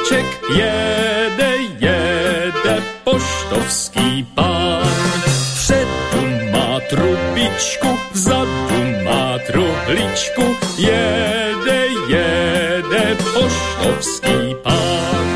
lístek, jede poštovský pán. Vpředu má trubičku, vzadu má truhličku, jede poštovský pán.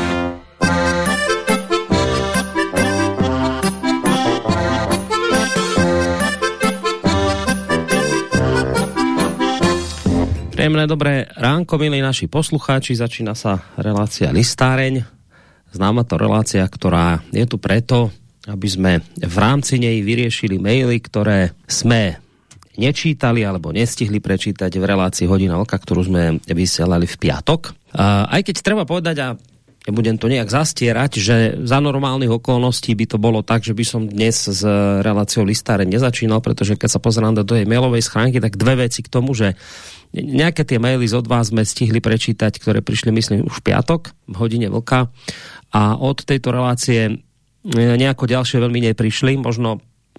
Príjemné dobré ránko, milí naši poslucháči, začína sa relácia Listáreň. Známa to relácia, ktorá je tu preto, aby sme v rámci nej vyriešili maily, ktoré sme nečítali alebo nestihli prečítať v relácii Hodina vlka, ktorú sme vysielali v piatok. Aj keď treba povedať, a nebudem to nejak zastierať, že za normálnych okolností by to bolo tak, že by som dnes s reláciou Listáreň nezačínal, pretože keď sa pozerám do tej mailovej schránky, tak dve veci k tomu, že nejaké tie maily od vás sme stihli prečítať, ktoré prišli, myslím, už v piatok v Hodine vlka, a od tejto relácie nejako ďalšie veľmi neprišli, možno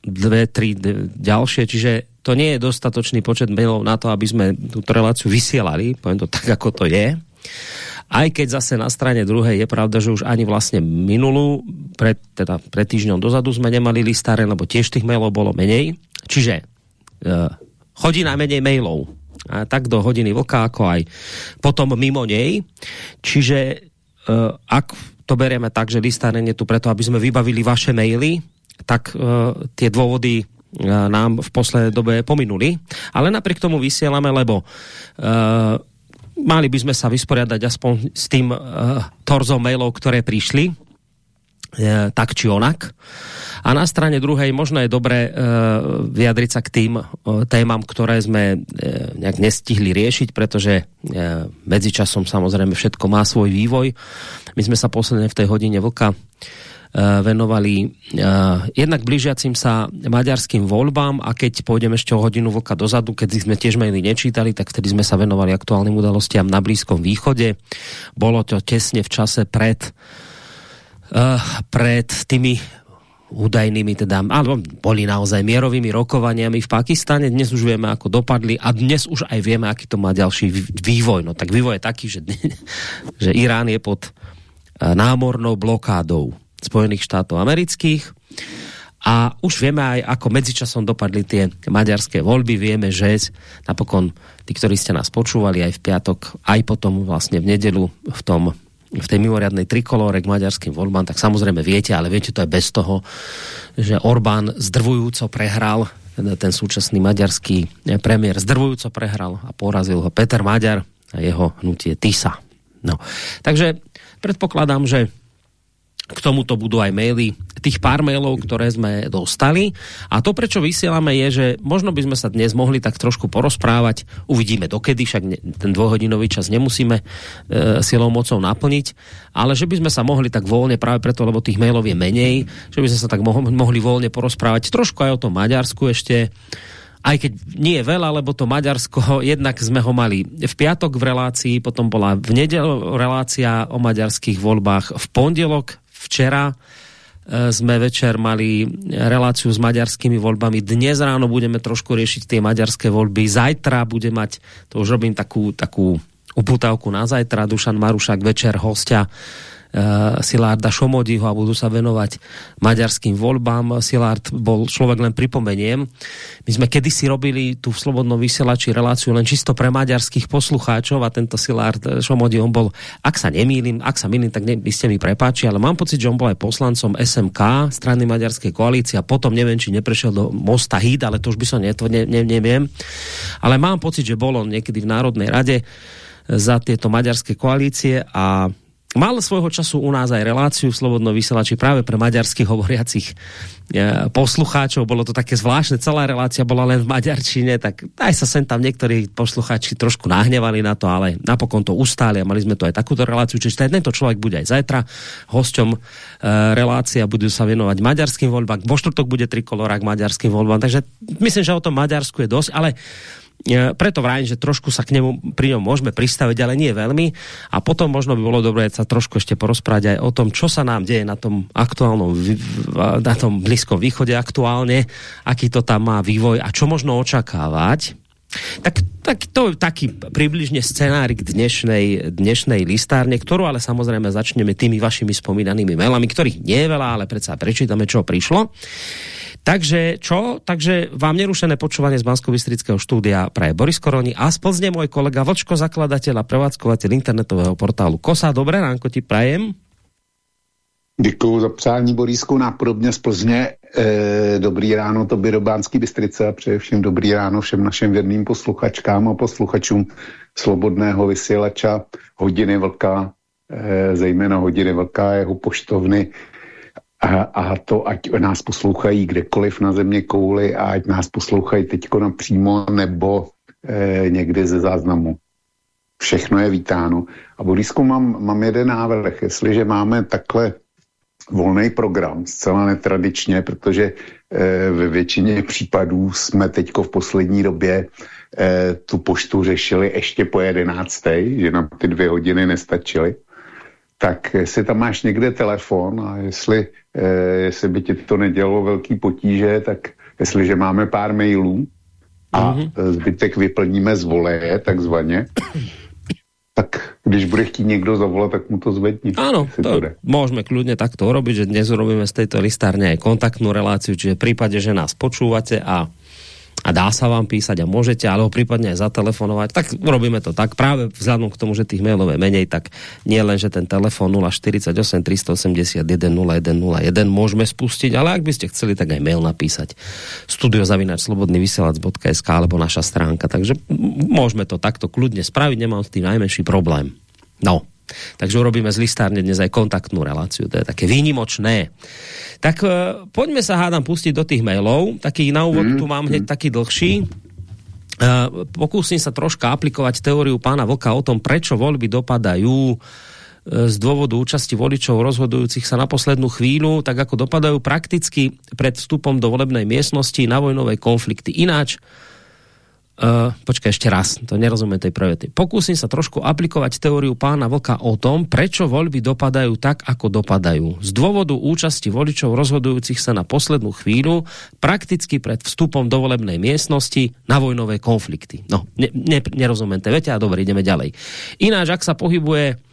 2-3 ďalšie, čiže to nie je dostatočný počet mailov na to, aby sme túto reláciu vysielali, poviem to tak, ako to je. Aj keď zase na strane druhej je pravda, že už ani vlastne minulú, pred týždňom dozadu sme nemali Listáreň, lebo tiež tých mailov bolo menej. Čiže chodí na menej mailov. A tak do Hodiny vlka, ako aj potom mimo nej. Čiže ak to berieme tak, že Listáreň je tu preto, aby sme vybavili vaše maily, tak tie dôvody nám v poslednej dobe pominuli. Ale napriek tomu vysielame, lebo mali by sme sa vysporiadať aspoň s tým torzom mailov, ktoré prišli, tak či onak. A na strane druhej možno je dobré vyjadriť sa k tým témam, ktoré sme nejak nestihli riešiť, pretože medzičasom samozrejme všetko má svoj vývoj. My sme sa posledne v tej Hodine vlka venovali jednak blížiacim sa maďarským voľbám, a keď pôjdem ešte o Hodinu vlka dozadu, keď sme tiež maily nečítali, tak vtedy sme sa venovali aktuálnym udalostiam na Blízkom východe. Bolo to tesne v čase pred tými údajnými, teda, alebo boli naozaj mierovými rokovaniami v Pakistane. Dnes už vieme, ako dopadli, a dnes už aj vieme, aký to má ďalší vývoj. No tak vývoj je taký, že Irán je pod námornou blokádou Spojených štátov amerických, a už vieme aj, ako medzičasom dopadli tie maďarské voľby. Vieme, že napokon tí, ktorí ste nás počúvali aj v piatok, aj potom vlastne v nedeľu v tej mimoriadnej trikolóre k maďarským voľbám, tak samozrejme viete, ale viete to aj bez toho, že Orbán zdrvujúco prehral, ten súčasný maďarský premiér zdrvujúco prehral a porazil ho Peter Maďar a jeho hnutie TISA. No, takže predpokladám, že k tomuto budú aj maily, tých pár mailov, ktoré sme dostali. A to, prečo vysielame, je, že možno by sme sa dnes mohli tak trošku porozprávať. Uvidíme dokedy, však ten dvojhodinový čas nemusíme silou mocou naplniť, ale že by sme sa mohli tak voľne, práve preto, lebo tých mailov je menej, že by sme sa tak mohli voľne porozprávať trošku aj o tom Maďarsku ešte. Aj keď nie je veľa, lebo to Maďarsko, jednak sme ho mali v piatok v relácii, potom bola v nedeľu relácia o maďarských voľbách, v pondelok, včera sme večer mali reláciu s maďarskými voľbami. Dnes ráno budeme trošku riešiť tie maďarské voľby. Zajtra bude mať, to už robím takú upútavku na zajtra, Dušan Marušák večer hostia Szilárda Somogyiho, a budú sa venovať maďarským voľbám. Szilárd bol, človek, len pripomeniem, my sme kedysi robili tu v Slobodnom vysielači reláciu len čisto pre maďarských poslucháčov, a tento Szilárd Somogyi, on bol, ak sa mýlim, tak by ste mi prepáči, ale mám pocit, že on bol aj poslancom SMK, strany Maďarskej koalície, a potom neviem, či neprešiel do Mosta Híd, ale to už by som neviem. Ale mám pocit, že bol on niekedy v Národnej rade za tieto maďarské koalície, a mal svojho času u nás aj reláciu v Slobodnom vysielači práve pre maďarských hovoriacich poslucháčov. Bolo to také zvláštne, celá relácia bola len v maďarčine, tak aj sa sem tam niektorí poslucháči trošku nahnevali na to, ale napokon to ustáli a mali sme to aj takúto reláciu. Čiže tento človek bude aj zajtra hosťom relácia, budú sa venovať maďarským voľbám. Vo štvrtok bude trikolóra k maďarským voľbám, takže myslím, že o tom Maďarsku je dosť, ale preto vrajím, že trošku sa k nemu pri ňom môžeme pristaviť, ale nie veľmi, a potom možno by bolo dobré sa trošku ešte porozprávať aj o tom, čo sa nám deje na tom aktuálnom, na tom Blízkom východe aktuálne, aký to tam má vývoj a čo možno očakávať. Tak to je taký približne scenárik dnešnej listárne, ktorú ale samozrejme začneme tými vašimi spomínanými mailami, ktorých nie je veľa, ale predsa prečítame, čo prišlo. Takže vám nerušené počúvanie z Banskobystrického štúdia praje Boris Koroni a z Plzne môj kolega Vlčko, zakladateľ a prevádzkovateľ internetového portálu Kosa. Dobré ránko ti prajem. Děkuju za přání, Borisku, nápodobně z Plzně. Dobrý ráno tobě do Banské Bystrice a především dobrý ráno všem našim věrným posluchačkám a posluchačům Slobodného vysílača Hodiny Vlka, zejména Hodiny Vlka a jeho poštovny. A to, ať nás poslouchají kdekoliv na země kouli a ať nás poslouchají teďko napřímo nebo někdy ze záznamu. Všechno je vítáno. A Borisku, mám jeden návrh. Jestliže máme takhle volný program, zcela netradičně, protože ve většině případů jsme teďko v poslední době tu poštu řešili ještě po 11, že nám ty 2 hodiny nestačily. Tak jestli tam máš někde telefon a jestli by ti to nedělalo velký potíže, tak jestliže máme pár mailů a zbytek vyplníme z voleje, takzvaně, tak když bude chtít někdo zavolat, tak mu to zvedni. Áno, to môžeme kľudne takto urobiť, že dnes urobíme z tejto listárne aj kontaktnú reláciu, čiže v prípade, že nás počúvate a dá sa vám písať a môžete, alebo prípadne aj zatelefonovať, tak robíme to tak. Práve vzhľadom k tomu, že tých mailov je menej, tak nie len, že ten telefón 048 381 0101 môžeme spustiť, ale ak by ste chceli, tak aj mail napísať studio@slobodnyvysielac.sk alebo naša stránka. Takže môžeme to takto kľudne spraviť, nemám s tým najmenší problém. No. Takže urobíme z listárne dnes aj kontaktnú reláciu. To je také výnimočné. Tak poďme sa hádam pustiť do tých mailov. Taký na úvod tu mám hneď taký dlhší. Pokúsim sa troška aplikovať teóriu pána Vlka o tom, prečo voľby dopadajú z dôvodu účasti voličov rozhodujúcich sa na poslednú chvíľu, tak ako dopadajú prakticky pred vstupom do volebnej miestnosti na vojnové konflikty. Ináč počkaj ešte raz, to nerozumiem tej prvej. Pokúsim sa trošku aplikovať teóriu pána Vlka o tom, prečo voľby dopadajú tak, ako dopadajú. Z dôvodu účasti voličov rozhodujúcich sa na poslednú chvíľu, prakticky pred vstupom do volebnej miestnosti na vojnové konflikty. No, nerozumiem tej vete a dobre, ideme ďalej. Ináč, ak sa pohybuje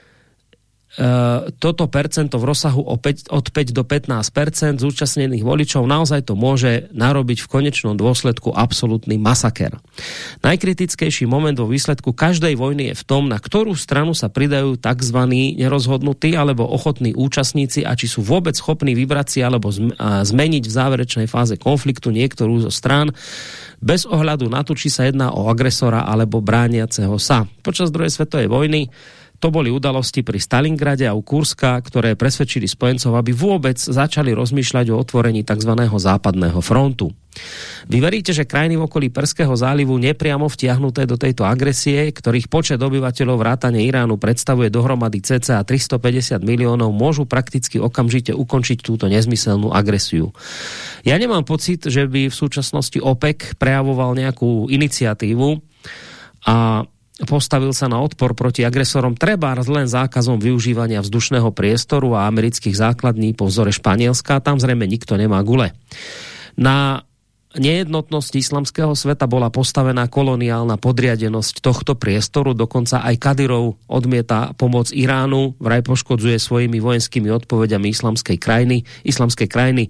toto percento v rozsahu od 5 do 15% zúčastnených voličov, naozaj to môže narobiť v konečnom dôsledku absolútny masaker. Najkritickejší moment vo výsledku každej vojny je v tom, na ktorú stranu sa pridajú tzv. Nerozhodnutí alebo ochotní účastníci a či sú vôbec schopní vybrať si alebo zmeniť v záverečnej fáze konfliktu niektorú zo strán bez ohľadu na to, či sa jedná o agresora alebo brániaceho sa. Počas druhej svetovej vojny to boli udalosti pri Stalingrade a u Kurska, ktoré presvedčili spojencov, aby vôbec začali rozmýšľať o otvorení tzv. Západného frontu. Vy veríte, že krajiny v okolí Perského zálivu nepriamo vtiahnuté do tejto agresie, ktorých počet obyvateľov vrátane Iránu predstavuje dohromady cca 350 miliónov, môžu prakticky okamžite ukončiť túto nezmyselnú agresiu? Ja nemám pocit, že by v súčasnosti OPEC prejavoval nejakú iniciatívu a postavil sa na odpor proti agresorom trebárs len zákazom využívania vzdušného priestoru a amerických základní po vzore Španielska. Tam zrejme nikto nemá gule. Na nejednotnosť islamského sveta bola postavená koloniálna podriadenosť tohto priestoru, dokonca aj Kadyrov odmieta pomoc Iránu, vraj poškodzuje svojimi vojenskými odpovediami islamskej krajiny.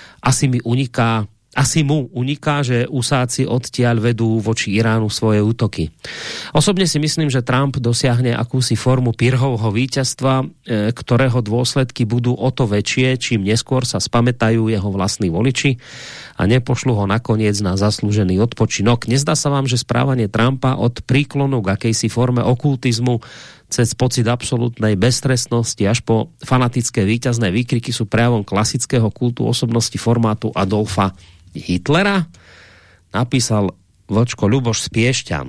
Asi mu uniká, že usáci odtiaľ vedú voči Iránu svoje útoky. Osobne si myslím, že Trump dosiahne akúsi formu Pyrrhovho víťazstva, ktorého dôsledky budú o to väčšie, čím neskôr sa spamätajú jeho vlastní voliči a nepošlu ho nakoniec na zaslúžený odpočinok. Nezdá sa vám, že správanie Trumpa od príklonu k akejsi forme okultizmu cez pocit absolútnej beztrestnosti až po fanatické víťazné výkriky sú prejavom klasického kultu osobnosti formátu Adolfa Hitlera? Napísal Vlčko Ľuboš z Piešťan.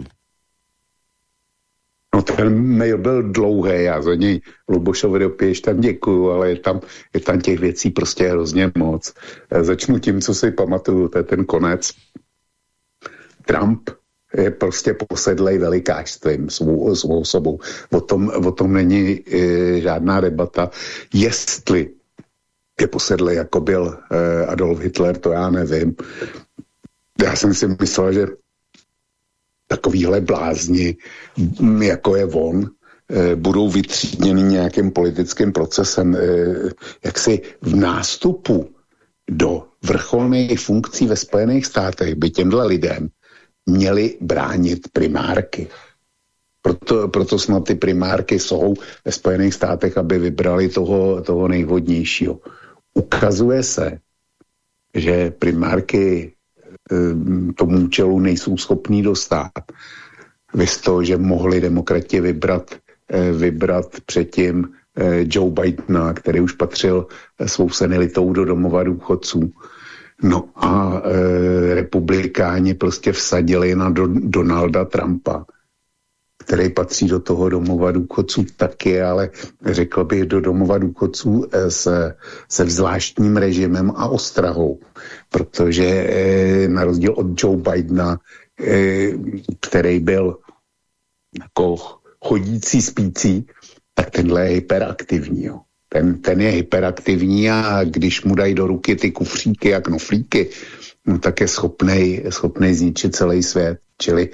No ten mail byl dlouhý, já za něj Lubošovi do Piešťan děkuju, ale je tam těch věcí prostě hrozně moc. Začnu tím, co si pamatuju, to je ten konec. Trump je prostě posedlej velikářstvím svou osobou. O tom není žádná debata. Jestli je posedlej, jako byl Adolf Hitler, to já nevím. Já jsem si myslel, že takovýhle blázni, jako je on, budou vytříděni nějakým politickým procesem, jaksi v nástupu do vrcholných funkcí ve Spojených státech by těmhle lidem měli bránit primárky. Proto snad ty primárky jsou ve Spojených státech, aby vybrali toho nejvhodnějšího. Ukazuje se, že primárky tomu účelu nejsou schopní dostat. Víš to, že mohli demokrati vybrat předtím Joe Bidena, který už patřil svou senilitou do domova důchodců. No a republikáni prostě vsadili na Donalda Trumpa, který patří do toho domova důchodců taky, ale řekl bych do domova důchodců se zvláštním režimem a ostrahou, protože na rozdíl od Joe Bidena, který byl jako chodící, spící, tak tenhle je hyperaktivní. Jo. Ten je hyperaktivní a když mu dají do ruky ty kufříky a knoflíky, no tak je schopnej zničit celý svět. Čili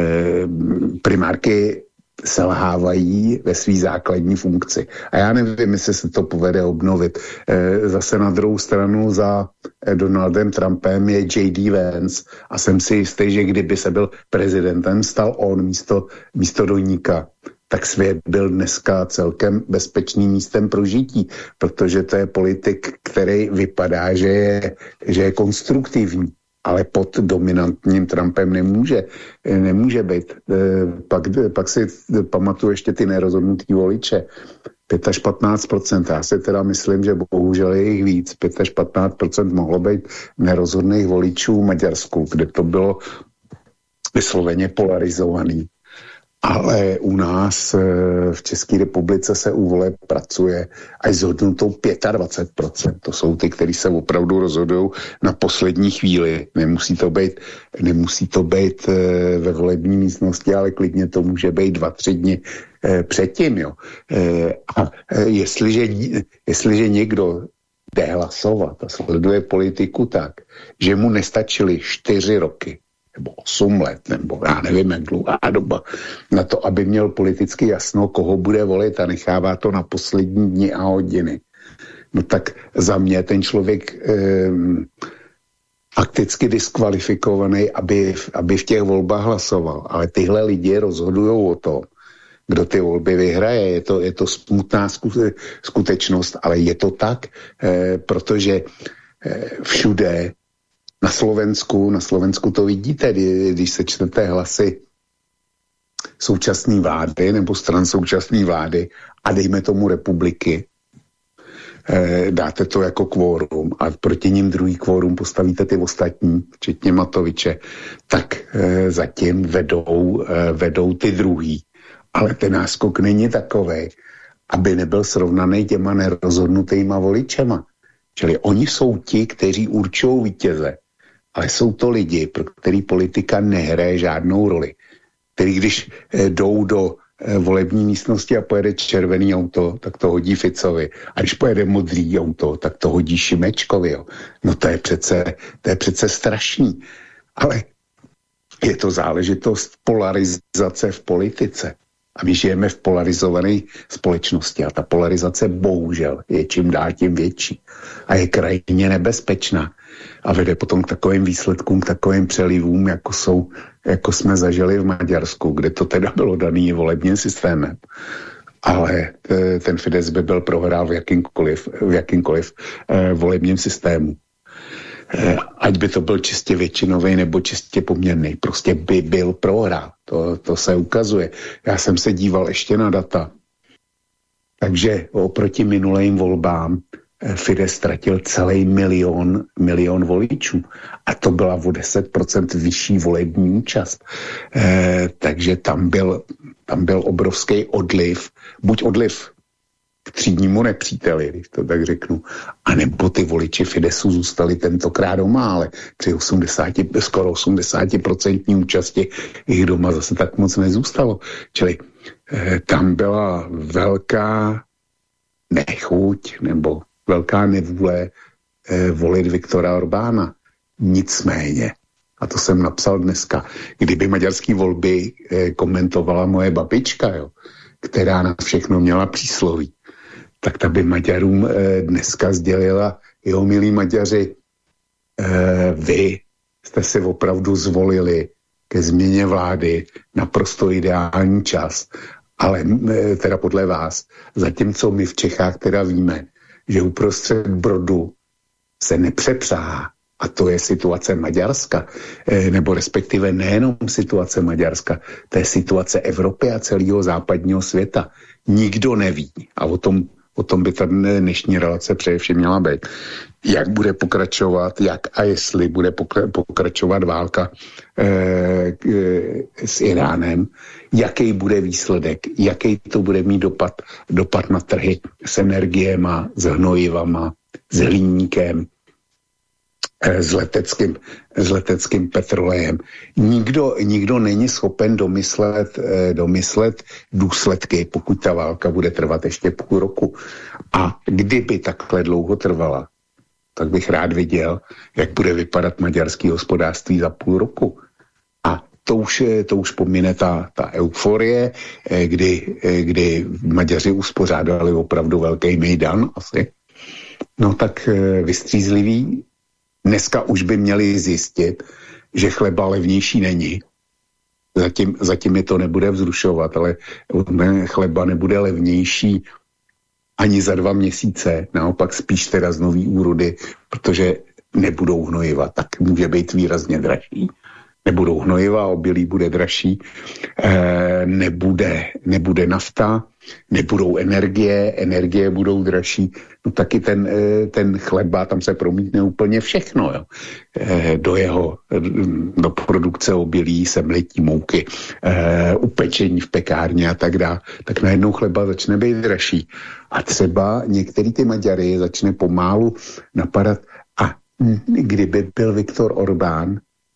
primárky selhávají ve své základní funkci. A já nevím, jestli se to povede obnovit. Zase na druhou stranu za Donaldem Trumpem je J.D. Vance a jsem si jistý, že kdyby se byl prezidentem, stal on místo Doníka, tak svět byl dneska celkem bezpečným místem pro žití, protože to je politik, který vypadá, že je konstruktivní, ale pod dominantním Trumpem nemůže být. Pak si pamatuju ještě ty nerozhodnutý voliče. 5 až 15%. Já si teda myslím, že bohužel je jich víc. 5 až 15% mohlo být nerozhodných voličů v Maďarsku, kde to bylo vysloveně polarizovaný. Ale u nás v České republice se u voleb pracuje až s hodnotou 25%. To jsou ty, kteří se opravdu rozhodují na poslední chvíli. Nemusí to být ve volební místnosti, ale klidně to může být 2-3 dny předtím. Jo. A jestliže někdo jde hlasovat a sleduje politiku tak, že mu nestačily 4 roky, nebo 8 let, nebo já nevím, jak dlouhá doba, na to, aby měl politicky jasno, koho bude volit a nechává to na poslední dny a hodiny. No tak za mě ten člověk fakticky diskvalifikovaný, aby v těch volbách hlasoval. Ale tyhle lidi rozhodujou o tom, kdo ty volby vyhraje. Je to smutná skutečnost, ale je to tak, protože všude na Slovensku to vidíte, když se čtete hlasy současné vlády nebo stran současné vlády a dejme tomu republiky, dáte to jako kvórum a proti ním druhý kvórum postavíte ty ostatní, včetně Matoviče, tak zatím vedou ty druhý. Ale ten náskok není takovej, aby nebyl srovnaný těma nerozhodnutýma voličema. Čili oni jsou ti, kteří určují vítěze. Ale jsou to lidi, pro který politika nehraje žádnou roli. Který když jdou do volební místnosti a pojede červený auto, tak to hodí Ficovi. A když pojede modrý auto, tak to hodí Šimečkovi. Jo. No to je přece strašný. Ale je to záležitost polarizace v politice. A my žijeme v polarizované společnosti a ta polarizace bohužel je čím dál tím větší. A je krajně nebezpečná. A vede potom k takovým výsledkům, takovým přelivům, jako jsme zažili v Maďarsku, kde to teda bylo daný volebním systémem. Ale ten Fidesz by byl prohrál v jakýmkoliv volebním systému. Ať by to byl čistě většinový nebo čistě poměrný. Prostě by byl prohrál. To se ukazuje. Já jsem se díval ještě na data. Takže oproti minulým volbám Fidesz ztratil celý milion voličů. A to byla o 10% vyšší volební účast. Takže tam byl obrovský odliv. Buď odliv k třídnímu nepříteli, když to tak řeknu. A nebo ty voliči Fideszu zůstali tentokrát doma, ale při skoro 80% účasti jich doma zase tak moc nezůstalo. Čili tam byla velká nechuť nebo velká nevůle volit Viktora Orbána. Nicméně a to jsem napsal dneska, kdyby maďarský volby komentovala moje babička, jo, která na všechno měla přísloví, tak ta by Maďarům dneska sdělila, jo, milí Maďaři, vy jste si opravdu zvolili ke změně vlády naprosto ideální čas, ale teda podle vás, zatímco my v Čechách teda víme, že uprostřed brodu se nepřepřáhá, a to je situace Maďarska, nebo respektive nejenom situace Maďarska, to je situace Evropy a celého západního světa. Nikdo neví, a o tom by ta dnešní relace především měla být, jak bude pokračovat, jak a jestli bude pokračovat válka s Iránem, jaký bude výsledek, jaký to bude mít dopad na trhy s energiema, s hnojivama, s hliníkem, s leteckým petrolejem. Nikdo není schopen domyslet důsledky, pokud ta válka bude trvat ještě půl roku. A kdyby takhle dlouho trvala, tak bych rád viděl, jak bude vypadat maďarský hospodářství za půl roku. A to už pomine ta euforie, kdy Maďaři uspořádali opravdu velký mejdan asi. No tak vystřízliví dneska už by měli zjistit, že chleba levnější není. Zatím je to nebude vzrušovat, ale chleba nebude levnější ani za 2 měsíce, naopak spíš teda z nový úrody, protože nebudou hnojiva, tak může být výrazně dražší. Nebudou hnojiva, obilí bude dražší, nebude nafta, nebudou energie budou dražší, no taky ten chleba, tam se promítne úplně všechno, jo. Do produkce obilí, semlití, mouky, upečení v pekárně a tak dále, tak najednou chleba začne být dražší. A třeba některý ty Maďary začne pomálu napadat, a kdyby byl Viktor Orbán,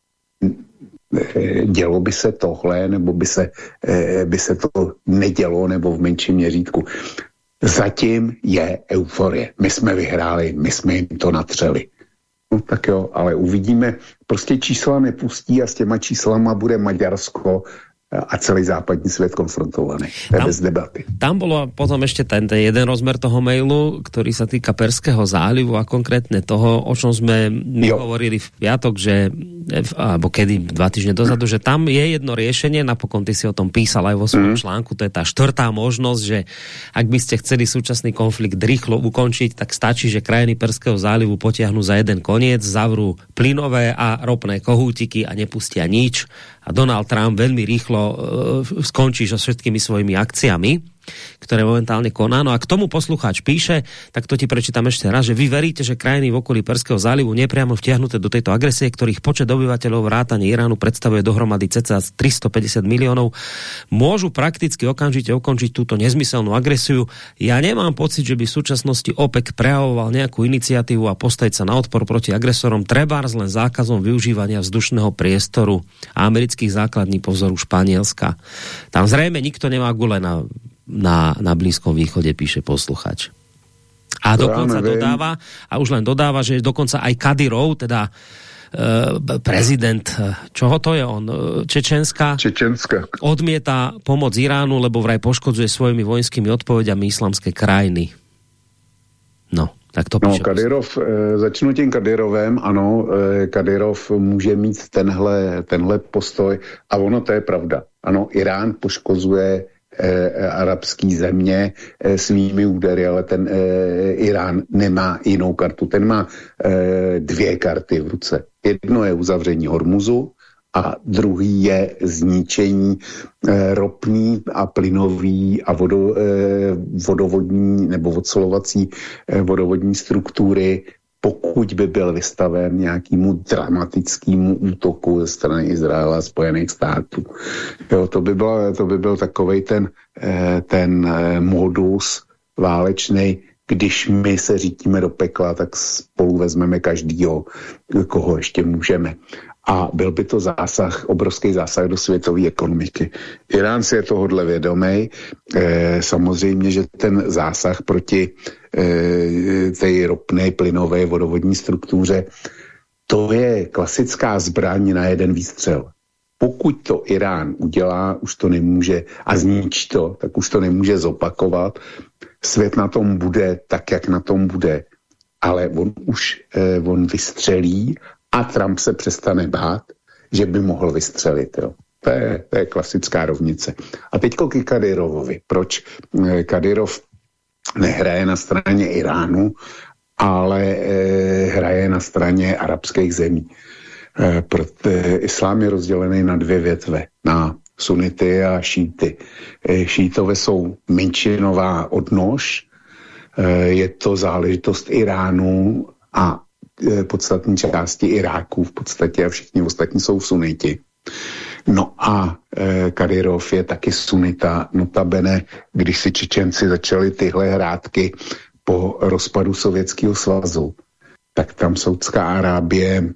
dělo by se tohle, nebo by se to nedělo, nebo v menším měřítku. Zatím je euforie. My jsme vyhráli, my jsme jim to natřeli. No tak jo, ale uvidíme. Prostě čísla nepustí a s těma číslama bude Maďarsko a celý západní svět konfrontovaný. To je bez debaty. Tam bolo potom ešte ten jeden rozmer toho mailu, ktorý sa týka Perského zálivu a konkrétne toho, o čom sme hovorili v piatok, že alebo kedy 2 týždne dozadu, že tam je jedno riešenie, napokon ty si o tom písal aj vo svojom článku, to je tá 4. možnosť, že ak by ste chceli súčasný konflikt rýchlo ukončiť, tak stačí, že krajiny Perského zálivu potiahnu za jeden koniec, zavrú plynové a ropné kohútiky a nepustia nič a Donald Trump veľmi rýchlo skončí so všetkými svojimi akciami, ktoré momentálne koná. No a k tomu poslucháč píše, tak to ti prečítam ešte raz, že vy veríte, že krajiny v okolí Perského zálivu nepriamo vtiahnuté do tejto agresie, ktorých počet obyvateľov vrátane Iránu predstavuje dohromady cca 350 miliónov, môžu prakticky okamžite ukončiť túto nezmyselnú agresiu. Ja nemám pocit, že by v súčasnosti OPEC prejavoval nejakú iniciatívu a postaviť sa na odpor proti agresorom, trebárs len zákazom využívania vzdušného priestoru a amerických základní pozoru Španielska. Tam zrejme nikto nemá gule na Blízkom východe, píše posluchač. A dokonca dodáva, a už len dodáva, že dokonca aj Kadyrov, teda prezident, čoho to je on? Čečenska. Odmieta pomoc Iránu, lebo vraj poškodzuje svojimi vojenskými odpovediami islamské krajiny. No, tak to píše. No, Kadyrov, začnu tím Kadyrovem, ano, Kadyrov může mít tenhle postoj a ono to je pravda. Ano, Irán poškozuje arabský země svými údery, ale ten Irán nemá jinou kartu. Ten má 2 karty v ruce. Jedno je uzavření Hormuzu a druhý je zničení ropný a plynový a vodovodní nebo odsolovací vodovodní struktury, pokud by byl vystaven nějakému dramatickému útoku ze strany Izraela a Spojených států. Jo, to by byl takovej ten modus válečnej, když my se řítíme do pekla, tak spolu vezmeme každýho, koho ještě můžeme. A byl by to obrovský zásah do světové ekonomiky. Irán si je tohodle vědomý. Samozřejmě, že ten zásah proti té ropné, plynové vodovodní struktuře to je klasická zbraň na jeden výstřel. Pokud to Irán udělá, už to nemůže a zničí to, tak už to nemůže zopakovat. Svět na tom bude tak, jak na tom bude. Ale on vystřelí a Trump se přestane bát, že by mohl vystřelit. Jo. To je klasická rovnice. A teďko k Kadyrovovi. Proč Kadyrov nehraje na straně Iránu, ale hraje na straně arabských zemí? Islám je rozdělený na dvě větve, na sunity a šíty. Šítové jsou menšinová odnož, je to záležitost Iránu a podstatní části Iráku v podstatě a všichni ostatní jsou suniti. No a Kadyrov je taky sunita, notabene, když si Čečenci začali tyhle hrátky po rozpadu Sovětského svazu, tak tam Saudská Arábie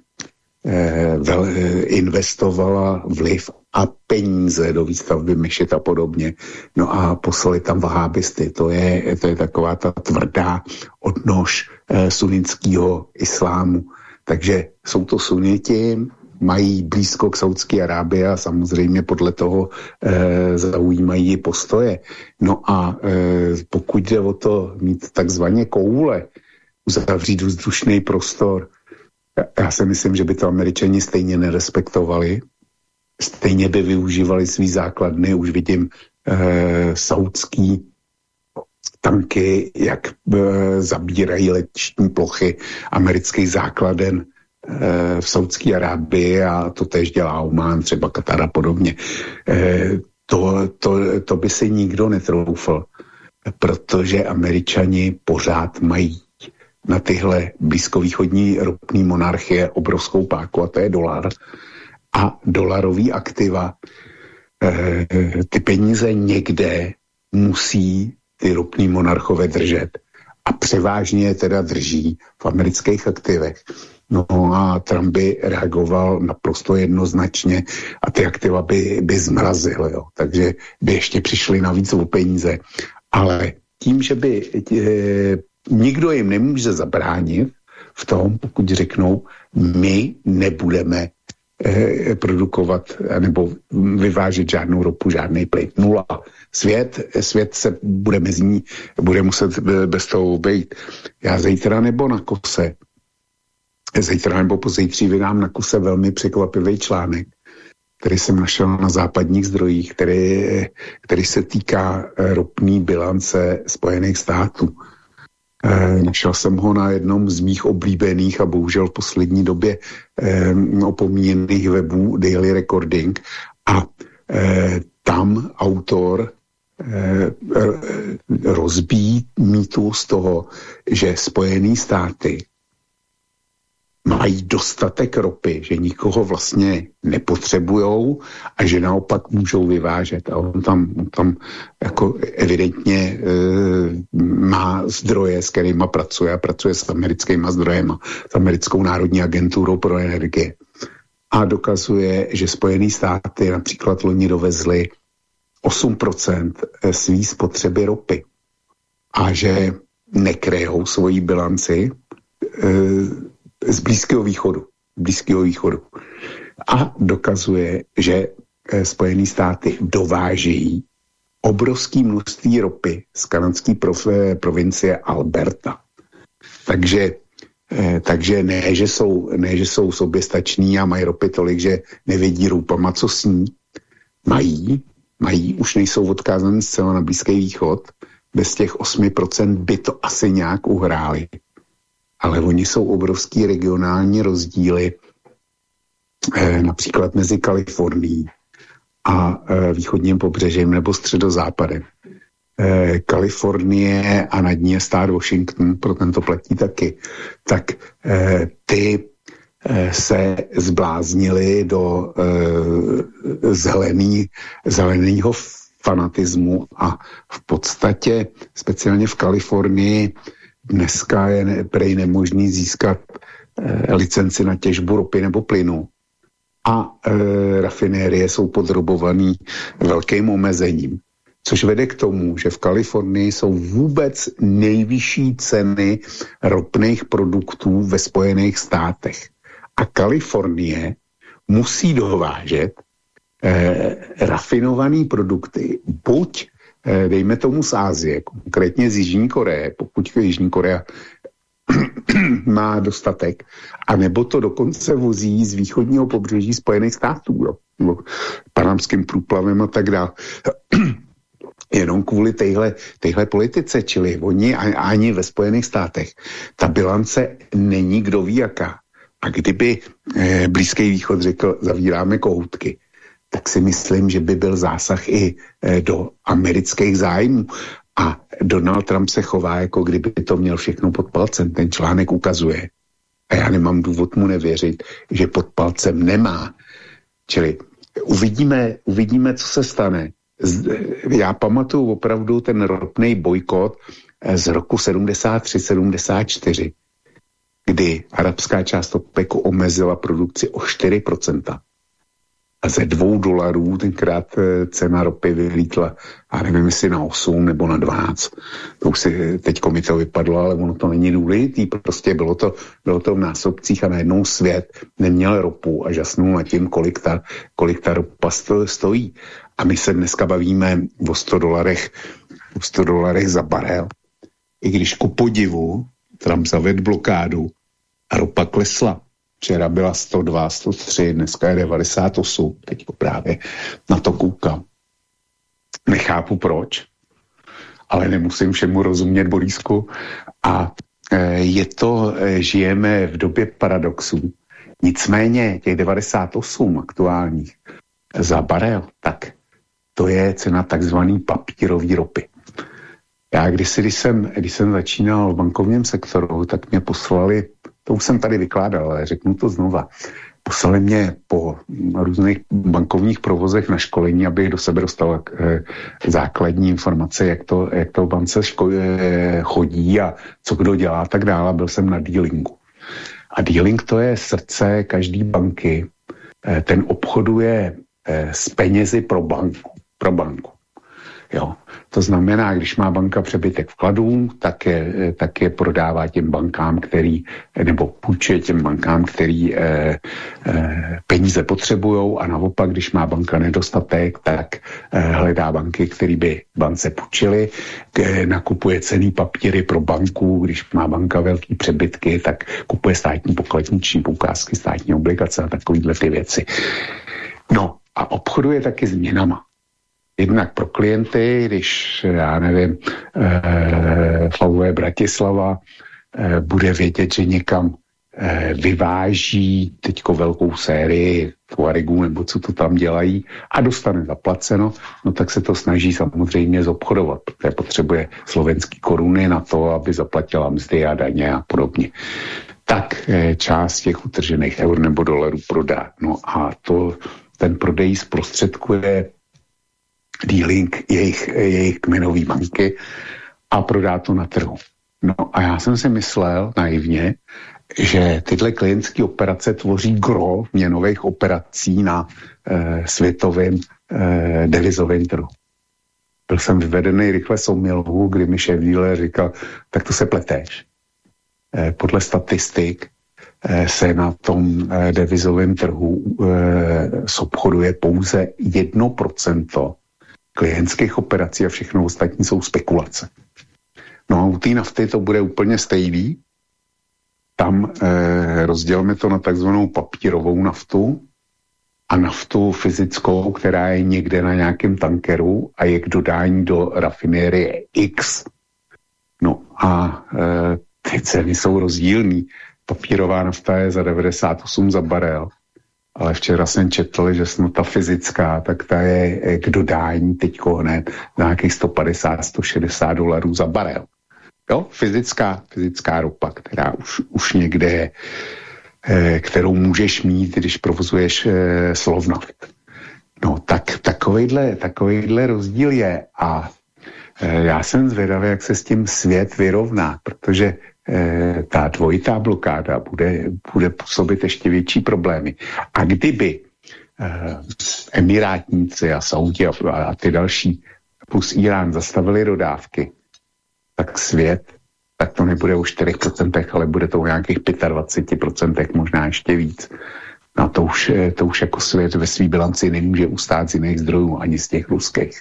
investovala vliv a peníze do výstavby mešit a podobně. No a poslali tam vahábisty. To je taková ta tvrdá odnož sunnického islámu. Takže jsou to sunniti, mají blízko k Saudské Arábii a samozřejmě podle toho zaujímají postoje. No a pokud jde o to mít takzvaně koule, uzavřít vzdušný prostor, já si myslím, že by to Američani stejně nerespektovali, stejně by využívali svý základny, už vidím saudský tanky, jak zabírají letištní plochy amerických základen v Saudské Arábii a to též dělá Oman, třeba Katar a podobně. To by si nikdo netroufl, protože Američani pořád mají na tyhle blízkovýchodní ropné monarchie obrovskou páku a to je dolar. A dolarový aktiva, ty peníze někde musí ty ropní monarchové držet. A převážně je teda drží v amerických aktivech. No a Trump by reagoval naprosto jednoznačně a ty aktiva by zmrazil, jo. Takže by ještě přišli navíc o peníze. Ale tím, že by nikdo jim nemůže zabránit v tom, pokud řeknou, my nebudeme produkovat nebo vyvážet žádnou ropu, žádný plyn. Nula. Svět se bude muset bez toho obejít. Já zítra nebo na kose, zítra nebo pozítří vydám na kuse velmi překvapivý článek, který jsem našel na západních zdrojích, který se týká ropné bilance Spojených států. Našel jsem ho na jednom z mých oblíbených a bohužel v poslední době opomíjených webů Daily Recording a tam autor rozbíjí mýtu z toho, že Spojené státy mají dostatek ropy, že nikoho vlastně nepotřebujou a že naopak můžou vyvážet. A on tam jako evidentně má zdroje, s kterýma pracuje a pracuje s americkýma zdrojema, s americkou národní agenturou pro energie. A dokazuje, že Spojené státy například loni dovezly 8% svý spotřeby ropy a že nekryjou svoji bilanci z Blízkého východu. A dokazuje, že Spojené státy dovážejí obrovské množství ropy z kanadské provincie Alberta. Takže ne, že jsou soběstační a mají ropy tolik, že nevědí roupama, co sní. Mají, už nejsou odkázaný zcela na Blízký východ. Bez těch 8% by to asi nějak uhráli. Ale oni jsou obrovský regionální rozdíly, například mezi Kalifornií a východním pobřežím nebo středozápadem. Kalifornie a nad ní je stát Washington, pro ten to platí taky, tak ty se zbláznili do zeleného fanatismu a v podstatě speciálně v Kalifornii dneska je prej nemožný získat licenci na těžbu ropy nebo plynu a rafinérie jsou podrobovaný velkým omezením. Což vede k tomu, že v Kalifornii jsou vůbec nejvyšší ceny ropných produktů ve Spojených státech. A Kalifornie musí dovážet rafinované produkty, buď dejme tomu z Ázie, konkrétně z Jižní Koreje, pokud Jižní Korea má dostatek, anebo to dokonce vozí z východního pobřeží Spojených států, jo, panamským průplavem a tak dále. Jenom kvůli téhle politice, čili oni ani ve Spojených státech. Ta bilance není kdo ví jaká. A kdyby Blízký východ řekl, zavíráme kohoutky, tak si myslím, že by byl zásah i do amerických zájmů. A Donald Trump se chová, jako kdyby to měl všechno pod palcem. Ten článek ukazuje. A já nemám důvod mu nevěřit, že pod palcem nemá. Čili uvidíme, co se stane. Já pamatuju opravdu ten ropný bojkot z roku 73-74, kdy arabská část OPECu omezila produkci o 4%. A ze $2 tenkrát cena ropy vylítla, a nevím, jestli na 8 nebo na 12. To už si teďko mi to vypadlo, ale ono to není důležitý. Prostě bylo to v násobcích a najednou svět neměl ropu a žasnul nad tím, kolik ta ropa stojí. A my se dneska bavíme o $100 za barel. I když ku podivu Trump zavedl blokádu a ropa klesla. Včera byla 102, 103, dneska je 98, teď právě na to koukám. Nechápu proč, ale nemusím všemu rozumět, Borisku. A žijeme v době paradoxů. Nicméně těch 98 aktuálních za barel, tak to je cena takzvaný papírový ropy. Já když jsem začínal v bankovním sektoru, tak mě poslali, to už jsem tady vykládal, ale řeknu to znova, poslali mě po různých bankovních provozech na školení, abych do sebe dostal základní informace, jak to v bance chodí a co kdo dělá a tak dále. Byl jsem na dealingu. A dealing to je srdce každé banky. Ten obchoduje s penězi pro banku. Jo. To znamená, když má banka přebytek vkladů, tak je prodává těm bankám, nebo půjčuje těm bankám, který peníze potřebujou, a naopak, když má banka nedostatek, tak hledá banky, které by bance půjčily, nakupuje cenný papíry pro banku, když má banka velký přebytky, tak kupuje státní pokladniční poukázky, státní obligace a takovýhle ty věci. No a obchoduje taky s měnama. Jednak pro klienty, když, já nevím, VW Bratislava bude vědět, že někam vyváží teďko velkou sérii Tuaregu, nebo co to tam dělají, a dostane zaplaceno, no tak se to snaží samozřejmě zobchodovat, protože potřebuje slovenský koruny na to, aby zaplatila mzdy a daně a podobně. Tak část těch utržených eur nebo dolarů prodá. No a ten prodej zprostředkuje dealing jejich kmenové banky a prodá to na trhu. No a já jsem si myslel naivně, že tyhle klientské operace tvoří gro měnových operací na světovém devizovém trhu. Byl jsem vyvedený rychle z omylu, kdy mi šéf dealer říkal, tak to se pleteš. Podle statistik se na tom devizovém trhu obchoduje pouze 1% klientských operací a všechno ostatní jsou spekulace. No a u té nafty to bude úplně stejný. Tam rozdělíme to na takzvanou papírovou naftu a naftu fyzickou, která je někde na nějakém tankeru a je k dodání do rafinérie X. No a ty ceny jsou rozdílný. Papírová nafta je za 98 za barel. Ale včera jsem četl, že ta fyzická, tak ta je k dodání teďko hned na nějakých $150–160 za barel. Jo, fyzická ropa, která už někde je, kterou můžeš mít, když provozuješ Slovnaft. No, tak takovejhle rozdíl je a já jsem zvědavý, jak se s tím svět vyrovná, protože ta dvojitá blokáda bude působit ještě větší problémy. A kdyby Emirátníci a Saudi a ty další plus Irán zastavili dodávky, tak svět tak to nebude o 4%, ale bude to o nějakých 25%, možná ještě víc. No to už jako svět ve svý bilanci nemůže ustát z jiných zdrojů, ani z těch ruských.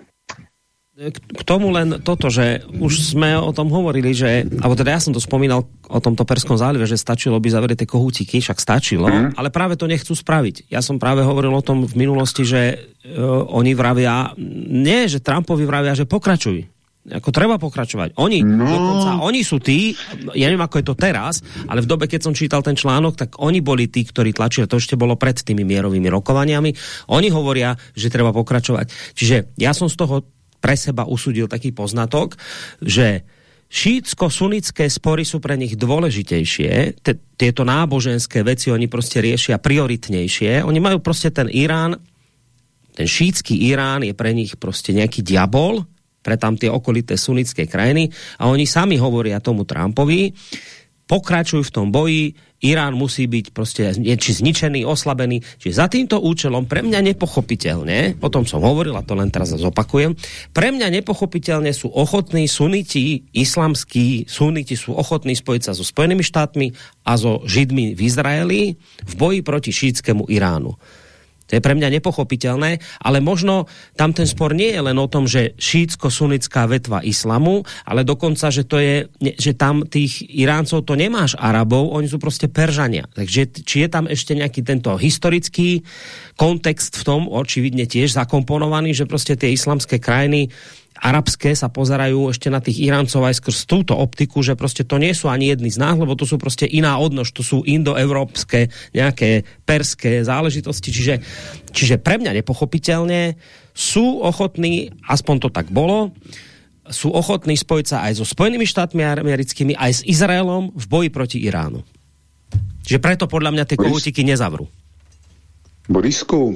K tomu len toto, že už sme o tom hovorili, že, alebo teda ja som to spomínal o tomto Perskom zálive, že stačilo by zavrieť tie kohútiky, však stačilo, ale práve to nechcú spraviť. Ja som práve hovoril o tom v minulosti, že oni vravia, nie, že Trumpovi vravia, že pokračuj. Ako treba pokračovať. Dokonca, oni sú tí, ja neviem, ako je to teraz, ale v dobe, keď som čítal ten článok, tak oni boli tí, ktorí tlačili, to ešte bolo pred tými mierovými rokovaniami. Oni hovoria, že treba pokračovať. Čiže ja som z toho pre seba usúdil taký poznatok, že šítsko-sunnické spory sú pre nich dôležitejšie, tieto náboženské veci oni proste riešia prioritnejšie. Oni majú proste ten Irán, ten šítsky Irán je pre nich proste nejaký diabol, pre tam tie okolité sunnické krajiny a oni sami hovoria tomu Trumpovi, pokračujú v tom boji, Irán musí byť proste či zničený, oslabený. Čiže za týmto účelom pre mňa nepochopiteľne, o tom som hovoril a to len teraz zopakujem, pre mňa nepochopiteľne sú ochotní suniti, islamskí suniti sú ochotní spojiť sa so Spojenými štátmi a so Židmi v Izraeli v boji proti šítskému Iránu. To je pre mňa nepochopiteľné, ale možno tam ten spor nie je len o tom, že šítsko-sunnická vetva islamu, ale dokonca, že to je, že tam tých Iráncov to nemáš Arabov, oni sú proste Peržania. Takže či je tam ešte nejaký tento historický kontext v tom, očividne tiež zakomponovaný, že proste tie islamské krajiny arabské sa pozerajú ešte na tých Iráncov aj skrz túto optiku, že proste to nie sú ani jedni z nás, lebo to sú proste iná odnož, to sú indoeurópske, nejaké perské záležitosti, čiže pre mňa nepochopiteľne sú ochotní, aspoň to tak bolo, sú ochotní spojiť sa aj so Spojenými štátmi americkými, aj s Izraelom v boji proti Iránu. Čiže preto podľa mňa tie kohútiky nezavrú. Borisku,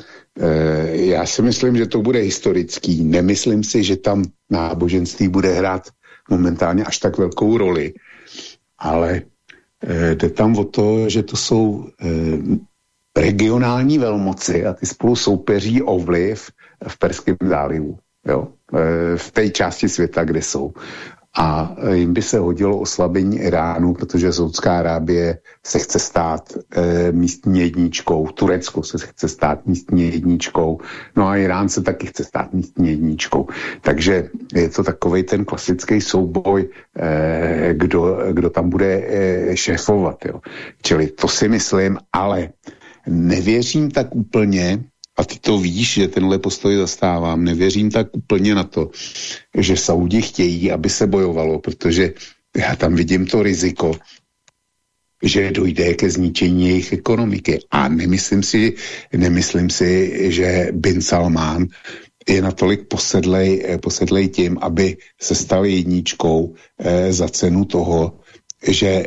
já si myslím, že to bude historický. Nemyslím si, že tam náboženství bude hrát momentálně až tak velkou roli. Ale jde tam o to, že to jsou regionální velmoci a ty spolu soupeří o vliv v Perském zálivu. Jo? V té části světa, kde jsou. A jim by se hodilo oslabení Iránu, protože Saudská Arábie se chce stát místní jedničkou, Turecko se chce stát místní jedničkou, no a Irán se taky chce stát místní jedničkou. Takže je to takovej ten klasický souboj, kdo tam bude šéfovat. Jo. Čili to si myslím, ale nevěřím tak úplně, a ty to víš, že tenhle postoj zastávám, nevěřím tak úplně na to, že Saudi chtějí, aby se bojovalo, protože já tam vidím to riziko, že dojde ke zničení jejich ekonomiky. A nemyslím si, že Bin Salman je natolik posedlej tím, aby se stal jedničkou za cenu toho, že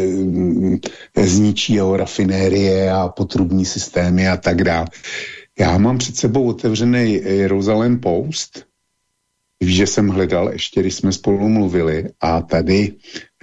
zničí jeho rafinérie a potrubní systémy a tak dále. Já mám před sebou otevřený Jerusalem Post. Víš, že jsem hledal ještě, když jsme spolu mluvili, a tady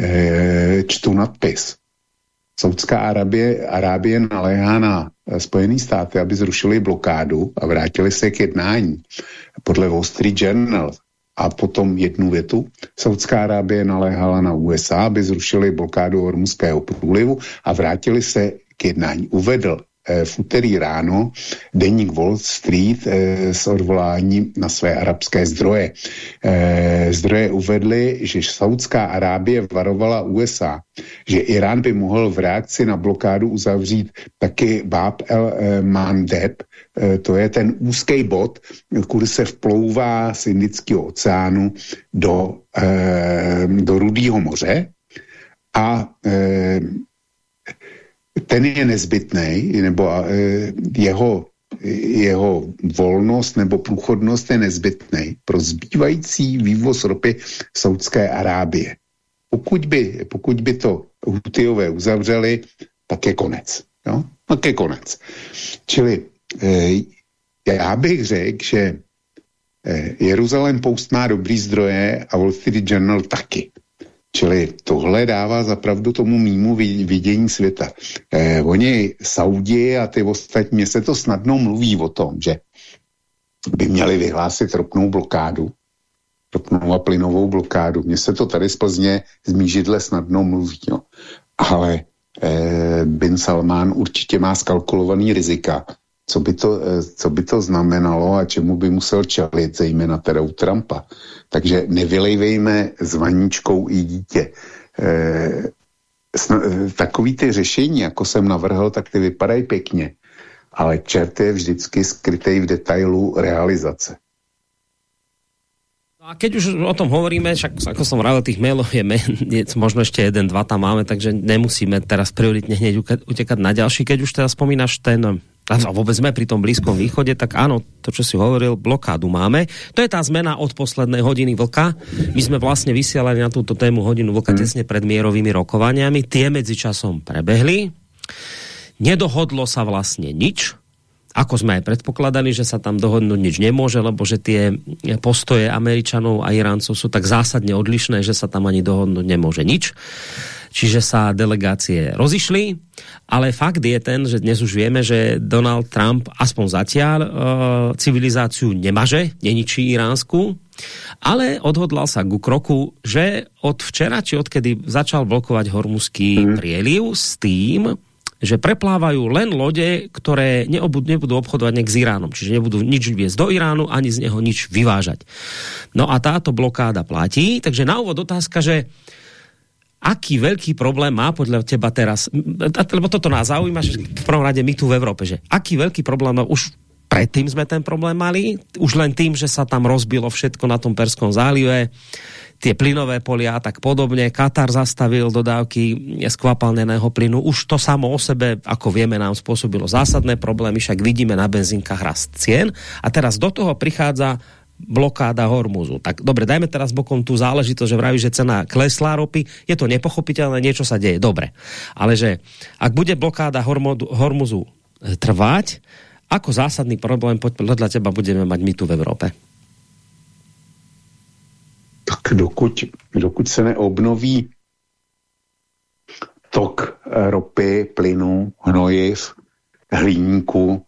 čtu nadpis. Saudská Arábie naléhá na Spojené státy, aby zrušili blokádu a vrátili se k jednání. Podle Wall Street Journal. A potom jednu větu. Saudská Arábie naléhala na USA, aby zrušili blokádu Hormuzského průlivu a vrátili se k jednání. Uvedl v úterý ráno deník Wall Street s odvoláním na své arabské zdroje. Zdroje uvedly, že Saudská Arábie varovala USA, že Irán by mohl v reakci na blokádu uzavřít taky Bab el-Mandeb, to je ten úzký bod, kudy se vplouvá z Indického oceánu do Rudého moře a ten je nezbytný, nebo jeho volnost nebo průchodnost je nezbytný pro zbývající vývoz ropy Saudské Arábie. Pokud by to Hutijové uzavřeli, tak je konec. Jo? Tak je konec. Čili já bych řekl, že Jerusalem Post má dobrý zdroje a Wall Street Journal taky. Čili tohle dává zapravdu tomu mýmu vidění světa. Oni, Saudi a ty ostatní, mě se to snadno mluví o tom, že by měli vyhlásit ropnou blokádu ropnou a plynovou blokádu. Mně se to tady z Plzně z Mížidle snadno mluví, jo. Ale Bin Salman určitě má skalkulovaný rizika. Co by to znamenalo a čemu by musel čelit, zejména teda u Trumpa. Takže nevylejvejme s vaničkou i dítě. Takový ty řešení, jako jsem navrhl, tak ty vypadají pěkně. Ale čert je vždycky skrytej v detailu realizace. A keď už o tom hovoríme, však ako som vravil, tých mailov je možno ešte 1, 2 tam máme, takže nemusíme teraz prioritne hneď utekať na ďalší. Keď už teraz spomínaš a vôbec sme pri tom Blízkom východe, tak áno, to, čo si hovoril, blokádu máme. To je tá zmena od poslednej hodiny vlka. My sme vlastne vysielali na túto tému hodinu vlka tesne pred mierovými rokovaniami. Tie medzičasom prebehli. Nedohodlo sa vlastne nič. Ako sme aj predpokladali, že sa tam dohodnúť nič nemôže, lebo že tie postoje Američanov a Iráncov sú tak zásadne odlišné, že sa tam ani dohodnúť nemôže nič. Čiže sa delegácie rozišli, ale fakt je ten, že dnes už vieme, že Donald Trump aspoň zatiaľ civilizáciu nemaže, neničí iránsku, ale odhodlal sa ku kroku, že od včera, či odkedy začal blokovať Hormuzský prieliv s tým, že preplávajú len lode, ktoré nebudú obchodovať s Iránom. Čiže nebudú nič viesť do Iránu, ani z neho nič vyvážať. No a táto blokáda platí. Takže na úvod otázka, že aký veľký problém má podľa teba teraz, lebo toto nás zaujíma, že v prvom rade my tu v Európe, že aký veľký problém, už predtým sme ten problém mali, už len tým, že sa tam rozbilo všetko na tom Perskom zálive, tie plynové polia a tak podobne. Katar zastavil dodávky skvapalneného plynu. Už to samo o sebe, ako vieme, nám spôsobilo zásadné problémy, však vidíme na benzínkach rast cien. A teraz do toho prichádza blokáda Hormuzu. Tak dobre, dajme teraz bokom tú záležitosť, že vraví, že cena klesla ropy. Je to nepochopiteľné, niečo sa deje. Dobre. Ale že ak bude blokáda Hormuzu trvať, ako zásadný problém podľa teba budeme mať my tu v Európe? Tak dokud se neobnoví tok ropy, plynu, hnojiv, hliníku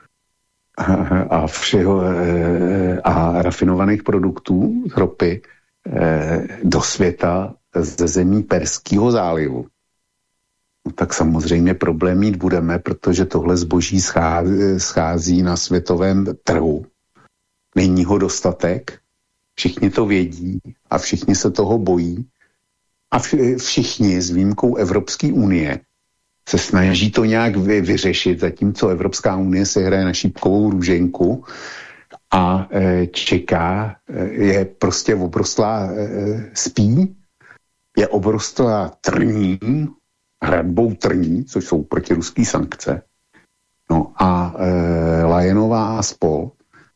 a všeho a rafinovaných produktů z ropy do světa ze zemí Perského zálivu, no tak samozřejmě problém mít budeme, protože tohle zboží schází na světovém trhu. Není ho dostatek. Všichni to vědí a všichni se toho bojí a všichni s výjimkou Evropské unie se snaží to nějak vyřešit, zatímco Evropská unie se hraje na šípkovou růženku a čeká, je prostě obrostlá spí, je obrostlá trní, hradbou trní, což jsou protiruský sankce. No a Lajenová a spol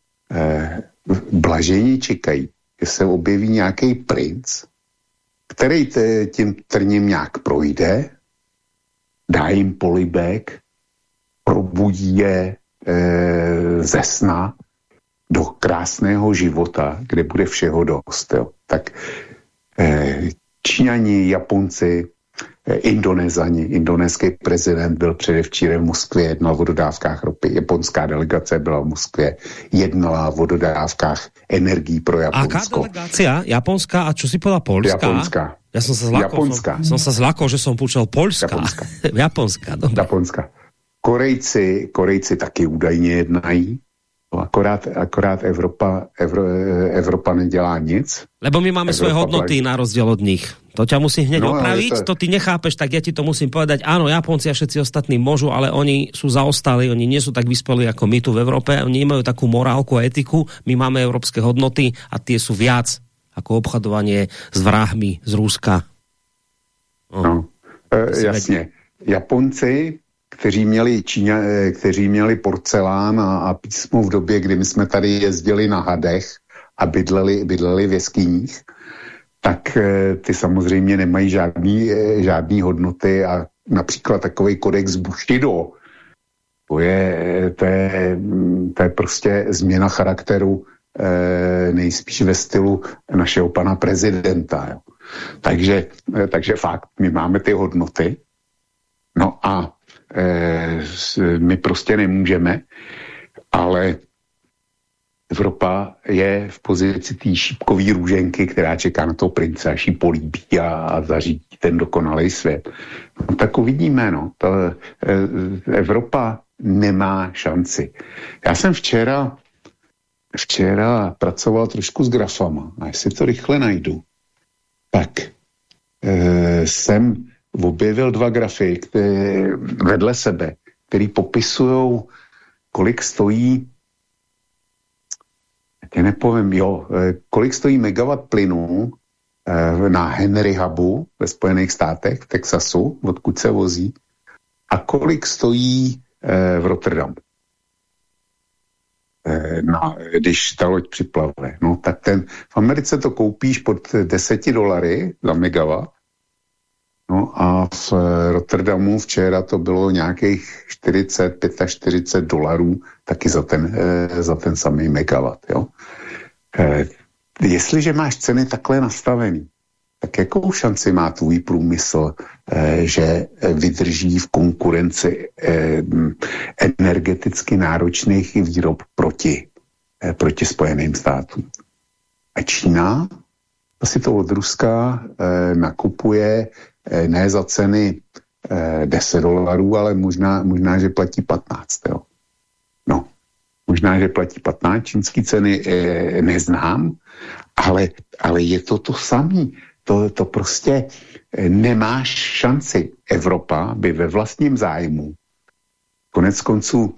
blažení čekají, že se objeví nějaký princ, který tím trním nějak projde, dá jim polibek, probudí je ze sna do krásného života, kde bude všeho dost. Jo. Tak Číňani, Japonci, Indonésani, indonéský prezident byl předevčírem v Moskvě, jednal o dodávkách ropy, japonská delegace byla v Moskvě, jednala o dodávkách energií pro Japonsko. Aká delegácia? Japonská? A čo si povedal? Poľská? Japonská. Ja som sa zlakol, že som počul Poľská. Japonská, dobre. Japonská. Korejci taky údajně jednají. Akorát Evropa nedělá nic. Lebo my máme svoje hodnoty na rozdiel od nich. To ťa musím hneď opraviť, to ty nechápeš, tak ja ti to musím povedať. Áno, Japonci a všetci ostatní môžu, ale oni sú zaostali, oni nie sú tak vyspelí ako my tu v Európe, oni nemajú takú morálku a etiku, my máme európske hodnoty a tie sú viac ako obchodovanie s vrahmi z Ruska. Jasně. Japonci, kteří měli porcelán a písmo v době, kdy my jsme tady jezdili na hadech a bydleli v jeskyních, tak ty samozřejmě nemají žádný hodnoty a například takovej kodex Bushido, to je prostě změna charakteru nejspíš ve stylu našeho pana prezidenta. Jo. Takže fakt, my máme ty hodnoty, no a my prostě nemůžeme, ale Evropa je v pozici té šípkový růženky, která čeká na toho prince, až ji políbí a zařídí ten dokonalý svět. No, tak uvidíme, no. Evropa nemá šanci. Já jsem včera pracoval trošku s grafama, a jestli to rychle najdu, tak jsem objevil 2 grafy vedle sebe, který popisují, kolik stojí, kolik stojí megawatt plynu na Henry Hubu ve Spojených státech, v Texasu, odkud se vozí, a kolik stojí v Rotterdamu, když ta loď připlave. No tak v Americe to koupíš pod $10 za megawatt, no a v Rotterdamu včera to bylo nějakých $45 taky za ten samý megawatt. Jo? Jestliže máš ceny takhle nastavený, tak jakou šanci má tvůj průmysl, že vydrží v konkurenci energeticky náročných výrob proti Spojeným státům? A Čína si to od Ruska nakupuje ne za ceny $10, ale možná, že platí 15. Jo. No, možná, že platí 15, čínský ceny neznám, ale je to samý. To prostě nemáš šanci. Evropa by ve vlastním zájmu, konec konců,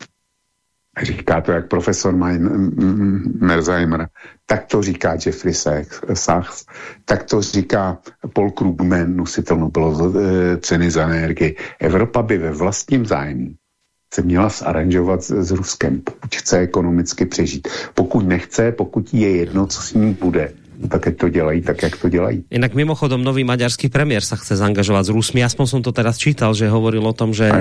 říká to jak profesor Merzheimer, tak to říká Jeffrey Sachs, tak to říká Paul Krugman, nositel Nobelovy ceny za energii. Evropa by ve vlastním zájmu se měla zaranžovat s Ruskem, pokud chce ekonomicky přežít. Pokud nechce, pokud je jedno, co s ním bude, tak jak to dělají, tak jak to dělají. Inak mimochodom nový maďarský premiér sa chce zaangažovať s Rusmi. Aspoň som to teraz čítal, že hovoril o tom, že,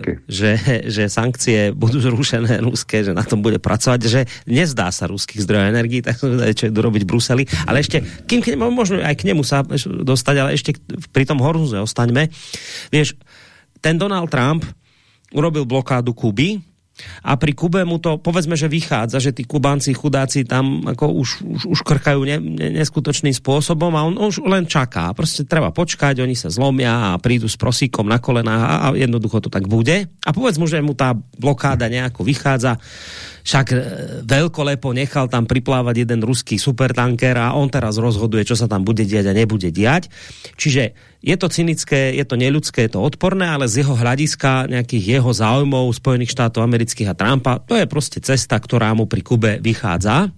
že sankcie budú zrušené ruské, že na tom bude pracovať, že nezdá sa ruských zdrojov energií, tak čo idú robiť v Bruseli. Ale ešte, možno aj k nemu sa dostať, ale ešte pri tom Hormuze ostaňme. Vieš, ten Donald Trump urobil blokádu Kuby, a pri Kube mu to, povedzme, že vychádza, že tí Kubánci, chudáci tam ako už krkajú neskutočným spôsobom a on už len čaká. Proste treba počkať, oni sa zlomia a prídu s prosíkom na kolená a jednoducho to tak bude. A povedz mu, že mu tá blokáda nejako vychádza. Však veľkolepo nechal tam priplávať jeden ruský supertanker a on teraz rozhoduje, čo sa tam bude diať a nebude diať. Čiže je to cynické, je to neľudské, je to odporné, ale z jeho hľadiska nejakých jeho záujmov Spojených štátov amerických a Trumpa, to je proste cesta, ktorá mu pri Kube vychádza.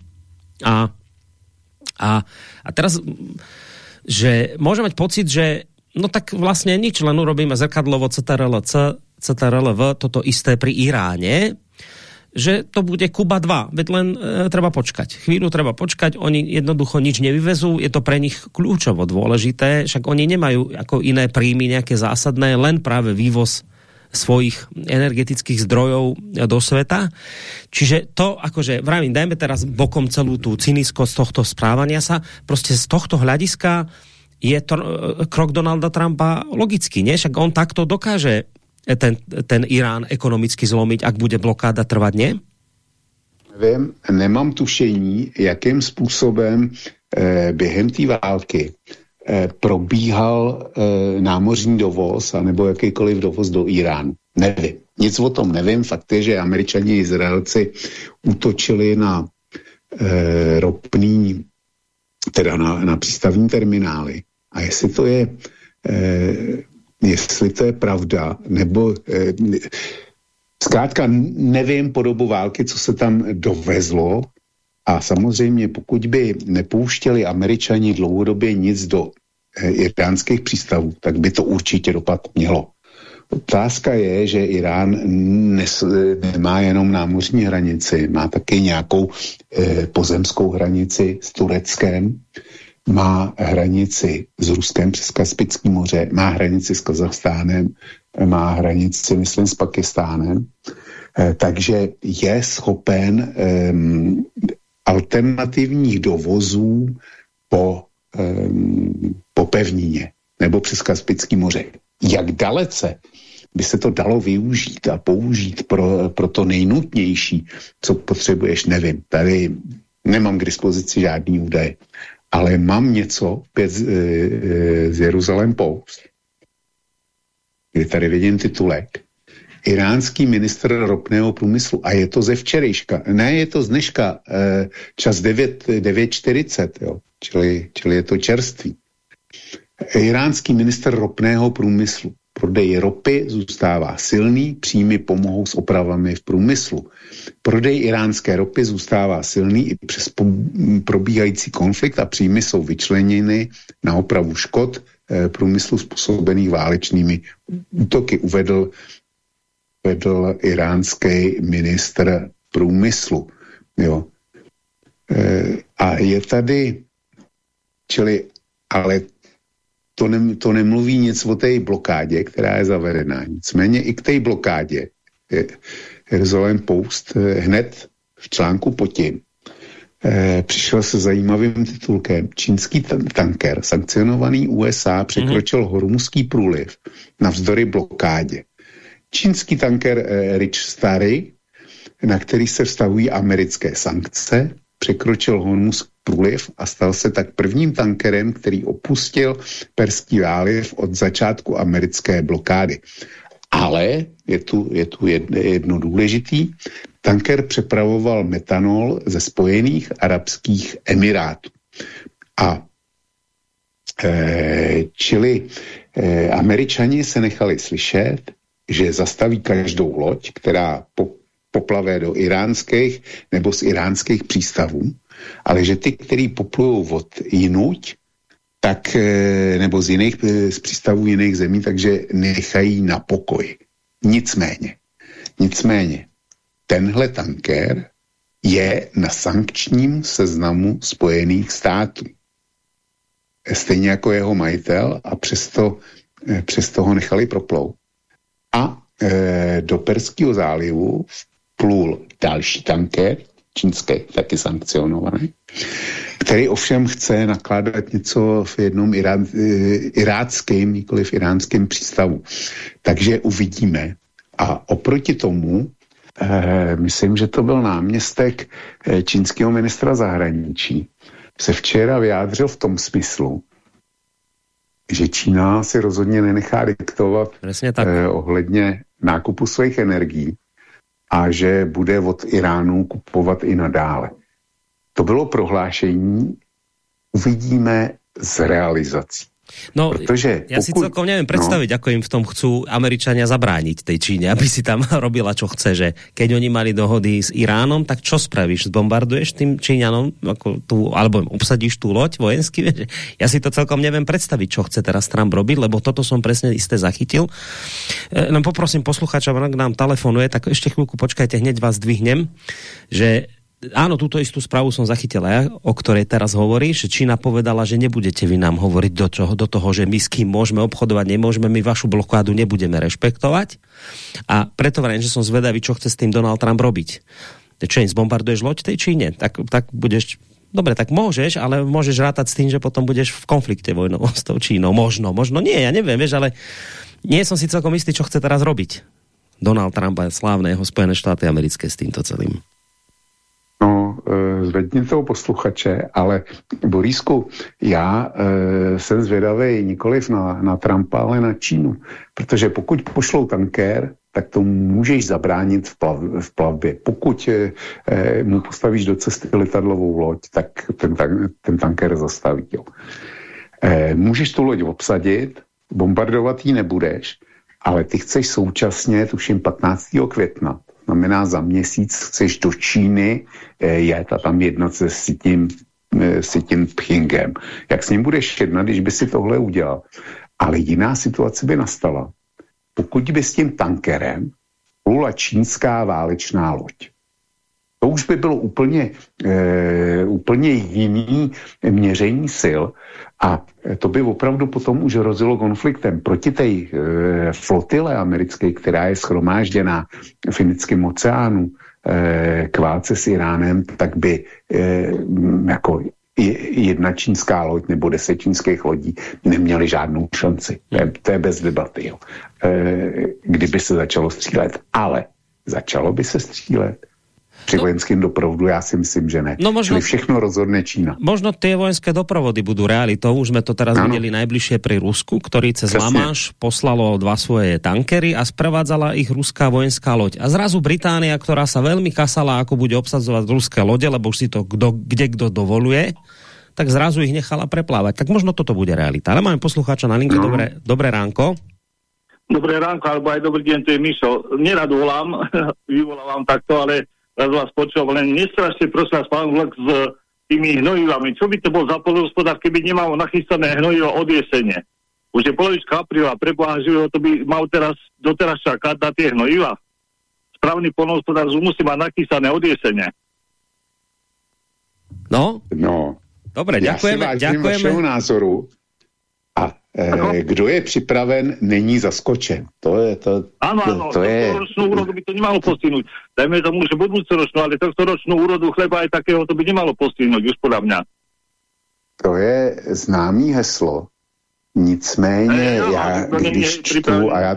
A teraz, že môže mať pocit, že no tak vlastne nič, len urobíme zrkadlovo CTRL-V, toto isté pri Iráne, že to bude Kuba 2, veď len treba počkať. Chvíľu treba počkať, oni jednoducho nič nevyvezú, je to pre nich kľúčovo dôležité, však oni nemajú ako iné príjmy nejaké zásadné, len práve vývoz svojich energetických zdrojov do sveta. Čiže to, akože vravím, dajme teraz bokom celú tú cynickosť tohto správania sa, proste z tohto hľadiska je to krok Donalda Trumpa logický, nie? Však on takto dokáže ten Irán ekonomicky zlomiť, ak bude blokáda trvať, nie? Nevím, nemám tušení, jakým způsobem během té války probíhal námořní dovoz anebo jakýkoliv dovoz do Iránu. Nevím. Nic o tom nevím. Fakt je, že Američani a Izraelci útočili na ropný, teda na přístavní terminály. A jestli to je pravda, nebo zkrátka nevím po dobu války, co se tam dovezlo, a samozřejmě pokud by nepouštěli Američani dlouhodobě nic do iránských přístavů, tak by to určitě dopad mělo. Otázka je, že Irán nemá jenom námořní hranici, má taky nějakou pozemskou hranici s Tureckem, má hranici s Ruskem přes Kaspické moře, má hranici s Kazachstánem, má hranici, myslím, s Pakistánem, takže je schopen alternativních dovozů po pevnině nebo přes Kaspické moře. Jak dalece by se to dalo využít a použít pro to nejnutnější, co potřebuješ, nevím. Tady nemám k dispozici žádný údaje, ale mám něco z Jerusalem Post, kdy tady vidím titulek. Iránský ministr ropného průmyslu, a je to ze včerejška, ne, je to z dneška, čas 9:40, jo, čili je to čerství. Iránský ministr ropného průmyslu. Prodej ropy zůstává silný, příjmy pomohou s opravami v průmyslu. Prodej iránské ropy zůstává silný i přes probíhající konflikt a příjmy jsou vyčleněny na opravu škod průmyslu způsobených válečnými útoky, uvedl iránský ministr průmyslu. Jo. A je tady, ale to nemluví nic o té blokádě, která je zavedená. Nicméně i k té blokádě Jerusalem Post hned v článku pod tím přišel se zajímavým titulkem. Čínský tanker sankcionovaný USA překročil Hormuzský průliv navzdory blokádě. Čínský tanker Rich Starry, na který se vztahují americké sankce, překročil Hormuzský průliv a stal se tak prvním tankerem, který opustil Perský záliv od začátku americké blokády. Ale je tu jedno důležitý. Tanker přepravoval metanol ze Spojených arabských emirátů. A čili Američani se nechali slyšet, že zastaví každou loď, která poplave do iránských nebo z iránských přístavů, ale že ty, který poplujou od jinuť, tak, nebo z přístavů jiných zemí, takže nechají na pokoji. Nicméně, tenhle tanker je na sankčním seznamu Spojených států. Stejně jako jeho majitel a přesto ho nechali proplout. A do Perského zálivu vplul další tanker, čínský, taky sankcionovaný, který ovšem chce nakládat něco v jednom iráckém, nikoliv iránském přístavu. Takže uvidíme. A oproti tomu, myslím, že to byl náměstek čínského ministra zahraničí, se včera vyjádřil v tom smyslu, že Čína si rozhodně nenechá diktovat ohledně nákupu svých energií a že bude od Iránu kupovat i nadále. To bylo prohlášení, uvidíme z realizací. No, ja si celkom neviem predstaviť, ako im v tom chcú Američania zabrániť tej Číne, aby si tam robila, čo chce, že keď oni mali dohody s Iránom, tak čo spravíš? Zbombarduješ tým Číňanom, alebo obsadíš tú loď vojensky? Ja si to celkom neviem predstaviť, čo chce teraz Trump robiť, lebo toto som presne isté zachytil. No poprosím poslucháča, ak nám telefonuje, tak ešte chvíľku počkajte, hneď vás dvihnem, že áno, túto istú správu som zachytila ja, o ktorej teraz hovorí, že Čína povedala, že nebudete vy nám hovoriť do toho, že my s kým môžeme obchodovať, nemôžeme, my vašu blokádu nebudeme rešpektovať. A preto vrajím, že som zvedavý, čo chce s tým Donald Trump robiť. Čo im zbombarduješ loď tej Číne? Tak budeš... Dobre, tak môžeš, ale môžeš rátať s tým, že potom budeš v konflikte vojnovom s tou Čínou. Možno nie, ja neviem, vieš, ale nie som si celkom istý, čo chce teraz robiť Donald Trump a slávne jeho Spojené štáty americké s týmto celým. No, zvedni toho posluchače, ale Borísku, já jsem zvědavý nikoliv na Trumpa, ale na Čínu, protože pokud pošlou tankér, tak to můžeš zabránit v plavbě. Pokud mu postavíš do cesty letadlovou loď, tak ten tankér zastaví. Jo. Můžeš tu loď obsadit, bombardovat ji nebudeš, ale ty chceš současně, tuším 15. května, znamená za měsíc chceš do Číny jet a tam jednat se si tím Pchingem. Jak s ním budeš jednat, když by si tohle udělal? Ale jiná situace by nastala. Pokud by s tím tankerem plula čínská válečná loď. To už by bylo úplně jiný měření sil a to by opravdu potom už hrozilo konfliktem proti té flotile americké, která je shromážděná v Indickém oceánu k válce s Iránem, tak by jako jedna čínská loď nebo 10 čínských lodí neměly žádnou šanci. To je bez debaty. Jo. Kdyby se začalo střílet. Ale začalo by se střílet. Při vojenském doprovodu já si myslím, že ne. No možno, čili všechno rozhodne Čína. Možno tie vojenské doprovody budú realitou. Už sme to teraz videli najbližšie pri Rusku, ktorý cez La Manche poslalo 2 svoje tankery a sprevádzala ich ruská vojenská loď. A zrazu Británia, ktorá sa veľmi kasala, ako bude obsadzovať ruské lode, lebo už si to kto dovoluje, tak zrazu ich nechala preplávať. Tak možno toto bude realita. Ale máme poslucháča na linke. Dobré ránko. Dobré ránko, alebo aj dobrý deň, to je Mišo. Nerad volám, vyvolávam takto, ale raz vás počul, len nestrašte, prosím vás, pán Vlk, s tými hnojivami. Čo by to bol za poľnohospodár, keby nemal nachystané hnojivo od jesene? Už je polovička apríla, preboha živého, to by mal doteraz čakať na tie hnojiva. Správny poľnohospodár musí mať nachystané od jesene. No. Dobre, ďakujeme. Já si vážím vašeho názoru. A kdo je připraven, není zaskočen. To je... Áno, tohtoročnú úrodu by to nemalo postihnúť. Dajme tomu, že budúcoročnú, ale tohtoročnú úrodu chleba aj takého to by nemalo postihnúť, už podľa mňa. To je známý heslo. Nicméně já, když čtu a já...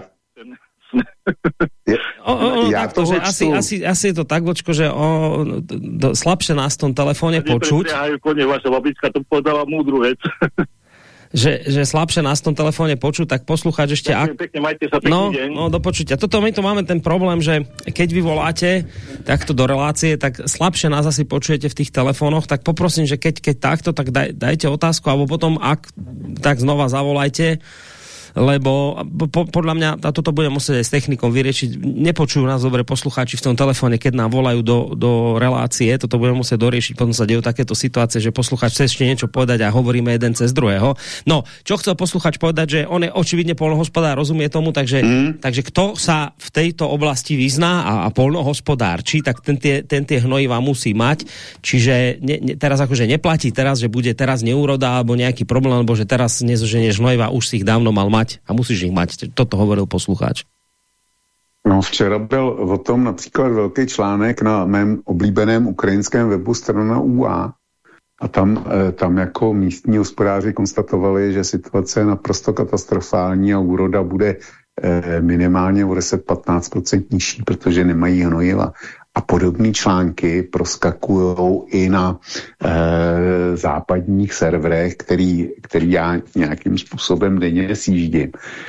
Asi je to tak, Vočko, že slabšie nás v tom telefóne počuť. Vaša babička to podáva múdru vec. Že slabšie nás v tom telefóne počuť, tak poslúchať ešte... Pekne, majte sa, pekný deň. No, do počutia. My tu máme ten problém, že keď vy voláte takto do relácie, tak slabšie nás asi počujete v tých telefónoch, tak poprosím, že keď takto, tak dajte otázku, alebo potom, ak tak znova zavolajte, lebo podľa mňa toto bude musieť aj s technikom vyriešiť. Nepočujú nás dobre poslucháči v tom telefóne, keď nám volajú do relácie. Toto budeme musieť doriešiť. Potom sa dejú takéto situácie, že poslucháč chce ešte niečo povedať a hovoríme jeden cez druhého. No, čo chcel poslucháč povedať, že on je očividne poľnohospodár, rozumie tomu, takže kto sa v tejto oblasti vyzná a poľnohospodárči, tak ten tie hnojivá musí mať. Čiže teraz akože neplatí teraz, že bude teraz neúroda alebo nejaký problém, alebo že teraz nezoženieš hnojiva, už si ich dávno mal mať a musíš ich mať. Toto hovoril poslucháč. No, včera byl o tom například velký článek na mém oblíbeném ukrajinském webu Strana UA a tam jako místní hospodáři konstatovali, že situace je naprosto katastrofální a úroda bude minimálně o 10-15% nižší, protože nemají hnojiva. A podobné články proskakujou i na západních serverech, který já nějakým způsobem denně sjíždím.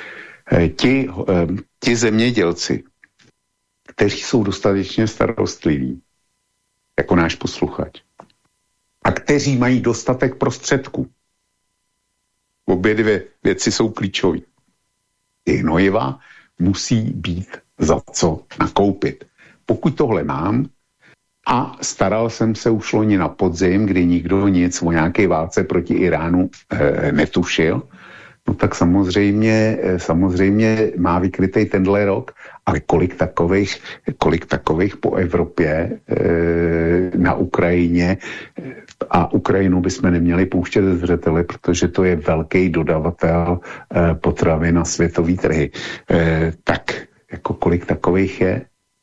Ti zemědělci, kteří jsou dostatečně starostliví, jako náš posluchač, a kteří mají dostatek prostředků. Obě dvě věci jsou klíčové. Ty hnojiva musí být za co nakoupit. Pokud tohle mám a staral jsem se už loni na podzim, kdy nikdo nic o nějaké válce proti Iránu netušil, no tak samozřejmě má vykrytej tenhle rok, ale kolik takových po Evropě na Ukrajině a Ukrajinu bychom neměli pouštět ze zřetele, protože to je velký dodavatel potravy na světový trhy. Tak jako kolik takových je?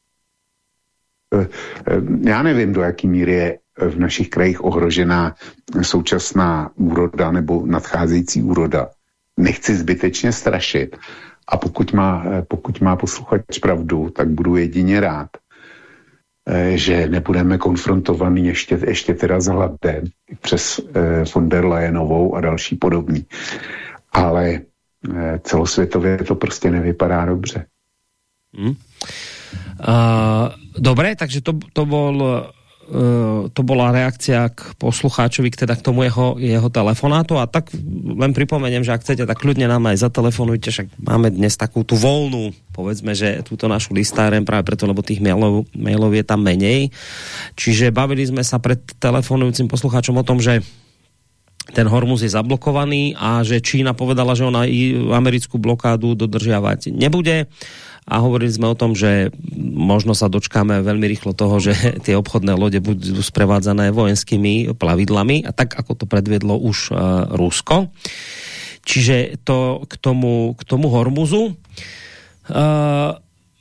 Já nevím, do jaký míry je v našich krajích ohrožená současná úroda nebo nadcházející úroda. Nechci zbytečně strašit. A pokud má posluchač pravdu, tak budu jedině rád, že nebudeme konfrontovaní ještě teda s hladem přes von der Leyenovou a další podobný. Ale celosvětově to prostě nevypadá dobře. Dobre, takže to bola reakcia k poslucháčovi, teda k tomu jeho telefonátu a tak len pripomeniem, že ak chcete, tak kľudne nám aj zatelefonujte, však máme dnes takú tú voľnú, povedzme, že túto našu listáren práve preto, lebo tých mailov je tam menej. Čiže bavili sme sa pred telefonujúcim poslucháčom o tom, že ten Hormuz je zablokovaný a že Čína povedala, že ona americkú blokádu dodržiavať nebude. A hovorili sme o tom, že možno sa dočkáme veľmi rýchlo toho, že tie obchodné lode budú sprevádzané vojenskými plavidlami, a tak ako to predviedlo už Rusko. Čiže to k tomu Hormuzu.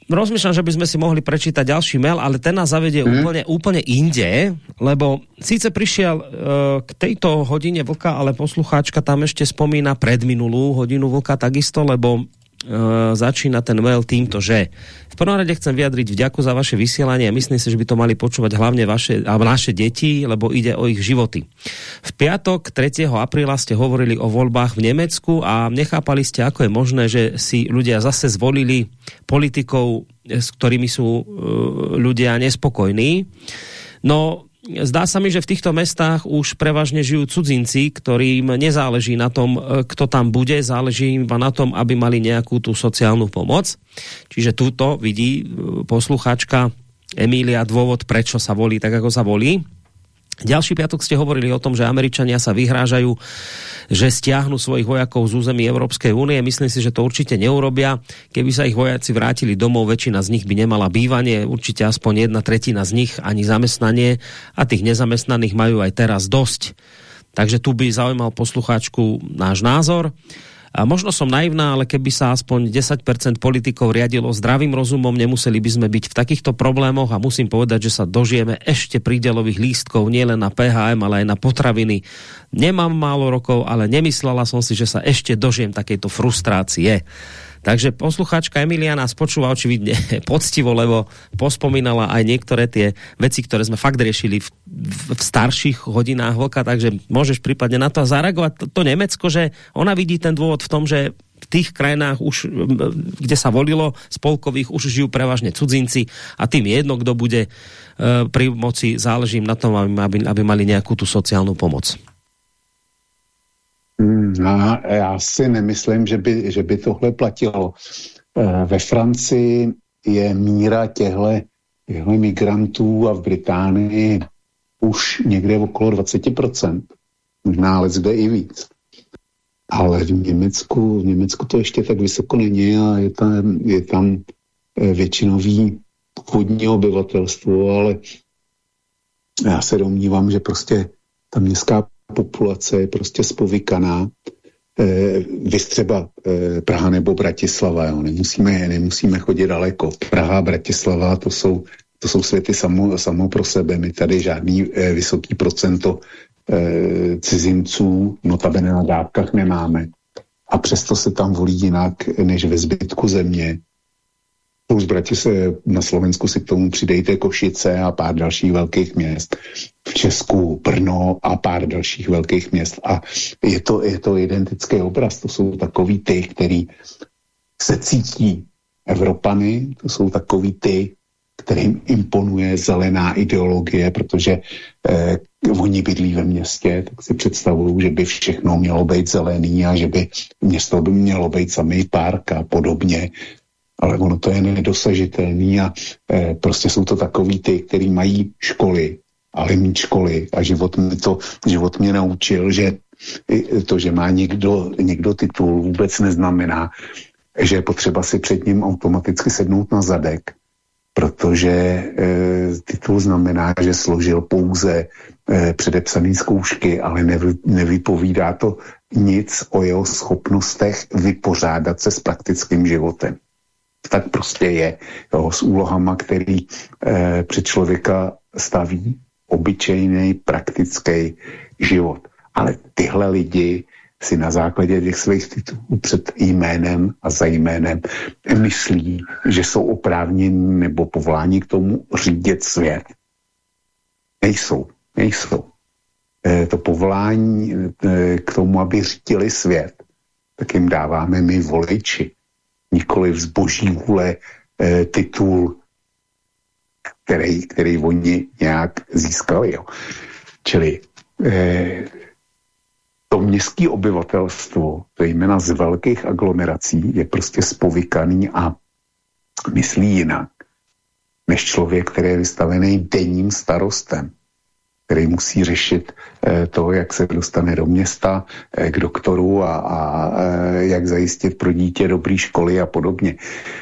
rozmýšľam, že by sme si mohli prečítať ďalší mail, ale ten nás zavedie úplne inde, lebo síce prišiel k tejto hodine vlka, ale poslucháčka tam ešte spomína predminulú hodinu vlka takisto, lebo začína ten mail týmto, že v prvom rade chcem vyjadriť vďaku za vaše vysielanie a myslím si, že by to mali počúvať hlavne naše deti, lebo ide o ich životy. V piatok 3. apríla ste hovorili o voľbách v Nemecku a nechápali ste, ako je možné, že si ľudia zase zvolili politikov, s ktorými sú ľudia nespokojní. No, zdá sa mi, že v týchto mestách už prevažne žijú cudzinci, ktorým nezáleží na tom, kto tam bude, záleží iba na tom, aby mali nejakú tú sociálnu pomoc. Čiže túto vidí poslucháčka Emília dôvod, prečo sa volí tak, ako sa volí. Ďalší piatok ste hovorili o tom, že Američania sa vyhrážajú, že stiahnu svojich vojakov z území Európskej únie. Myslím si, že to určite neurobia. Keby sa ich vojaci vrátili domov, väčšina z nich by nemala bývanie, určite aspoň 1/3 z nich ani zamestnanie a tých nezamestnaných majú aj teraz dosť. Takže tu by zaujímal poslucháčku náš názor. A možno som naivná, ale keby sa aspoň 10% politikov riadilo zdravým rozumom, nemuseli by sme byť v takýchto problémoch a musím povedať, že sa dožijeme ešte prídelových lístkov nielen na PHM, ale aj na potraviny. Nemám málo rokov, ale nemyslela som si, že sa ešte dožijem takejto frustrácie. Takže poslucháčka Emilia nás počúva očividne poctivo, lebo pospomínala aj niektoré tie veci, ktoré sme fakt riešili v starších hodinách vlka, takže môžeš prípadne na to zareagovať. To Nemecko, že ona vidí ten dôvod v tom, že v tých krajinách už, kde sa volilo spolkových, už žijú prevažne cudzinci a tým jedno, kto bude pri moci, záleží im na tom, aby mali nejakú tú sociálnu pomoc. Já si nemyslím, že by tohle platilo. Ve Francii je míra těchto migrantů a v Británii už někde okolo 20%. Možná ale zde i víc. Ale v Německu to ještě tak vysoko není a je tam většinový původní obyvatelstvo, ale já se domnívám, že prostě ta městská populace je prostě spovykaná. Vy třeba Praha nebo Bratislava, jo. Nemusíme chodit daleko. Praha, Bratislava, to jsou světy samo pro sebe. My tady žádný vysoký procento cizinců, notabene na dávkách nemáme. A přesto se tam volí jinak, než ve zbytku země. Plus na Slovensku si k tomu přidejte Košice a pár dalších velkých měst. V Česku Brno a pár dalších velkých měst. A je to identický obraz. To jsou takový ty, který se cítí Evropany. To jsou takový ty, kterým imponuje zelená ideologie, protože oni bydlí ve městě, tak si představují, že by všechno mělo být zelený a že by město by mělo být samý park a podobně. Ale ono to je nedosažitelný a prostě jsou to takový ty, který mají školy, ale mít školy a život mě naučil, že to, že má někdo titul, vůbec neznamená, že je potřeba si před ním automaticky sednout na zadek, protože titul znamená, že složil pouze předepsané zkoušky, ale nevypovídá to nic o jeho schopnostech vypořádat se s praktickým životem. Tak prostě je, jo, s úlohama, který před člověka staví obyčejný praktický život. Ale tyhle lidi si na základě těch svých titulů před jménem a za jménem myslí, že jsou oprávněni nebo povoláni k tomu řídit svět. Nejsou. To povolání k tomu, aby řídili svět, tak jim dáváme my voliči. Nikoli z boží vůle titul, který oni nějak získali. Jo. Čili to městské obyvatelstvo, zejména z velkých aglomerací, je prostě spovykaný a myslí jinak, než člověk, který je vystavený denním starostem, který musí řešit to, jak se dostane do města, k doktoru a jak zajistit pro dítě dobré školy a podobně.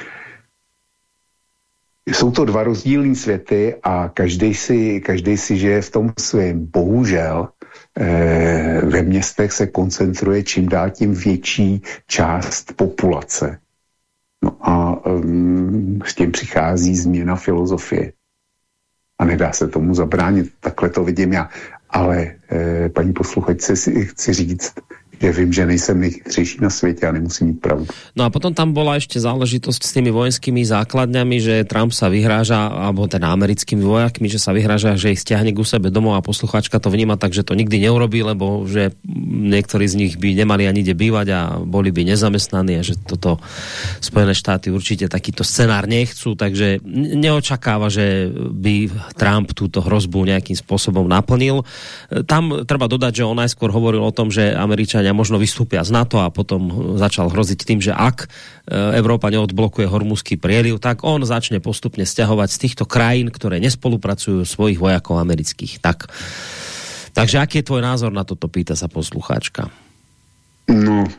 Jsou to dva rozdílné světy a každý si žije v tom svém. Bohužel ve městech se koncentruje čím dál tím větší část populace. No a s tím přichází změna filozofie. A nedá se tomu zabránit, takhle to vidím já. Ale paní posluchačce chci říct, že vím, že nejsem nejchytřejší na světě a nemusím mít pravdu. No a potom tam bola ešte záležitosť s tými vojenskými základňami, že Trump sa vyhráža, alebo teda americkými vojakmi, že sa vyhráža, že ich stiahne ku sebe domov a poslucháčka to vníma tak, že to nikdy neurobí, lebo že niektorí z nich by nemali ani kde bývať a boli by nezamestnaní a že toto Spojené štáty určite takýto scenár nechcú, takže neočakáva, že by Trump túto hrozbu nejakým spôsobom naplnil. Tam treba dodať, že on najskôr hovoril o tom, že Američania možno vystúpia z NATO a potom začal hroziť tým, že ak Európa neodblokuje Hormuzský prieliv, tak on začne postupne sťahovať z týchto krajín, ktoré nespolupracujú, svojich vojakov amerických. Takže aký je tvoj názor na toto, pýta sa poslucháčka. No,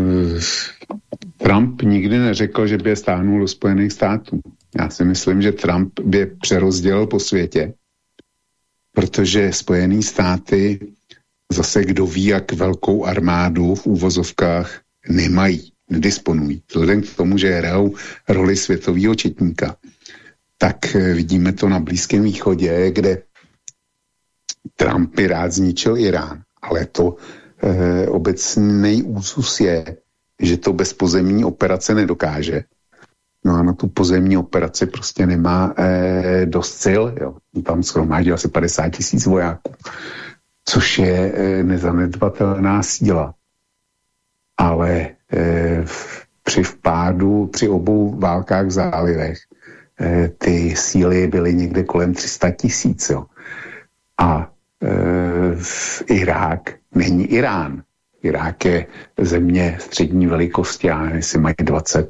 Trump nikdy neřekl, že by je stáhnul do Spojených států. Já si myslím, že Trump by je přerozdělil po světě, protože Spojené státy zase kdo ví, jak velkou armádu v úvozovkách nemají, nedisponují. Vzhledem k tomu, že hrajou roli světového četníka, tak vidíme to na Blízkém východě, kde Trump by rád zničil Irán, ale to obecný úzus je, že to bez pozemní operace nedokáže. No a na tu pozemní operaci prostě nemá dost sil. Jo. Tam shromáždí asi 50 000 vojáků, což je nezanedbatelná síla. Ale při obou válkách v zálivech ty síly byly někde kolem 300 000. Jo. A Irák není Irán. Irák je země střední velikosti, já nevím, jestli mají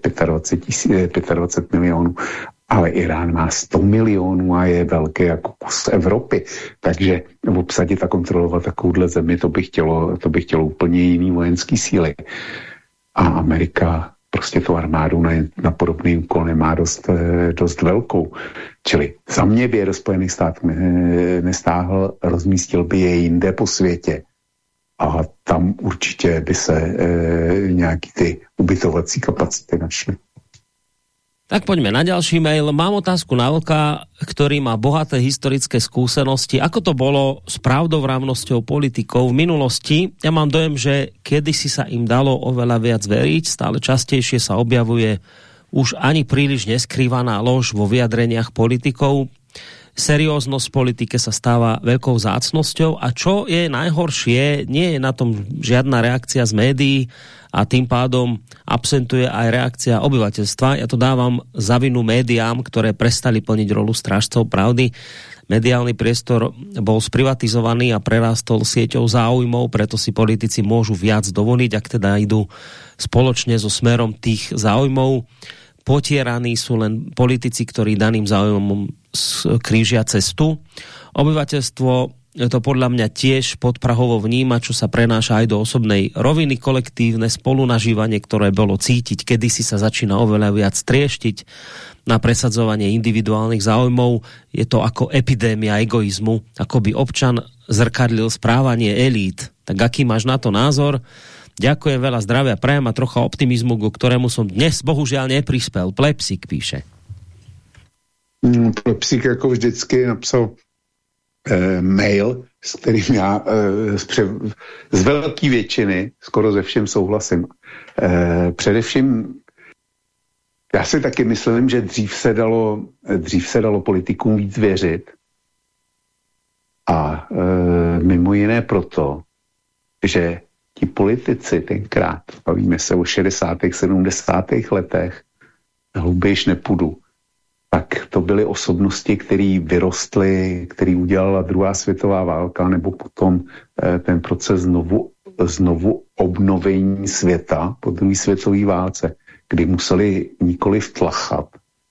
25 milionů, ale Irán má 100 milionů a je velký jako kus Evropy. Takže obsadit a kontrolovat takovouhle zemi, to by chtělo úplně jiný vojenský síly. A Amerika prostě tu armádu na podobný úkol nemá dost velkou. Čili za mě by je do Spojených států nestáhl, rozmístil by je jinde po světě. A tam určitě by se nějaký ty ubytovací kapacity našly. Tak poďme na ďalší mail. Mám otázku na Vlka, ktorý má bohaté historické skúsenosti. Ako to bolo s pravdovravnosťou politikov v minulosti? Ja mám dojem, že kedysi sa im dalo oveľa viac veriť, stále častejšie sa objavuje už ani príliš neskrývaná lož vo vyjadreniach politikov. Serióznosť v politike sa stáva veľkou vzácnosťou a čo je najhoršie, nie je na tom žiadna reakcia z médií a tým pádom absentuje aj reakcia obyvateľstva. Ja to dávam za vinu médiám, ktoré prestali plniť rolu strážcov pravdy. Mediálny priestor bol sprivatizovaný a prerástol sieťou záujmov, preto si politici môžu viac dovoliť, ak teda idú spoločne so smerom tých záujmov. Potieraní sú len politici, ktorí daným záujmom krížia cestu. Obyvateľstvo to podľa mňa tiež podprahovo vníma, čo sa prenáša aj do osobnej roviny. Kolektívne spolunažívanie, ktoré bolo cítiť, kedysi sa začína oveľa viac trieštiť na presadzovanie individuálnych záujmov. Je to ako epidémia egoizmu, ako by občan zrkadlil správanie elít. Tak aký máš na to názor? Ďakujem, veľa zdravia, prajem a trocha optimizmu, ku ktorému som dnes bohužiaľ neprispel. Plepsik píše. Plepsik jako vždycky napsal mail, s kterým já z velké většiny skoro ze všem souhlasím. Především já si taky myslím, že dřív se dalo politikům víc věřit. A mimo jiné proto, že ti politici tenkrát, bavíme se o 60. 70. letech, hloubějš nepůjdu, tak to byly osobnosti, které vyrostly, který udělala druhá světová válka, nebo potom ten proces znovu obnovení světa po druhé světové válce, kdy museli nikoliv tlachat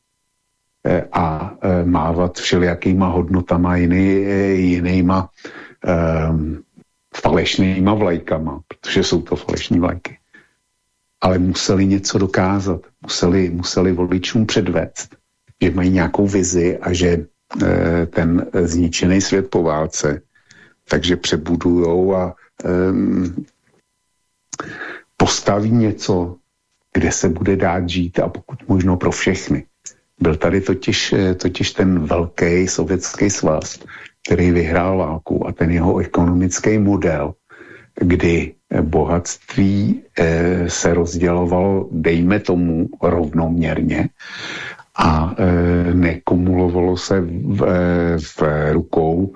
a mávat všelijakýma hodnotama jinýma falešnýma vlajkama, protože jsou to falešní vlajky. Ale museli něco dokázat, museli voličům předvést, že mají nějakou vizi a že ten zničený svět po válce, takže přebudujou a postaví něco, kde se bude dát žít a pokud možno pro všechny. Byl tady totiž ten velký sovětský svaz, který vyhrál válku a ten jeho ekonomický model, kdy bohatství se rozdělovalo, dejme tomu, rovnoměrně a nekumulovalo se v rukou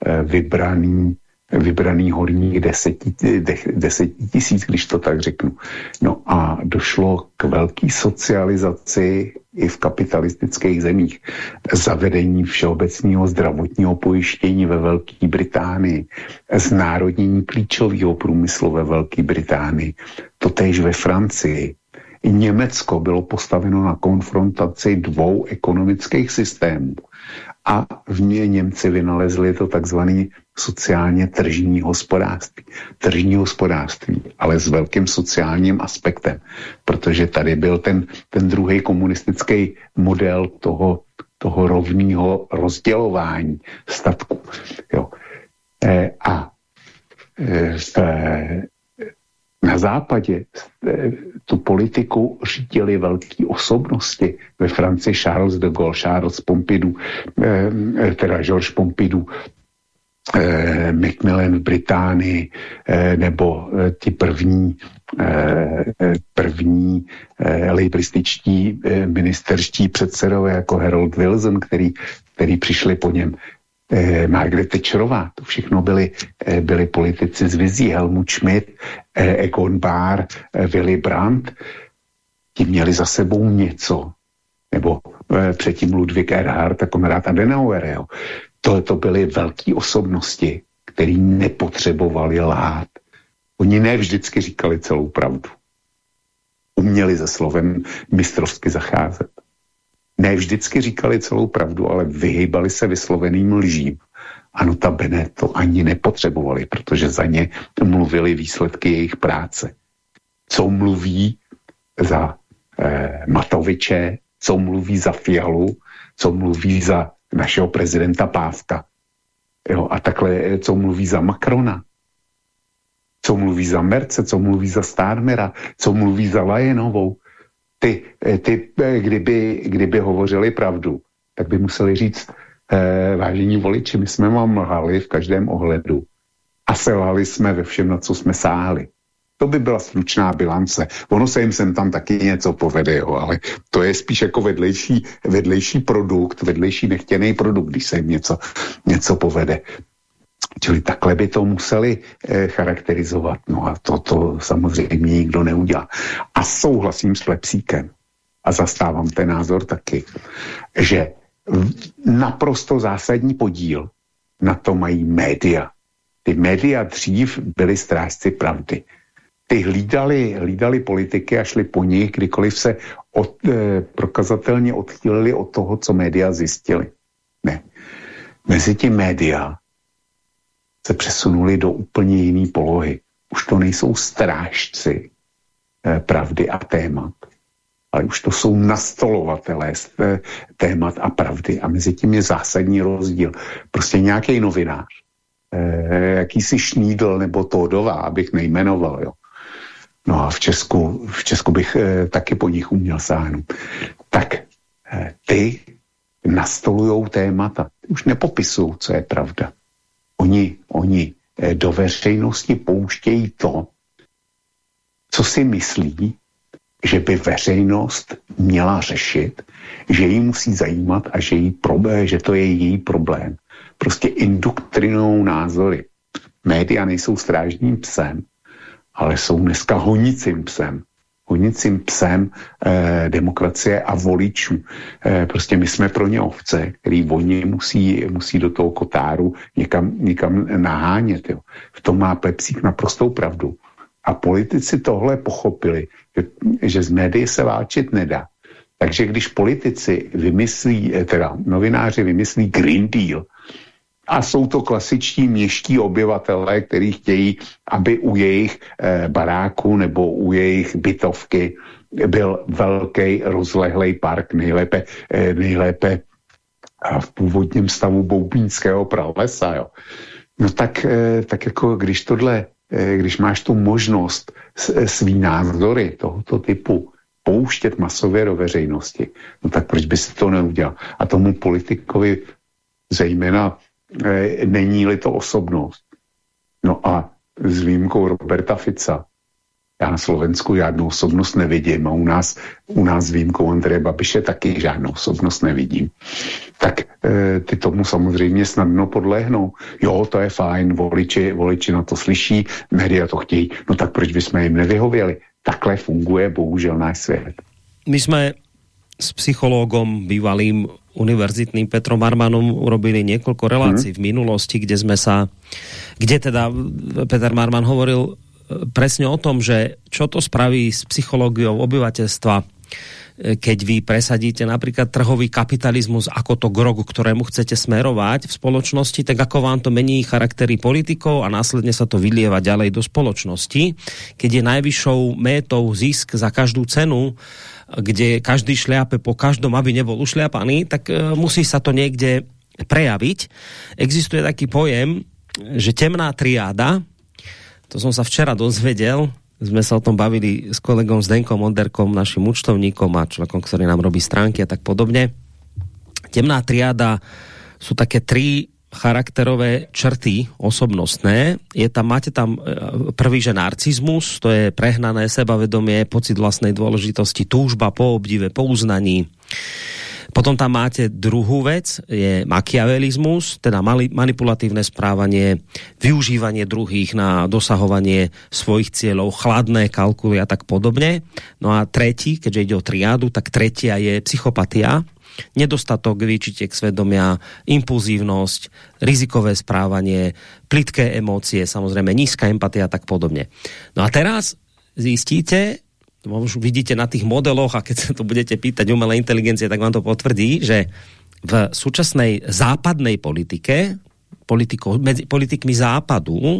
vybraný horník 10 000, když to tak řeknu. No a došlo k velké socializaci i v kapitalistických zemích. Zavedení všeobecného zdravotního pojištění ve Velké Británii, znárodnění klíčového průmyslu ve Velké Británii, totéž ve Francii. I Německo bylo postaveno na konfrontaci dvou ekonomických systémů. A v ní Němci vynalezli to takzvané sociálně tržní hospodářství. Tržní hospodářství, ale s velkým sociálním aspektem, protože tady byl ten druhý komunistický model toho rovného rozdělování statku. Jo. Na západě tu politiku řídili velké osobnosti. Ve Francii Charles de Gaulle, Charles Pompidou, teda Georges Pompidou, Macmillan v Británii, nebo ti první lejbrističtí ministerští předsedové jako Harold Wilson, který přišli po něm. Margaret Thatcherová, to všechno byli politici z vizí, Helmut Schmidt, Egon Bahr, Willy Brandt, ti měli za sebou něco, nebo předtím Ludwig Erhard a Konrad Adenauer, jo. To byly velké osobnosti, který nepotřebovali lhát. Oni ne vždycky říkali celou pravdu. Uměli se slovem mistrovsky zacházet. Ne vždycky říkali celou pravdu, ale vyhýbali se vysloveným lžím. A notabene to ani nepotřebovali, protože za ně mluvili výsledky jejich práce. Co mluví za Matoviče, co mluví za Fialu, co mluví za našeho prezidenta Pávka. Jo, a takhle, co mluví za Macrona, co mluví za Merce, co mluví za Starmera, co mluví za Lajenovou. Ty kdyby hovořili pravdu, tak by museli říct, vážení voliči, my jsme vám lhali v každém ohledu a selhali jsme ve všem, na co jsme sáhli. To by byla stručná bilance. Ono se jim sem tam taky něco povede, jo, ale to je spíš jako vedlejší produkt, vedlejší nechtěný produkt, když se jim něco povede. Čili takhle by to museli charakterizovat. No a to samozřejmě nikdo neudělá. A souhlasím s Plepsíkem a zastávám ten názor taky, že naprosto zásadní podíl na to mají média. Ty média dřív byly strážci pravdy. Ty hlídali politiky a šli po nich, kdykoliv se prokazatelně odchýlili od toho, co média zjistili. Ne. Mezi tím média se přesunuli do úplně jiné polohy. Už to nejsou strážci pravdy a témat, ale už to jsou nastolovatelé témat a pravdy a mezi tím je zásadní rozdíl. Prostě nějaký novinář, jakýsi Šnídl nebo Tódová, abych nejmenoval, jo. No a v Česku bych taky po nich uměl sáhnout. Tak ty nastolujou témata, už nepopisují, co je pravda. Oni do veřejnosti pouštějí to, co si myslí, že by veřejnost měla řešit, že jí musí zajímat a že to je její problém. Prostě indoktrinují názory. Média nejsou strážním psem, ale jsou dneska honicím psem demokracie a voličů. Prostě my jsme pro ně ovce, který oni musí do toho kotáru někam nahánět. Jo. V tom má Plepsík naprostou pravdu. A politici tohle pochopili, že z médií se válčit nedá. Takže když politici novináři vymyslí Green Deal, a jsou to klasičtí městští obyvatelé, kteří chtějí, aby u jejich baráku nebo u jejich bytovky byl velký rozlehlej park, nejlépe v původním stavu Boubínského pralesa. Jo. No tak jako když máš tu možnost svý názory tohoto typu pouštět masově do veřejnosti, no tak proč by si to neudělal? A tomu politikovi zejména není-li to osobnost. No a s výjimkou Roberta Fica, já na Slovensku žádnou osobnost nevidím a u nás s výjimkou Andreje Babiše taky žádnou osobnost nevidím. Tak ty tomu samozřejmě snadno podlehnou. Jo, to je fajn, voliči na to slyší, média to chtějí, no tak proč bychom jim nevyhověli? Takhle funguje bohužel náš svět. My jsme s psychológom bývalým univerzitným Petrom Marmanom urobili niekoľko relácií v minulosti, kde teda Peter Marman hovoril presne o tom, že čo to spraví s psychológiou obyvateľstva, keď vy presadíte napríklad trhový kapitalizmus ako to gro, ktorému chcete smerovať v spoločnosti, tak ako vám to mení charaktery politikov a následne sa to vylieva ďalej do spoločnosti, keď je najvyššou métou zisk za každú cenu, kde každý šliape po každom, aby nebol ušliapaný, tak musí sa to niekde prejaviť. Existuje taký pojem, že temná triáda, to som sa včera dozvedel, sme sa o tom bavili s kolegom Zdenkom Onderkom, našim účtovníkom a človekom, ktorý nám robí stránky a tak podobne. Temná triáda sú také 3 charakterové črty osobnostné. Máte tam prvý, že narcizmus, to je prehnané sebavedomie, pocit vlastnej dôležitosti, túžba po obdive, po uznaní. Potom tam máte druhú vec, je machiavelizmus, teda manipulatívne správanie, využívanie druhých na dosahovanie svojich cieľov, chladné kalkuly a tak podobne. No a tretí, keďže ide o triádu, tak tretia je psychopatia, nedostatok výčitek svedomia, impulzívnosť, rizikové správanie, plitké emócie, samozrejme nízka empatia a tak podobne. No a teraz zistíte, už vidíte na tých modeloch a keď sa to budete pýtať umelej inteligencie, tak vám to potvrdí, že v súčasnej západnej politike, medzi politikmi západu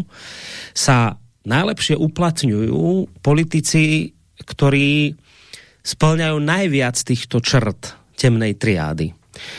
sa najlepšie uplatňujú politici, ktorí spĺňajú najviac týchto črt temnej triády.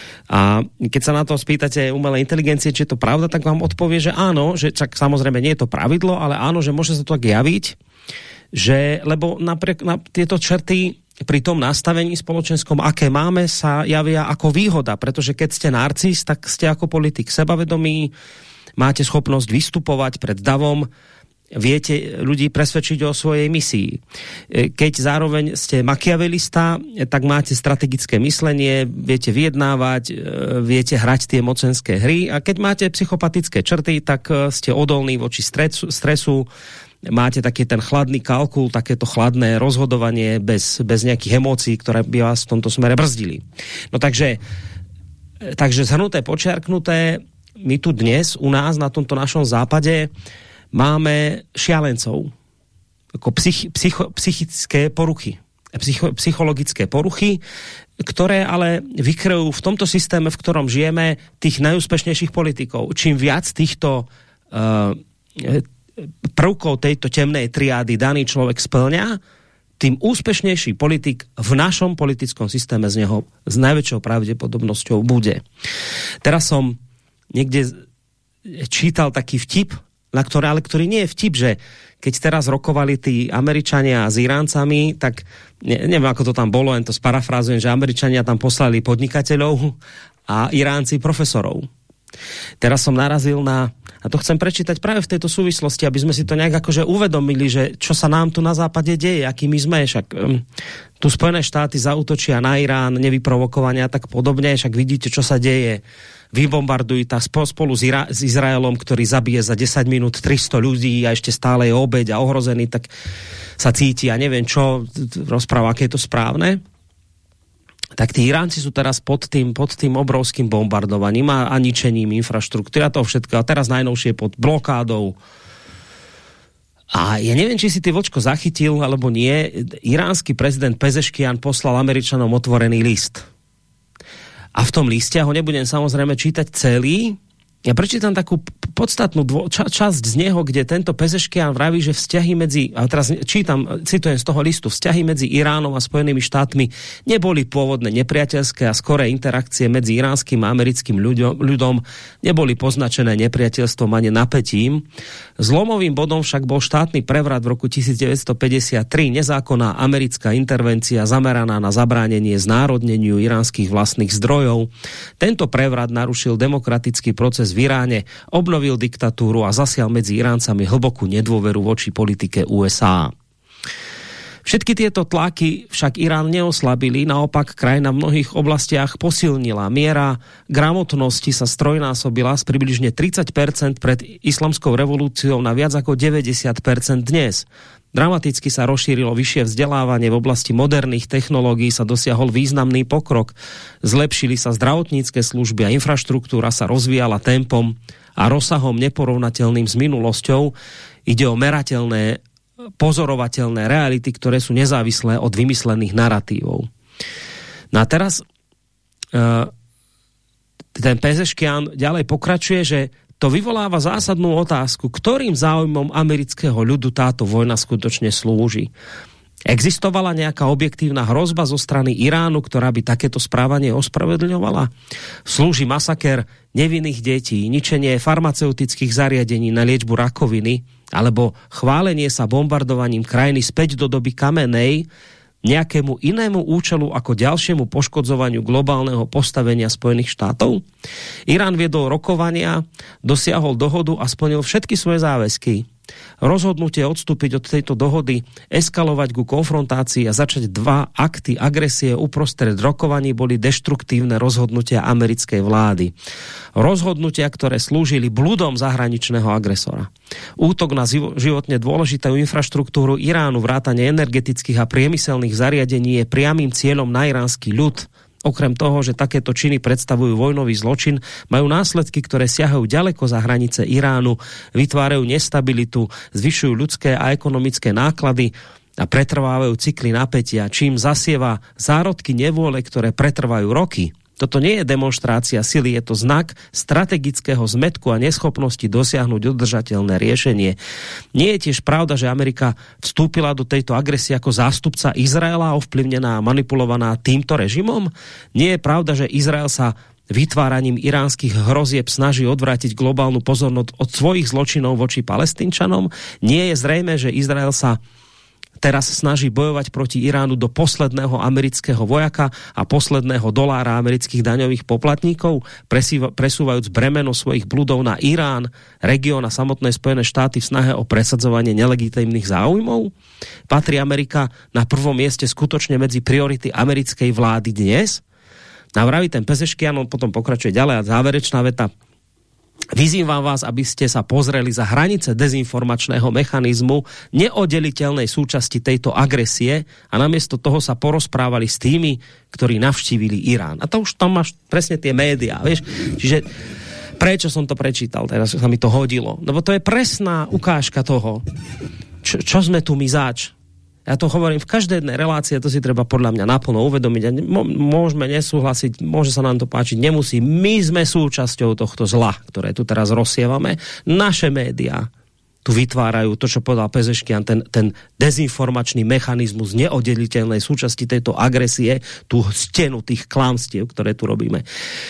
A keď sa na to spýtate umelej inteligencie, či je to pravda, tak vám odpovie, že áno, že čak samozrejme nie je to pravidlo, ale áno, že môže sa to tak javiť, že, lebo tieto črty pri tom nastavení spoločenskom, aké máme, sa javia ako výhoda, pretože keď ste narcis, tak ste ako politik sebavedomí, máte schopnosť vystupovať pred davom, viete ľudí presvedčiť o svojej misii. Keď zároveň ste machiavelista, tak máte strategické myslenie, viete vyjednávať, viete hrať tie mocenské hry a keď máte psychopatické črty, tak ste odolní voči stresu, máte taký ten chladný kalkul, takéto chladné rozhodovanie bez nejakých emócií, ktoré by vás v tomto smere brzdili. No takže zhrnuté, počiarknuté, my tu dnes u nás na tomto našom západe máme šialencov, ako psychické poruchy, psychologické poruchy, ktoré ale vykryjú v tomto systéme, v ktorom žijeme, tých najúspešnejších politikov. Čím viac týchto prvkov tejto temnej triády daný človek spĺňa, tým úspešnejší politik v našom politickom systéme z neho s najväčšou pravdepodobnosťou bude. Teraz som niekde čítal taký vtip, ktorý nie je vtip, že keď teraz rokovali tí Američania s Iráncami, tak neviem, ako to tam bolo, len to sparafrázujem, že Američania tam poslali podnikateľov a Iránci profesorov. Teraz som narazil a to chcem prečítať práve v tejto súvislosti, aby sme si to nejak akože uvedomili, že čo sa nám tu na západe deje, aký my sme, však tu Spojené štáty zaútočia na Irán, nevyprovokovania a tak podobne, však vidíte, čo sa deje. Vybombardujú tá spolu s Izraelom, ktorý zabije za 10 minút 300 ľudí a ešte stále je obeť a ohrozený, tak sa cíti a neviem čo, rozpráva, aké je to správne. Tak tí Iránci sú teraz pod tým obrovským bombardovaním a ničením infraštruktúry a toho všetko. A teraz najnovšie pod blokádou. A ja neviem, či si ty, Vočko, zachytil, alebo nie. Iránsky prezident Pezeškian poslal Američanom otvorený list. A v tom liste, ja ho nebudem samozrejme čítať celý, Ja prečítam takú podstatnú časť z neho, kde tento Pezeškian vraví, že vzťahy medzi, a teraz citujem z toho listu, vzťahy medzi Iránom a Spojenými štátmi neboli pôvodne nepriateľské a skoré interakcie medzi iránskym a americkým ľudom neboli poznačené nepriateľstvom ani napätím. Zlomovým bodom však bol štátny prevrat v roku 1953, nezákonná americká intervencia zameraná na zabránenie znárodneniu iránskych vlastných zdrojov. Tento prevrat narušil demokratický proces v Iráne, obnovil diktatúru a zasial medzi Iráncami hlbokú nedôveru voči politike USA. Všetky tieto tlaky však Irán neoslabili, naopak krajina v mnohých oblastiach posilnila. Miera gramotnosti sa strojnásobila z približne 30% pred islamskou revolúciou na viac ako 90% dnes. Dramaticky sa rozšírilo vyššie vzdelávanie, v oblasti moderných technológií sa dosiahol významný pokrok, zlepšili sa zdravotnícke služby a infraštruktúra sa rozvíjala tempom a rozsahom neporovnateľným s minulosťou. Ide o merateľné, pozorovateľné reality, ktoré sú nezávislé od vymyslených naratívov. No a teraz ten Pezeškian ďalej pokračuje, že to vyvoláva zásadnú otázku, ktorým záujmom amerického ľudu táto vojna skutočne slúži. Existovala nejaká objektívna hrozba zo strany Iránu, ktorá by takéto správanie ospravedlňovala? Slúži masaker nevinných detí, ničenie farmaceutických zariadení na liečbu rakoviny, alebo chválenie sa bombardovaním krajiny späť do doby kamenej, nejakému inému účelu ako ďalšiemu poškodzovaniu globálneho postavenia Spojených štátov? Irán viedol rokovania, dosiahol dohodu a splnil všetky svoje záväzky. Rozhodnutie odstúpiť od tejto dohody, eskalovať ku konfrontácii a začať dva akty agresie uprostred rokovaní boli deštruktívne rozhodnutia americkej vlády. Rozhodnutia, ktoré slúžili bludom zahraničného agresora. Útok na životne dôležitú infraštruktúru Iránu, vrátane energetických a priemyselných zariadení je priamym cieľom na iránsky ľud. Okrem toho, že takéto činy predstavujú vojnový zločin, majú následky, ktoré siahajú ďaleko za hranice Iránu, vytvárajú nestabilitu, zvyšujú ľudské a ekonomické náklady a pretrvávajú cykly napätia, čím zasieva zárodky nevôle, ktoré pretrvajú roky. Toto nie je demonštrácia sily, je to znak strategického zmätku a neschopnosti dosiahnuť udržateľné riešenie. Nie je tiež pravda, že Amerika vstúpila do tejto agresie ako zástupca Izraela, ovplyvnená a manipulovaná týmto režimom? Nie je pravda, že Izrael sa vytváraním iránskych hrozieb snaží odvrátiť globálnu pozornosť od svojich zločinov voči Palestínčanom? Nie je zrejmé, že Izrael sa teraz snaží bojovať proti Iránu do posledného amerického vojaka a posledného dolára amerických daňových poplatníkov, presúvajúc bremeno svojich bludov na Irán, región a samotné Spojené štáty v snahe o presadzovanie nelegitímnych záujmov? Patrí Amerika na prvom mieste skutočne medzi priority americkej vlády dnes? Navraví ten Pezeškian, on potom pokračuje ďalej a záverečná veta. Vyzývam vás, aby ste sa pozreli za hranice dezinformačného mechanizmu neoddeliteľnej súčasti tejto agresie a namiesto toho sa porozprávali s tými, ktorí navštívili Irán. A to už tam máš presne tie médiá, vieš. Čiže prečo som to prečítal, teraz sa mi to hodilo? Lebo to je presná ukážka toho, čo sme tu my zač. Ja to hovorím v každej jednej relácii, to si treba podľa mňa naplno uvedomiť. A môžeme nesúhlasiť, môže sa nám to páčiť, nemusí. My sme súčasťou tohto zla, ktoré tu teraz rozsievame. Naše médiá tu vytvárajú to, čo povedal Pezeškian, ten dezinformačný mechanizmus neoddeliteľnej súčasti tejto agresie, tú stenu tých klamstiev, ktoré tu robíme.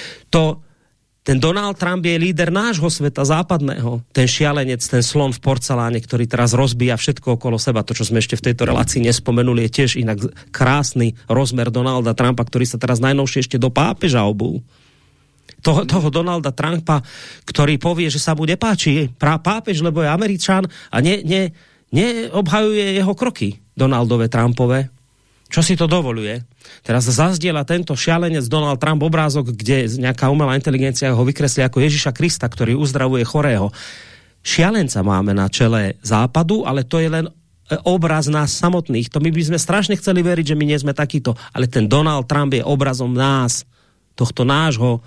Ten Donald Trump je líder nášho sveta západného. Ten šialenec, ten slon v porceláne, ktorý teraz rozbíja všetko okolo seba. To, čo sme ešte v tejto relácii nespomenuli, je tiež inak krásny rozmer Donalda Trumpa, ktorý sa teraz najnovšie ešte do pápeža obul. Toho Donalda Trumpa, ktorý povie, že sa mu nepáči pápež, lebo je Američan a neobhajuje jeho kroky Donaldove Trumpove. Čo si to dovoluje? Teraz zazdieľa tento šialenec Donald Trump obrázok, kde nejaká umelá inteligencia ho vykreslí ako Ježiša Krista, ktorý uzdravuje chorého. Šialenca máme na čele západu, ale to je len obraz nás samotných. To my by sme strašne chceli veriť, že my nie sme takíto. Ale ten Donald Trump je obrazom nás, tohto nášho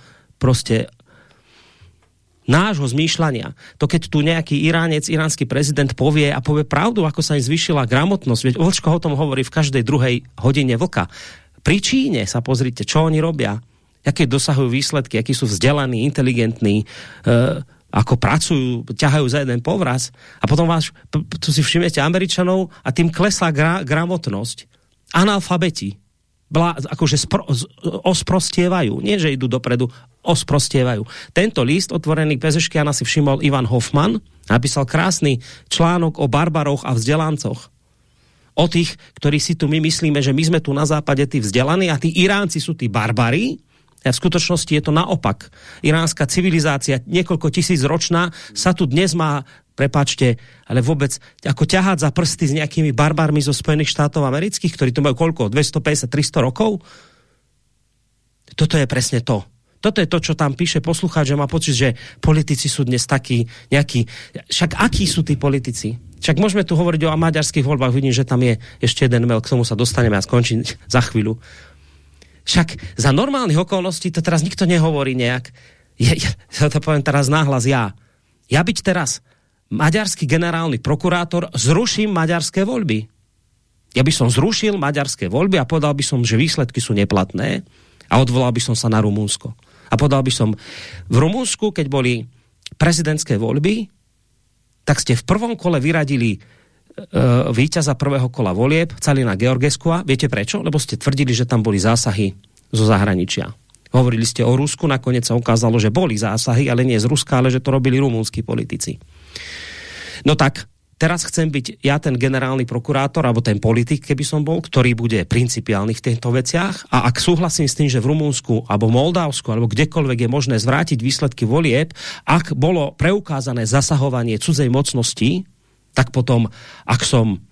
nášho zmýšľania. To keď tu nejaký iránsky prezident povie pravdu, ako sa im zvýšila gramotnosť, veď Vlčko o tom hovorí v každej druhej hodine vlka. Pri Číne sa pozrite, čo oni robia. aké dosahujú výsledky, akí sú vzdelaní, inteligentní, ako pracujú, ťahajú za jeden povraz. A potom tu si všimnete Američanov a tým klesá gramotnosť. Analfabeti. Akože osprostievajú. Nie, že idú dopredu, osprostievajú. Tento list, otvorený Pezeškiana, si všimol Ivan Hoffman, napísal krásny článok o barbaroch a vzdelancoch. O tých, ktorí si tu my myslíme, že my sme tu na západe tí vzdelaní a tí Iránci sú tí barbari. A v skutočnosti je to naopak. Iránska civilizácia, niekoľko tisíc ročná, sa tu dnes má, prepáčte, ale vôbec ako ťahať za prsty s nejakými barbarmi zo Spojených štátov amerických, ktorí tu majú koľko? 250-300 rokov? Toto je presne to. Toto je to, čo tam píše poslucháč, že má pocit, že politici sú dnes takí nejakí... Však akí sú tí politici? Však môžeme tu hovoriť o maďarských voľbách, vidím, že tam je ešte jeden mail, k tomu sa dostaneme a skončím za chvíľu. Však za normálnych okolností to teraz nikto nehovorí nejak. Ja to poviem teraz nahlas ja. Ja byť teraz maďarský generálny prokurátor, zruším maďarské voľby. Ja by som zrušil maďarské voľby a povedal by som, že výsledky sú neplatné a odvolal by som sa na Rumunsko. A povedal by som, v Rumunsku, keď boli prezidentské voľby, tak ste v prvom kole vyradili víťaza prvého kola volieb, Calina Georgescua. Viete prečo? Lebo ste tvrdili, že tam boli zásahy zo zahraničia. Hovorili ste o Rusku, nakoniec sa ukázalo, že boli zásahy, ale nie z Ruska, ale že to robili rumúnski politici. No tak, teraz chcem byť ja ten generálny prokurátor, alebo ten politik, keby som bol, ktorý bude principiálny v týchto veciach. A ak súhlasím s tým, že v Rumunsku, alebo Moldavsku, alebo kdekoľvek je možné zvrátiť výsledky volieb, ak bolo preukázané zasahovanie cudzej mocnosti, tak potom, ak som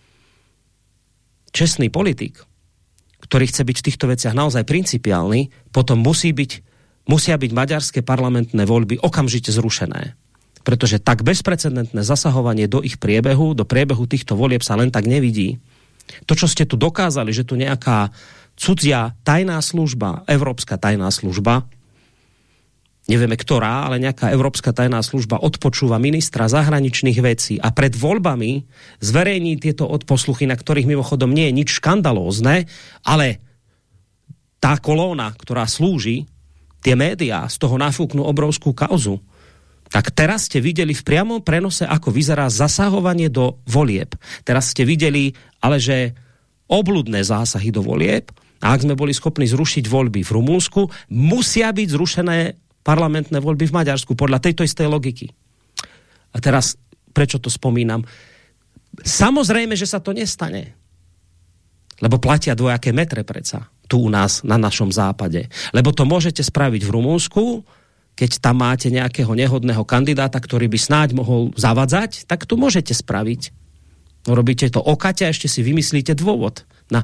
čestný politik, ktorý chce byť v týchto veciach naozaj principiálny, potom musia byť maďarské parlamentné voľby okamžite zrušené. Pretože tak bezprecedentné zasahovanie do ich priebehu, do priebehu týchto volieb sa len tak nevidí. To, čo ste tu dokázali, že tu nejaká cudzia tajná služba, európska tajná služba, nevieme ktorá, ale nejaká európska tajná služba odpočúva ministra zahraničných vecí a pred voľbami zverejní tieto odposluchy, na ktorých mimochodom nie je nič škandalózne, ale tá kolóna, ktorá slúži, tie médiá z toho nafúknú obrovskú kauzu. Tak teraz ste videli v priamom prenose, ako vyzerá zasahovanie do volieb. Teraz ste videli, ale že obľudné zásahy do volieb, a ak sme boli schopní zrušiť voľby v Rumunsku, musia byť zrušené parlamentné voľby v Maďarsku podľa tejto istej logiky. A teraz, prečo to spomínam? Samozrejme, že sa to nestane. Lebo platia dvojaké metre predsa tu u nás, na našom západe. Lebo to môžete spraviť v Rumunsku, keď tam máte nejakého nehodného kandidáta, ktorý by snáď mohol zavadzať, tak to môžete spraviť. No, robíte to okate a ešte si vymyslíte dôvod.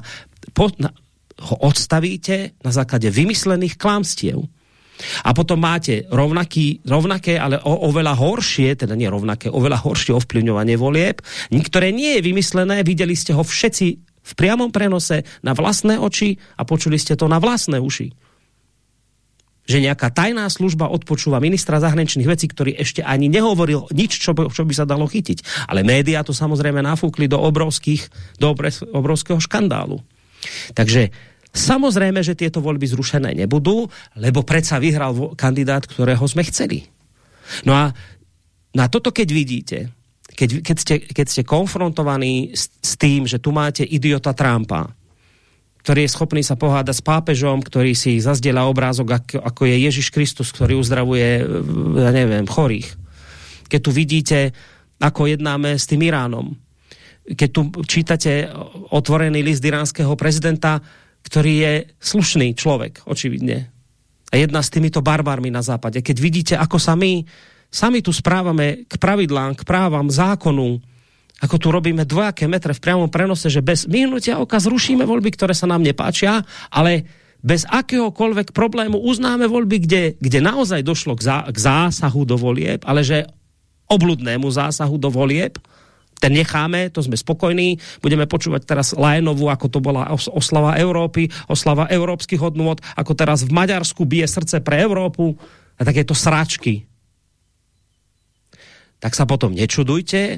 Ho odstavíte na základe vymyslených klamstiev. A potom máte rovnaké, ale oveľa horšie, teda nie rovnaké, oveľa horšie ovplyvňovanie volieb, ktoré nie je vymyslené, videli ste ho všetci v priamom prenose na vlastné oči a počuli ste to na vlastné uši. Že nejaká tajná služba odpočúva ministra zahraničných vecí, ktorý ešte ani nehovoril nič, čo by sa dalo chytiť. Ale médiá to samozrejme nafúkli do obrovského škandálu. Takže samozrejme, že tieto voľby zrušené nebudú, lebo predsa vyhral kandidát, ktorého sme chceli. No a na toto, keď vidíte, keď ste konfrontovaní s tým, že tu máte idiota Trumpa, ktorý je schopný sa pohádať s pápežom, ktorý si zazdieľa obrázok, ako je Ježiš Kristus, ktorý uzdravuje, ja neviem, chorých. Keď tu vidíte, ako jednáme s tým Iránom. Keď tu čítate otvorený list iránskeho prezidenta, ktorý je slušný človek, očividne. A jedná s týmito barbarmi na západe. Keď vidíte, ako sa my sami tu správame k pravidlám, k právam, zákonu, ako tu robíme dvojaké metre v priamom prenose, že bez myhnutia oka zrušíme voľby, ktoré sa nám nepáčia, ale bez akéhokoľvek problému uznáme voľby, kde naozaj došlo k zásahu do volieb, ale že obľudnému zásahu do volieb, ten necháme, to sme spokojní. Budeme počúvať teraz Lajenovu, ako to bola oslava Európy, oslava európskych hodnôt, ako teraz v Maďarsku bije srdce pre Európu a takéto sračky. Tak sa potom nečudujte,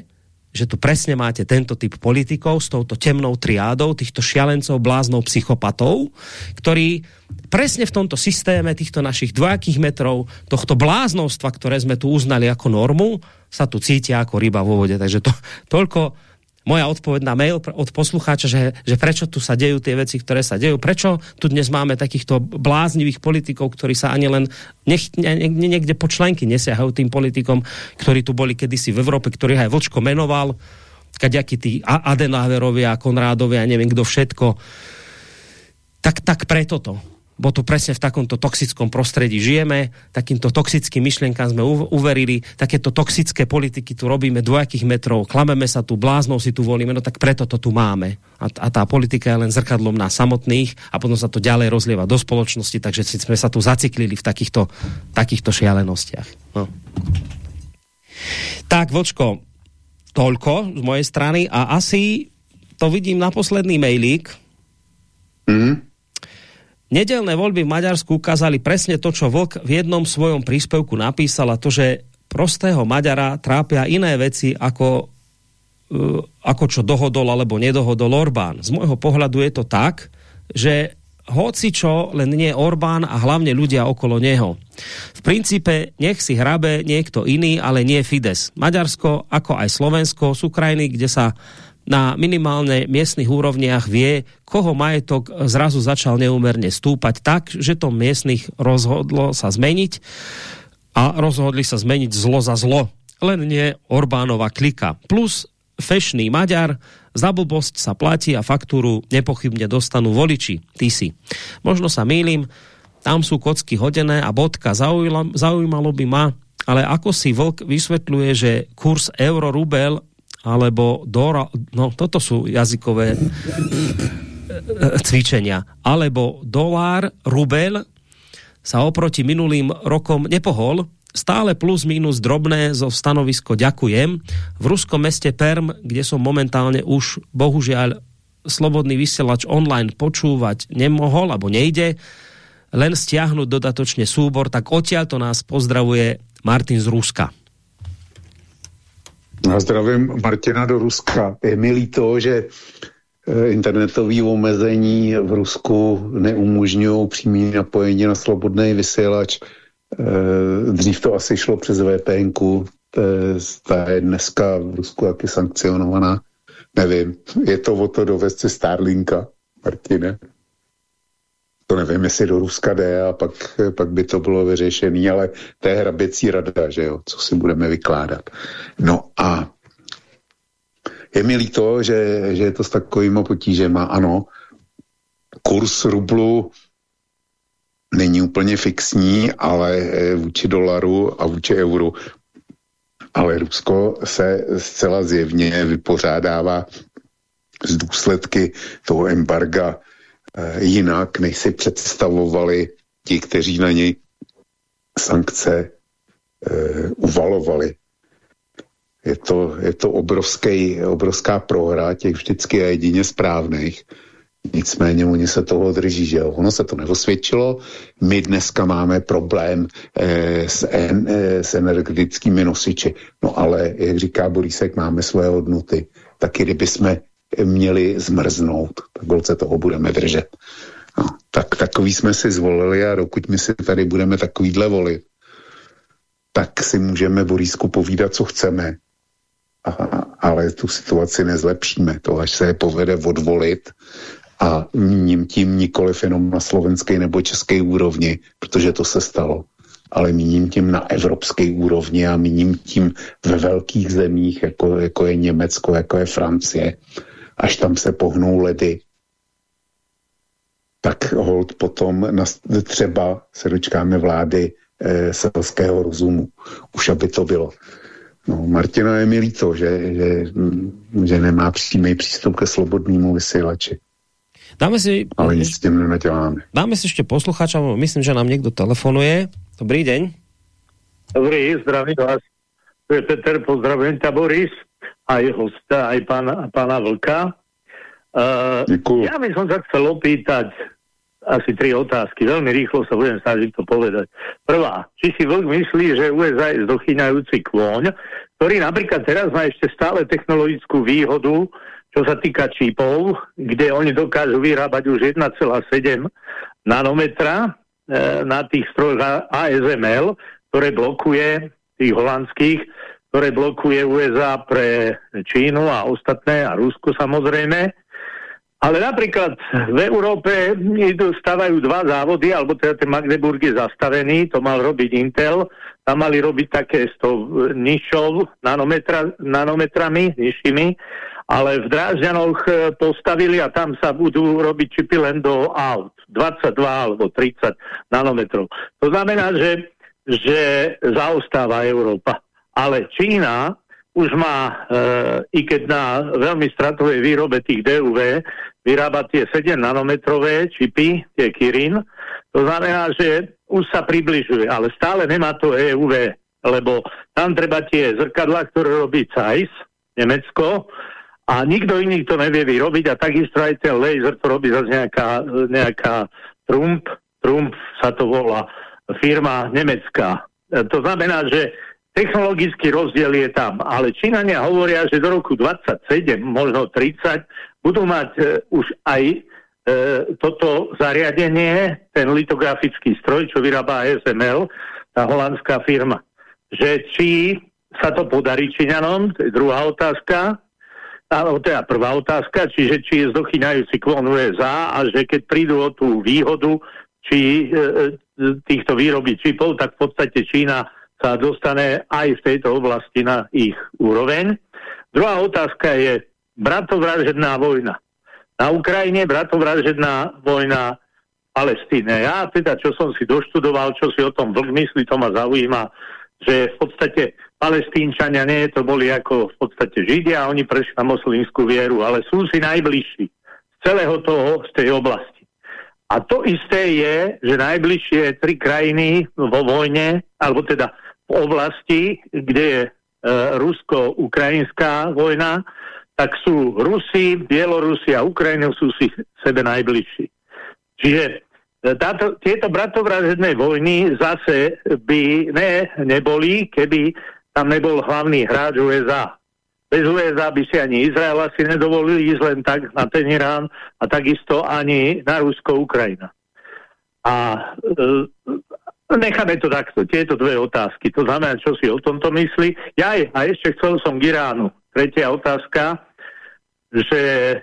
že tu presne máte tento typ politikov s touto temnou triádou, týchto šialencov, bláznov, psychopatov, ktorí presne v tomto systéme týchto našich dvojakých metrov, tohto bláznovstva, ktoré sme tu uznali ako normu, sa tu cítia ako ryba vo vode. Takže toľko moja odpoveď na mail od poslucháča, že prečo tu sa dejú tie veci, ktoré sa dejú, prečo tu dnes máme takýchto bláznivých politikov, ktorí sa ani len niekde po členky nesiahajú tým politikom, ktorí tu boli kedysi v Európe, ktorých aj Vlčko menoval, kaďakí tí Adenauerovia, Konrádovia, neviem kto všetko. Tak preto to. Bo tu presne v takomto toxickom prostredí žijeme, takýmto toxickým myšlienkám sme uverili, takéto toxické politiky tu robíme dvojakých metrov, klameme sa tu, bláznou si tu volíme, no tak preto to tu máme. A tá politika je len zrkadlom nás samotných a potom sa to ďalej rozlieva do spoločnosti, takže sme sa tu zaciklili v takýchto šialenostiach. No. Tak, Vlčko, toľko z mojej strany a asi to vidím na posledný mailík. Nedeľné voľby v Maďarsku ukázali presne to, čo Vlk v jednom svojom príspevku napísal, a to, že prostého Maďara trápia iné veci, ako čo dohodol alebo nedohodol Orbán. Z môjho pohľadu je to tak, že hoci čo, len nie Orbán a hlavne ľudia okolo neho. V princípe nech si hrabe niekto iný, ale nie Fides. Maďarsko, ako aj Slovensko, sú krajiny, kde sa na minimálne miestnych úrovniach vie, koho majetok zrazu začal neúmerne stúpať tak, že to miestnych rozhodlo sa zmeniť a rozhodli sa zmeniť zlo za zlo. Len nie Orbánova klika. Plus fešný Maďar, za blbosť sa platí a faktúru nepochybne dostanú voliči. Ty si. Možno sa mýlim, tam sú kocky hodené a bodka. Zaujímalo by ma, ale ako si Vlk vysvetľuje, že kurz euro-rubel alebo toto sú jazykové cvičenia, alebo dolár, rubel sa oproti minulým rokom nepohol, stále plus minus drobné zo stanovisko ďakujem. V ruskom meste Perm, kde som momentálne už bohužiaľ slobodný vysielač online počúvať nemohol, alebo nejde, len stiahnuť dodatočne súbor, tak odtiaľto nás pozdravuje Martin z Ruska. Já zdravím Martina do Ruska. Je mi líto, že internetové omezení v Rusku neumožňují přímé napojení na slobodný vysílač. Dřív to asi šlo přes VPN-ku, ta je dneska v Rusku taky sankcionovaná. Nevím, je to o to dovést si Starlinka, Martine. To nevím, jestli do Ruska jde a pak by to bylo vyřešený, ale to je hraběcí rada, že jo, co si budeme vykládat. No a je mi líto, že je to s takovýma potížema. Ano, kurz rublu není úplně fixní, ale vůči dolaru a vůči euru. Ale Rusko se zcela zjevně vypořádává z důsledky toho embarga jinak, než si představovali ti, kteří na něj sankce uvalovali. Je to obrovská prohra těch vždycky a jedině správných. Nicméně oni se toho drží, že jo. Ono se to neosvědčilo. My dneska máme problém s energetickými nosiči. No ale, jak říká Borísek, máme svoje hodnoty. Taky kdyby jsme měli zmrznout, tak se toho budeme držet. No, tak takový jsme si zvolili a dokud my si tady budeme takovýhle volit, tak si můžeme Borísku povídat, co chceme. Ale tu situaci nezlepšíme. To až se je povede odvolit a míním tím nikoliv jenom na slovenské nebo české úrovni, protože to se stalo, ale míním tím na evropské úrovni a míním tím ve velkých zemích, jako je Německo, jako je Francie. Až tam se pohnou ledy, tak hold potom třeba se dočkáme vlády selského rozumu. Už aby to bylo. No, Martina, je mi líto, že nemá přímý přístup ke slobodnému vysílači. Ale nic s tím nenaděláme. Dáme si ešte poslucháča, myslím, že nám niekto telefonuje. Dobrý deň. Dobrý, zdravím vás. To je Peter, pozdravujem ťa, Boris, aj hosta, aj pána Vlka. Ja by som sa chcel opýtať, asi 3 otázky. Veľmi rýchlo sa budem snažiť to povedať. Prvá, či si Vlk myslí, že USA je zdochýňajúci kôň, ktorý napríklad teraz má ešte stále technologickú výhodu, čo sa týka čipov, kde oni dokážu vyrábať už 1,7 nanometra na tých strojoch ASML, ktoré blokuje tých holandských, ktoré blokuje USA pre Čínu a ostatné a Rusko samozrejme. Ale napríklad v Európe stavajú 2 závody, alebo teda ten Magdeburg je zastavený, to mal robiť Intel, tam mali robiť také s tou nižšou nanometrami, nižšími, ale v Drážďanoch postavili a tam sa budú robiť čipy len do aut, 22 alebo 30 nanometrov. To znamená, že zaostáva Európa. Ale Čína už má, i keď na veľmi stratovej výrobe tých DUV, vyrába tie 7 nanometrové čipy, tie Kirin. To znamená, že už sa približuje, ale stále nemá to EUV, lebo tam treba tie zrkadlá, ktoré robí Zeiss, Nemecko, a nikto iný to nevie vyrobiť a takisto aj ten laser to robí zase nejaká Trump sa to volá, firma nemecká. To znamená, že technologický rozdiel je tam, ale Číňania hovoria, že do roku 27, možno 30, budú mať už aj toto zariadenie, ten litografický stroj, čo vyrába ASML, tá holandská firma. Že či sa to podarí Číňanom, to je druhá otázka, alebo teda prvá otázka, čiže či je zdochyňajúci klon USA a že keď prídu o tú výhodu, či týchto výroby čipov, tak v podstate Čína sa dostane aj v tejto oblasti na ich úroveň. Druhá otázka je bratovražedná vojna. Na Ukrajine bratovražedná vojna Palestíne. Ja teda, čo som si doštudoval, čo si o tom Vlk myslí, to ma zaujíma, že v podstate Palestínčania nie to boli ako v podstate Židia, oni prešli na moslimskú vieru, ale sú si najbližší z celého toho, z tej oblasti. A to isté je, že najbližšie 3 krajiny vo vojne, alebo teda v oblasti, kde je rusko-ukrajinská vojna, tak sú Rusi, Bielorusi a Ukrajina sú si sebe najbližší. Čiže tieto bratovražedné vojny zase by neboli, keby tam nebol hlavný hráč USA. Bez USA by si ani Izrael asi nedovolili ísť len tak na ten Irán a takisto ani na Rusko-Ukrajina. A necháme to takto, tieto 2 otázky. To znamená, čo si o tomto myslí. A ešte chcel som k Iránu. Tretia otázka, že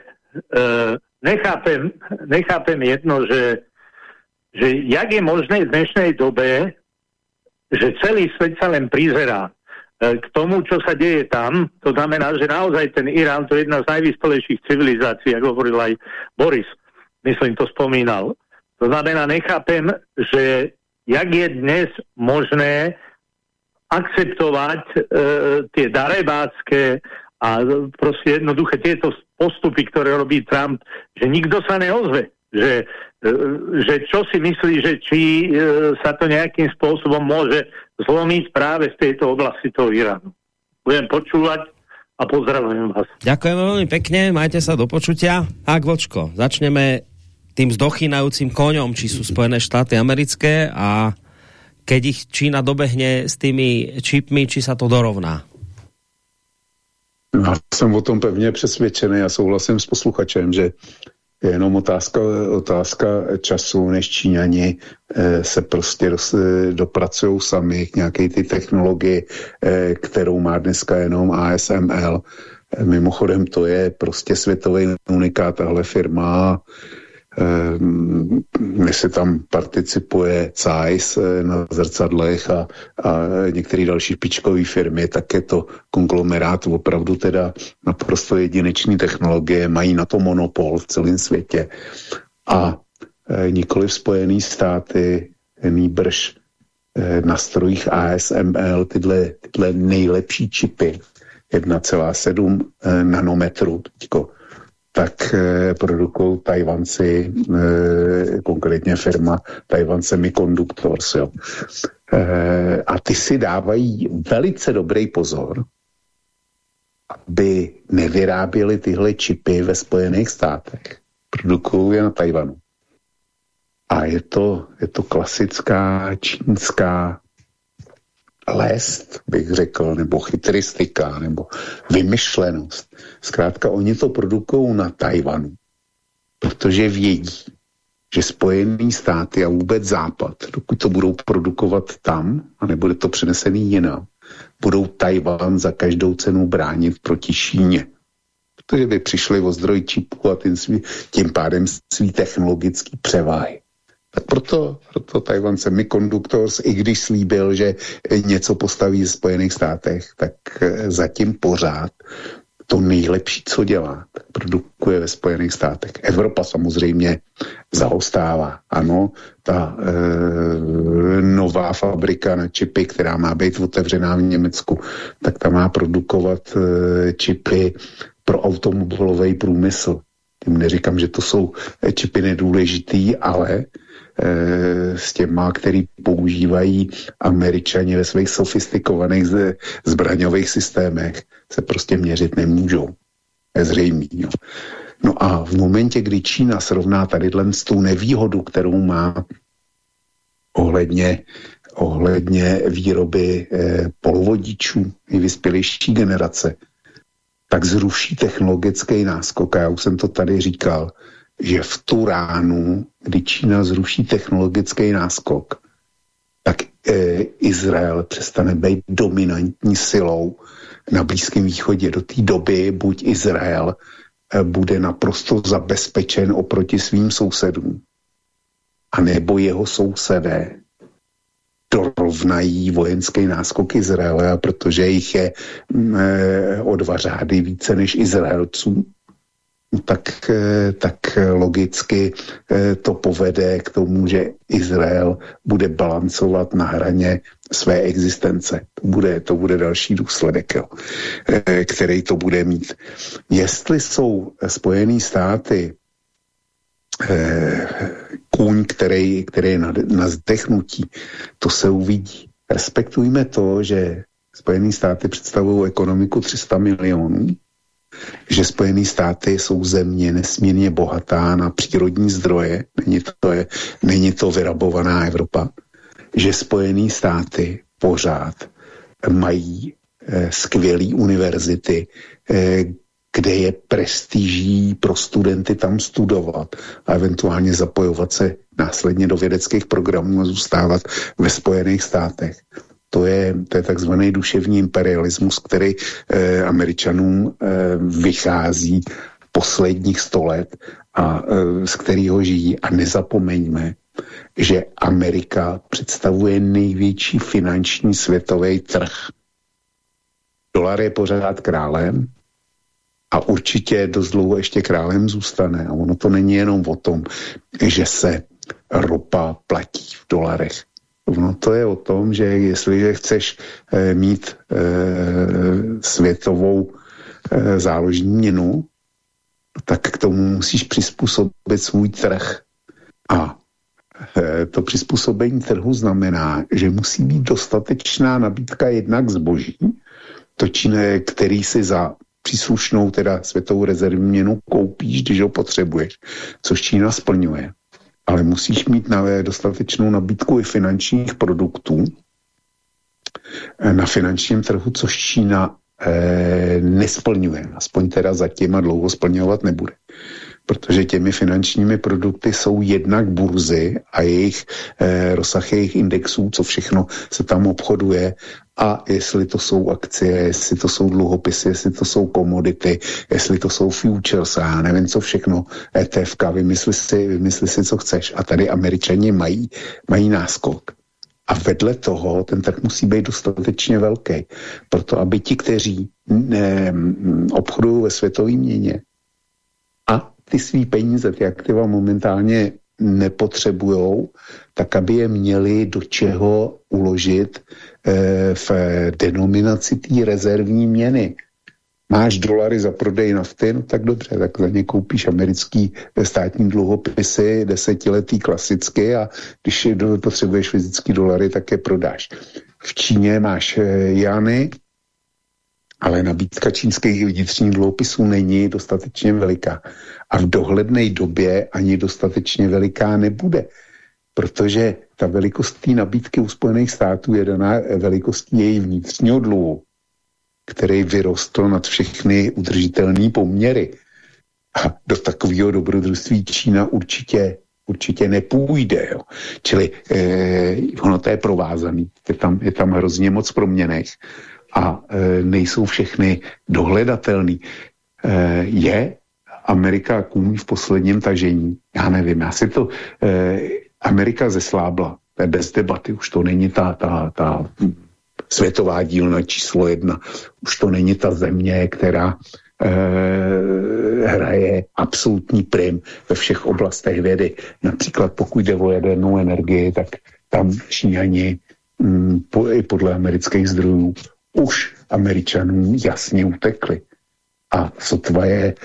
nechápem jedno, že jak je možné v dnešnej dobe, že celý svet sa len prizerá k tomu, čo sa deje tam. To znamená, že naozaj ten Irán to je jedna z najvyspelejších civilizácií, ako hovoril aj Boris, myslím, to spomínal. To znamená, nechápem, že jak je dnes možné akceptovať tie darebácké a proste jednoduché tieto postupy, ktoré robí Trump, že nikto sa neozve. Že čo si myslí, že či sa to nejakým spôsobom môže zlomiť práve v tejto oblasti toho Iránu. Budem počúvať a pozdravujem vás. Ďakujem veľmi pekne, majte sa do počutia. Ak Vlčko, začneme tým zdochýnajúcim koňom, či sú Spojené štáty americké a keď ich Čína dobehne s tými čipmi, či sa to dorovná. Já jsem o tom pevně přesvědčený a souhlasím s posluchačem, že je jenom otázka času, než Číňani se prostě dopracují sami k nějaké ty technologii, kterou má dneska jenom ASML. Mimochodem to je prostě světový unikát, tahle firma. Jestli tam participuje Zeiss na zrcadlech a některé další špičkové firmy, tak je to konglomerát opravdu teda naprosto jedinečný technologie, mají na to monopol v celém světě. A nikoli Spojené státy, nýbrž na strojích ASML tyhle nejlepší čipy 1,7 nanometru tak produkují Tajvanci, konkrétně firma Taiwan Semiconductors. Jo. A ty si dávají velice dobrý pozor, aby nevyráběli tyhle čipy ve Spojených státech. Produkují je na Tajvanu. A je to klasická čínská lest, bych řekl, nebo chytristika, nebo vymyšlenost. Zkrátka, oni to produkují na Tajvanu, protože vědí, že Spojené státy a vůbec Západ, dokud to budou produkovat tam, a nebude to přenesený jinam, budou Tajvan za každou cenu bránit proti Číně. Protože by přišli o zdroj čipů a tím pádem svý technologický převahy. Tak proto Tajvan Semiconductors, i když slíbil, že něco postaví v Spojených státech, tak zatím pořád to nejlepší, co dělá, tak produkuje ve Spojených státech. Evropa samozřejmě zaostává. Ano, ta nová fabrika na čipy, která má být otevřená v Německu, tak ta má produkovat čipy pro automobilový průmysl. Tím neříkám, že to jsou čipy nedůležitý, ale s těma, který používají Američani ve svých sofistikovaných zbraňových systémech, se prostě měřit nemůžou. Je zřejmý. Jo. No a v momentě, kdy Čína srovná tadyhle s tou nevýhodu, kterou má ohledně výroby polovodičů nejvyspělejší generace, tak zruší technologický náskok. A já už jsem to tady říkal, že v tu ránu, kdy Čína zruší technologický náskok, tak Izrael přestane být dominantní silou na Blízkém východě. Do té doby buď Izrael bude naprosto zabezpečen oproti svým sousedům, anebo jeho sousedé dorovnají vojenský náskok Izraele, protože jich je o 2 řády více než Izraelců, tak logicky to povede k tomu, že Izrael bude balancovat na hraně své existence. To bude další důsledek, jo, který to bude mít. Jestli jsou Spojené státy kůň, který je na zdechnutí, to se uvidí. Respektujme to, že Spojené státy představují ekonomiku 300 milionů, že Spojené státy jsou země nesmírně bohatá na přírodní zdroje, není to vyrabovaná Evropa, že Spojené státy pořád mají skvělé univerzity, kde je prestiží pro studenty tam studovat a eventuálně zapojovat se následně do vědeckých programů a zůstávat ve Spojených státech. To je takzvaný duševní imperialismus, který Američanům vychází posledních 100 let a z kterého žijí. A nezapomeňme, že Amerika představuje největší finanční světový trh. Dolar je pořád králem a určitě dost dlouho ještě králem zůstane. A ono to není jenom o tom, že se ropa platí v dolarech. No to je o tom, že jestliže chceš mít světovou záložní měnu, tak k tomu musíš přizpůsobit svůj trh. A to přizpůsobení trhu znamená, že musí být dostatečná nabídka jednak zboží, který si za příslušnou teda světovou rezervní měnu koupíš, když ho potřebuješ, což Čína splňuje. Ale musíš mít dostatečnou nabídku i finančních produktů na finančním trhu, což Čína nesplňuje. Aspoň teda zatím a dlouho splňovat nebude. Protože těmi finančními produkty jsou jednak burzy a jejich rozsah jejich indexů, co všechno se tam obchoduje, a jestli to jsou akcie, jestli to jsou dluhopisy, jestli to jsou komodity, jestli to jsou futures, a já nevím co všechno, ETFK, vymysli si, co chceš. A tady Američani mají náskok. A vedle toho ten trh musí být dostatečně velký. Proto, aby ti, kteří obchodují ve světové měně a ty svý peníze, ty aktiva momentálně nepotřebujou, tak aby je měli do čeho uložit v denominaci té rezervní měny. Máš dolary za prodej nafty, no tak dobře, tak za ně koupíš americký státní dluhopisy, 10letý klasicky, a když potřebuješ fyzický dolary, tak je prodáš. V Číně máš jany, ale nabídka čínských vnitřních dluhopisů není dostatečně veliká. A v dohledné době ani dostatečně veliká nebude. protože ta velikost té nabídky u Spojených států je daná velikostí její vnitřního dluhu, který vyrostl nad všechny udržitelné poměry. A do takového dobrodružství Čína určitě nepůjde. Jo. Čili ono to je provázaný. Je tam hrozně moc proměnných a nejsou všechny dohledatelný. Je Amerika kůň v posledním tažení? Já nevím, Amerika zeslábla. To je bez debaty. Už to není ta světová dílna číslo 1. Už to není ta země, která hraje absolutní prim ve všech oblastech vědy. Například pokud jde o jadernou energii, tak tam Číňani i podle amerických zdrojů už Američanům jasně utekli. A sotva je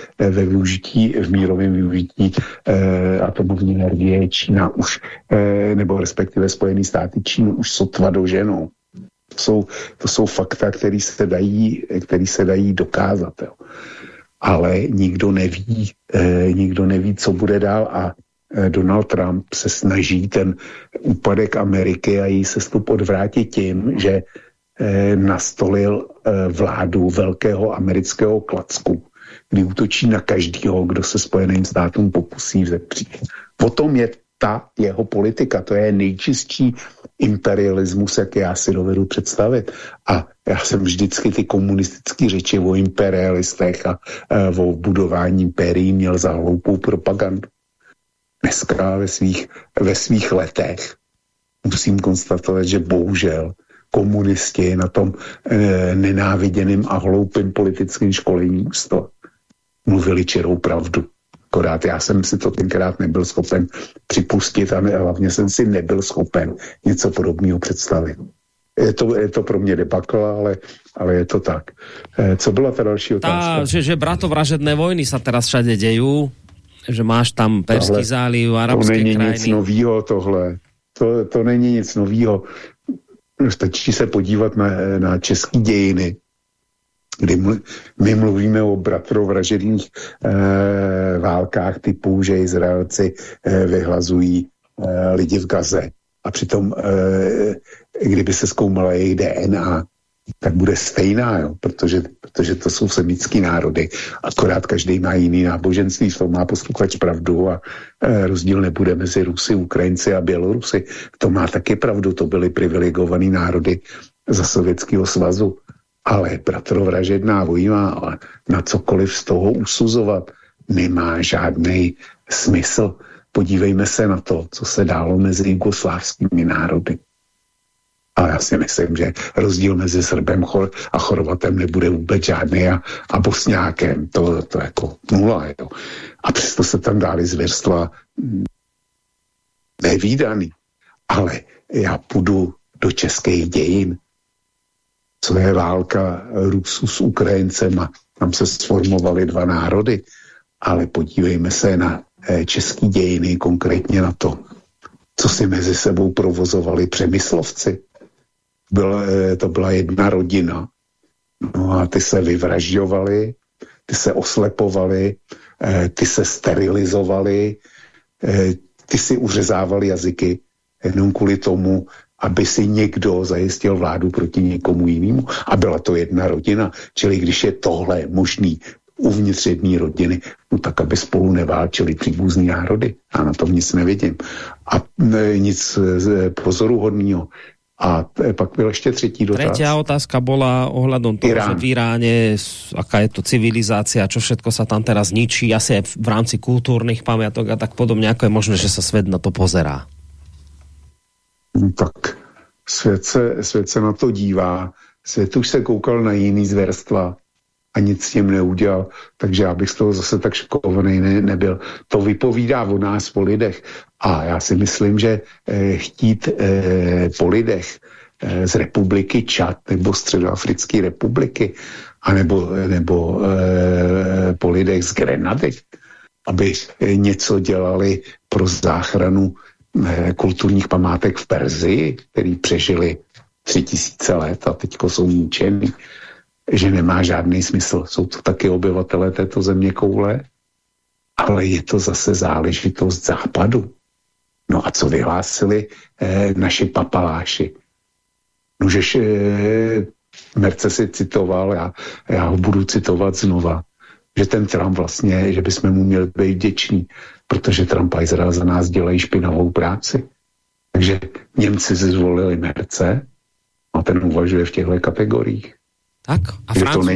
v mírovém využití atomovní energie Čína už, nebo respektive Spojené státy Čínu už sotva doženou. To jsou fakta, které se dají dokázat. Jo. Ale nikdo neví, co bude dál a Donald Trump se snaží ten úpadek Ameriky a její sestup odvrátit tím, že nastolil vládu velkého amerického klacku, kdy útočí na každýho, kdo se Spojeným státům pokusí vzepřít. Potom je ta jeho politika, to je nejčistší imperialismus, jak já si dovedu představit. A já jsem vždycky ty komunistické řeči o imperialistech a o budování impérií měl za hloupou propagandu. Dneska ve svých letech musím konstatovat, že bohužel komunisti na tom nenáviděným a hloupým politickým školení mluvili čirou pravdu. Akorát já jsem si to tenkrát nebyl schopen připustit a hlavně jsem si nebyl schopen něco podobného představit. Je to pro mě debakl, ale je to tak. Co byla ta další otázka? Že bratovražedné vojny sa teraz všade dejú, že máš tam Perský záliv, arabské krajiny. To není nic novýho tohle. To není nic novýho. Stačí se podívat na české dějiny, kdy my mluvíme o bratrovražedných válkách typu, že Izraelci vyhlazují lidi v Gaze. A přitom, kdyby se zkoumala jejich DNA, tak bude stejná, jo? Protože to jsou semické národy. Akorát každý má jiný náboženství, to má posluchač pravdu a rozdíl nebude mezi Rusy, Ukrajinci a Bělorusy. To má taky pravdu, to byly privilegovaný národy za Sovětského svazu. Ale bratrovražedná vojna na cokoliv z toho usuzovat nemá žádný smysl. Podívejme se na to, co se dálo mezi jugoslávskými národy. A já si myslím, že rozdíl mezi Srbem a Chorvatem nebude vůbec žádný a Bosňákem. To jako nula je to. A přesto se tam dály zvěrstva nevídaný. Ale já půjdu do českých dějin. Co je válka Rusů s Ukrajincem a tam se sformovaly dva národy. Ale podívejme se na české dějiny, konkrétně na to, co si mezi sebou provozovali Přemyslovci. To byla jedna rodina. No a ty se vyvražďovali, ty se oslepovali, ty se sterilizovali, ty si uřezávali jazyky jenom kvůli tomu, aby si někdo zajistil vládu proti někomu jinému. A byla to jedna rodina. Čili když je tohle možný uvnitř jedné rodiny, no tak aby spolu neválčili příbuzný národy. Já na tom nic nevidím. A nic pozoruhodného. A pak byl ještě třetí dotaz. Tretia otázka bola ohľadom toho, Irán. Že v Iráne, aká je to civilizácia, čo všetko sa tam teraz ničí, asi aj v rámci kultúrnych pamiatok a tak podobne, ako je možné, že sa svet na to pozerá? Tak svět se na to dívá. Svět už se koukal na jiný zverstva a nic s tím neudělal, takže já bych z toho zase tak šokovaný nebyl. To vypovídá o nás, po lidech. A já si myslím, že chtít po lidech z republiky Čad nebo Středoafrické republiky nebo po lidech z Grenady, aby něco dělali pro záchranu kulturních památek v Perzii, který přežili 3000 let a teďko jsou ničený, že nemá žádný smysl. Jsou to taky obyvatelé této země koule, ale je to zase záležitost západu. No a co vyhlásili naši papaláši? Nožeš, Merce si citoval, já ho budu citovat znova, že ten Trump vlastně, že bychom mu měli být vděční, protože Trump a Izrael za nás dělají špinavou práci. Takže Němci si zvolili Merce a ten uvažuje v těchto kategoriích. Tak, a Francúz?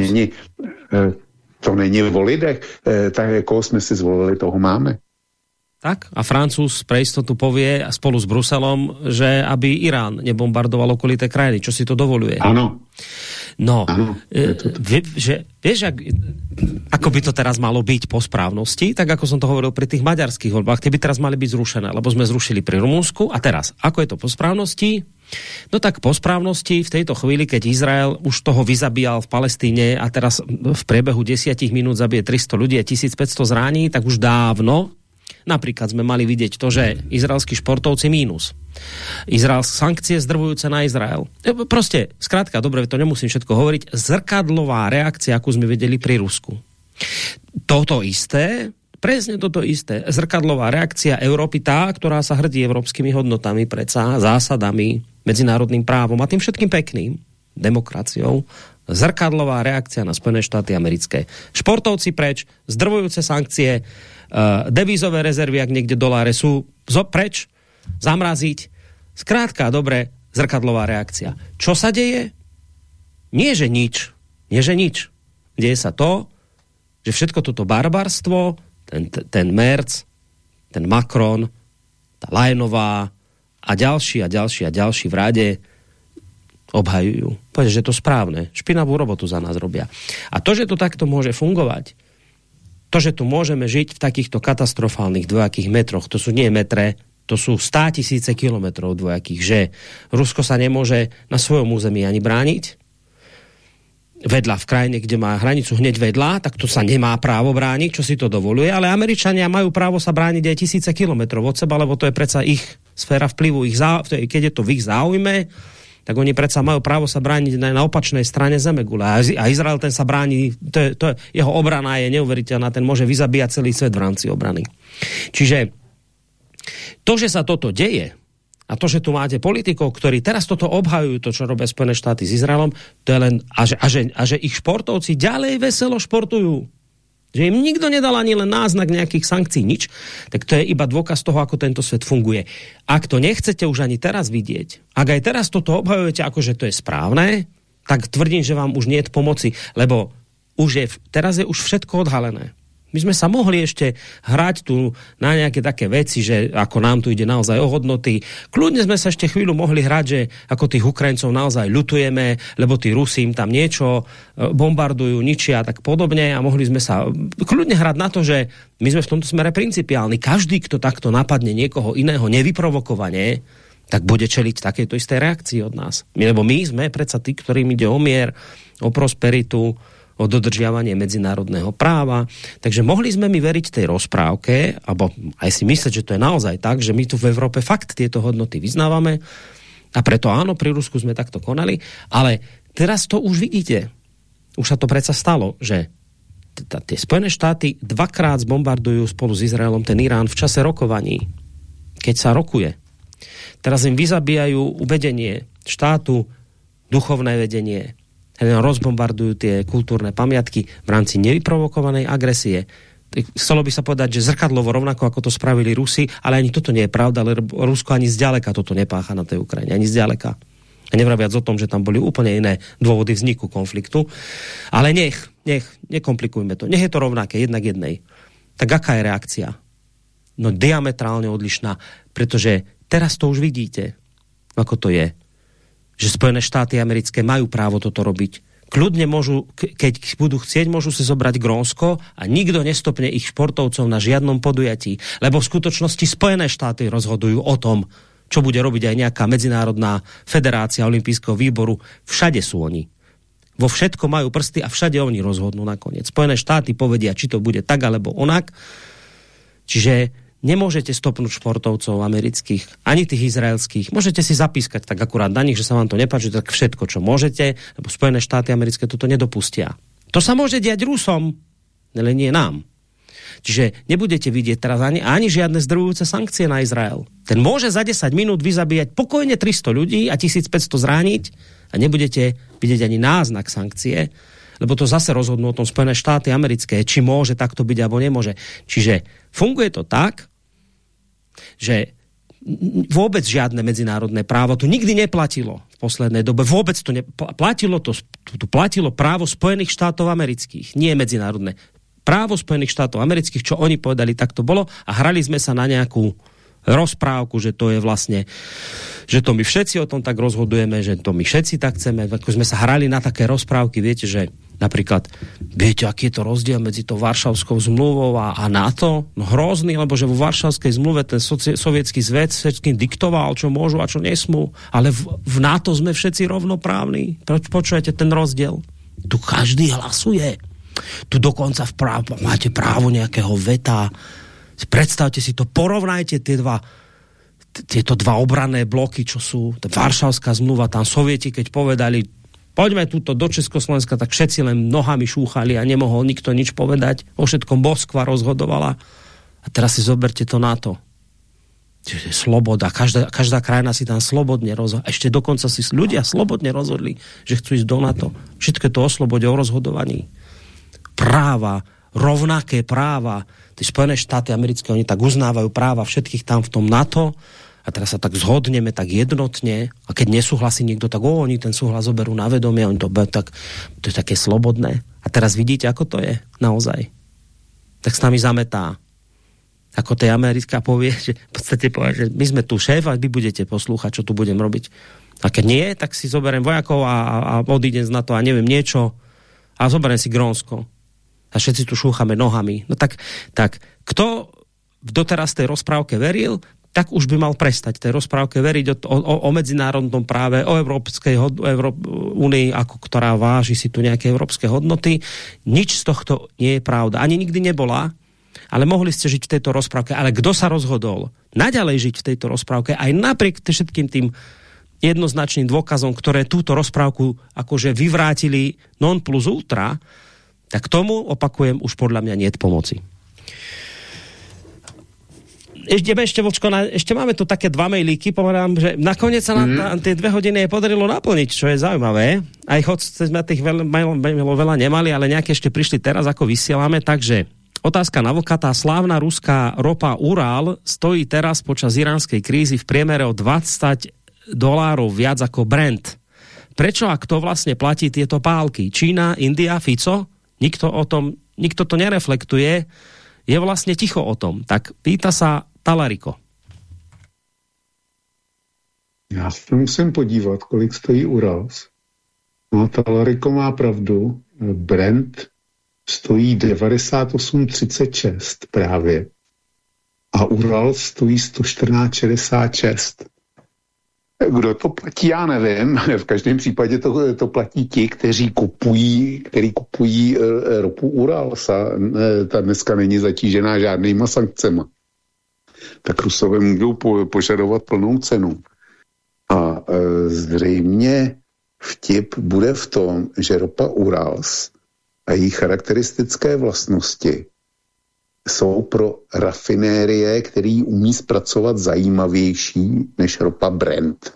To není o lidech, tak koho jsme si zvolili, toho máme. Tak, a Francúz pre istotu povie spolu s Bruselom, že aby Irán nebombardoval okolité krajiny, čo si to dovoluje. Áno. No, vieš, ako by to teraz malo byť po správnosti, tak ako som to hovoril pri tých maďarských voľbách, tie by teraz mali byť zrušené, lebo sme zrušili pri Rumunsku. A teraz, ako je to po správnosti? No tak po správnosti v tejto chvíli, keď Izrael už toho vyzabíjal v Palestíne a teraz v priebehu 10 minút zabije 300 ľudí a 1500 zraní, tak už dávno napríklad sme mali vidieť to, že izraelskí športovci mínus. Sankcie zdrvujúce na Izrael. Proste, skrátka, dobre, to nemusím všetko hovoriť, zrkadlová reakcia, akú sme videli pri Rusku. Toto isté, presne toto isté, zrkadlová reakcia Európy, tá, ktorá sa hrdí európskymi hodnotami, predsa zásadami, medzinárodným právom a tým všetkým pekným, demokraciou, zrkadlová reakcia na Spojené štáty americké. Športovci preč, zdrvujúce sankcie, devízové rezervy, ak niekde doláre sú preč, zamraziť. Skrátka, dobre, zrkadlová reakcia. Čo sa deje? Nie, že nič. Deje sa to, že všetko toto barbarstvo, ten Merz, ten Macron, tá Leyenová a ďalší v rade obhajujú. Povedať, že je to správne. Špinavú robotu za nás robia. A to, že to takto môže fungovať, to, že tu môžeme žiť v takýchto katastrofálnych dvojakých metroch, to sú nie metre, to sú 100 000 kilometrov dvojakých, že Rusko sa nemôže na svojom území ani brániť, vedľa v krajine, kde má hranicu hneď vedľa, tak to sa nemá právo brániť, čo si to dovoluje, ale Američania majú právo sa brániť aj 1000 kilometrov od seba, lebo to je predsa ich sféra vplyvu, keď je to v ich záujme, tak oni predsa majú právo sa brániť na opačnej strane zemegule. A Izrael ten sa bráni, jeho obrana je neuveriteľná, ten môže vyzabíjať celý svet v rámci obrany. Čiže to, že sa toto deje, a to, že tu máte politikov, ktorí teraz toto obhajujú, to, čo robia Spojené štáty s Izraelom, to je len, a že ich športovci ďalej veselo športujú, že im nikto nedal ani len náznak nejakých sankcií, nič, tak to je iba dôkaz toho, ako tento svet funguje. Ak to nechcete už ani teraz vidieť, ak aj teraz toto obhajujete, ako že to je správne, tak tvrdím, že vám už nie je pomoci, lebo teraz je už všetko odhalené. My sme sa mohli ešte hrať tu na nejaké také veci, že ako nám tu ide naozaj o hodnoty. Kľudne sme sa ešte chvíľu mohli hrať, že ako tých Ukrajincov naozaj ľutujeme, lebo tí Rusi im tam niečo bombardujú, ničia a tak podobne a mohli sme sa kľudne hrať na to, že my sme v tomto smere principiálni. Každý, kto takto napadne niekoho iného nevyprovokovane, tak bude čeliť takejto istej reakcii od nás. Lebo my sme predsa tí, ktorým ide o mier, o prosperitu, o dodržiavanie medzinárodného práva. Takže mohli sme mi veriť tej rozprávke, alebo aj si myslieť, že to je naozaj tak, že my tu v Európe fakt tieto hodnoty vyznávame a preto áno, pri Rusku sme takto konali, ale teraz to už vidíte. Už sa to predsa stalo, že tie Spojené štáty dvakrát zbombardujú spolu s Izraelom ten Irán v čase rokovaní, keď sa rokuje. Teraz im vyzabíjajú uvedenie štátu, duchovné vedenie, rozbombardujú tie kultúrne pamiatky v rámci nevyprovokovanej agresie. Chcelo by sa povedať, že zrkadlovo rovnako ako to spravili Rusi, ale ani toto nie je pravda, lebo Rusko ani zďaleka toto nepácha na tej Ukrajine, ani zďaleka. A nevraviac o tom, že tam boli úplne iné dôvody vzniku konfliktu. Ale nekomplikujme to. Nech je to rovnaké, jednak jednej. Tak aká je reakcia? No diametrálne odlišná, pretože teraz to už vidíte, ako to je. Že Spojené štáty americké majú právo toto robiť. Kľudne môžu, keď budú chcieť, môžu si zobrať Grónsko a nikto nestopne ich športovcov na žiadnom podujatí. Lebo v skutočnosti Spojené štáty rozhodujú o tom, čo bude robiť aj nejaká medzinárodná federácia olympijského výboru. Všade sú oni. Vo všetko majú prsty a všade oni rozhodnú nakoniec. Spojené štáty povedia, či to bude tak alebo onak. Čiže nemôžete stopnúť športovcov amerických, ani tých izraelských. Môžete si zapískať tak akurát na nich, že sa vám to nepáči, tak všetko, čo môžete, lebo Spojené štáty americké toto nedopustia. To sa môže diať Rusom, ale nie nám. Čiže nebudete vidieť teraz ani žiadne zdrojujúce sankcie na Izrael. Ten môže za 10 minút vyzabíjať pokojne 300 ľudí a 1500 zrániť a nebudete vidieť ani náznak sankcie, lebo to zase rozhodnú o tom Spojené štáty americké, či môže takto byť alebo nemôže. Čiže funguje to tak, že vôbec žiadne medzinárodné právo tu nikdy neplatilo v poslednej dobe. Vôbec to neplatilo, tu platilo právo Spojených štátov amerických, nie medzinárodné. Právo Spojených štátov amerických, čo oni povedali, tak to bolo a hrali sme sa na nejakú rozprávku, že to je vlastne, že to my všetci o tom tak rozhodujeme, že to my všetci tak chceme. Ako sme sa hrali na také rozprávky, viete, že napríklad, viete, aký je to rozdiel medzi tou Varšavskou zmluvou a NATO? No hrozný, lebo že vo Varšavskej zmluve ten sovietský zväz všetkým diktoval, čo môžu a čo nesmú. Ale v NATO sme všetci rovnoprávni. Počujete ten rozdiel? Tu každý hlasuje. Tu dokonca máte právo nejakého veta. Predstavte si to, porovnajte tieto dva obranné bloky, čo sú Varšavská zmluva, tam Sovieti, keď povedali poďme túto do Československa, tak všetci len nohami šúchali a nemohol nikto nič povedať. O všetkom Moskva rozhodovala. A teraz si zoberte to NATO. Čiže sloboda. Každá krajina si tam slobodne rozhodla. Ešte dokonca si ľudia slobodne rozhodli, že chcú ísť do NATO. Všetko to o slobode, o rozhodovaní. Práva, rovnaké práva. Tí Spojené štáty americké, oni tak uznávajú práva všetkých tam v tom NATO. A teraz sa tak zhodneme, tak jednotne. A keď nesúhlasí niekto, tak oni ten súhlas zoberú na vedomie, oni to je také slobodné. A teraz vidíte, ako to je naozaj. Tak s nami zametá. Ako tej Amerika povie, že v podstate povie, že my sme tu šéf a vy budete poslúchať, čo tu budem robiť. A keď nie, tak si zoberiem vojakov a odídem z NATO a neviem niečo a zoberiem si Grónsko. A všetci tu šúchame nohami. No tak kto doteraz tej rozprávke veril, tak už by mal prestať tej rozprávke veriť o medzinárodnom práve, o Európskej únii, ktorá váži si tu nejaké európske hodnoty. Nič z tohto nie je pravda. Ani nikdy nebola, ale mohli ste žiť v tejto rozprávke. Ale kto sa rozhodol naďalej žiť v tejto rozprávke, aj napriek všetkým tým jednoznačným dôkazom, ktoré túto rozprávku akože vyvrátili non plus ultra, tak tomu, opakujem, už podľa mňa niet pomoci. Ešte Vlčko, ešte máme tu také 2 mailíky, povedám, že nakoniec sa nám tie 2 hodiny podarilo naplniť, čo je zaujímavé. Aj sme tých mailov veľa nemali, ale nejaké ešte prišli teraz, ako vysielame, takže otázka na Vlka, tá slávna ruská ropa Ural stojí teraz počas iránskej krízy v priemere o $20 viac ako Brent. Prečo a kto vlastne platí tieto pálky? Čína, India, Fico? Nikto to nereflektuje, je vlastne ticho o tom. Tak pýta sa Talariko. Já se musím podívat, kolik stojí Urals. No, Talariko má pravdu. Brent stojí 98,36 právě. A Urals stojí 114,66. Kdo to platí, já nevím. V každém případě to platí ti, kteří kupují ropu Urals. Ta dneska není zatížená žádnýma sankcema. Tak Rusové můžou požadovat plnou cenu. A zřejmě vtip bude v tom, že ropa Urals a její charakteristické vlastnosti jsou pro rafinérie, který umí zpracovat zajímavější než ropa Brent.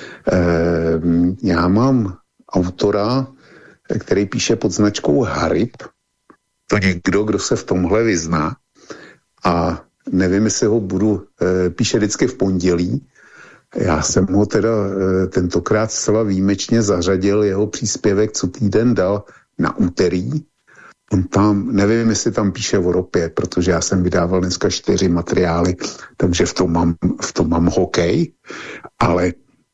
Já mám autora, který píše pod značkou Harib. To někdo, kdo se v tomhle vyzná. A nevím, jestli ho píše vždycky v pondělí. Já jsem ho teda tentokrát zcela výjimečně zařadil, jeho příspěvek co týden dal na úterý. On tam, nevím, jestli tam píše o ropě, protože já jsem vydával dneska 4 materiály, takže v tom mám hokej, ale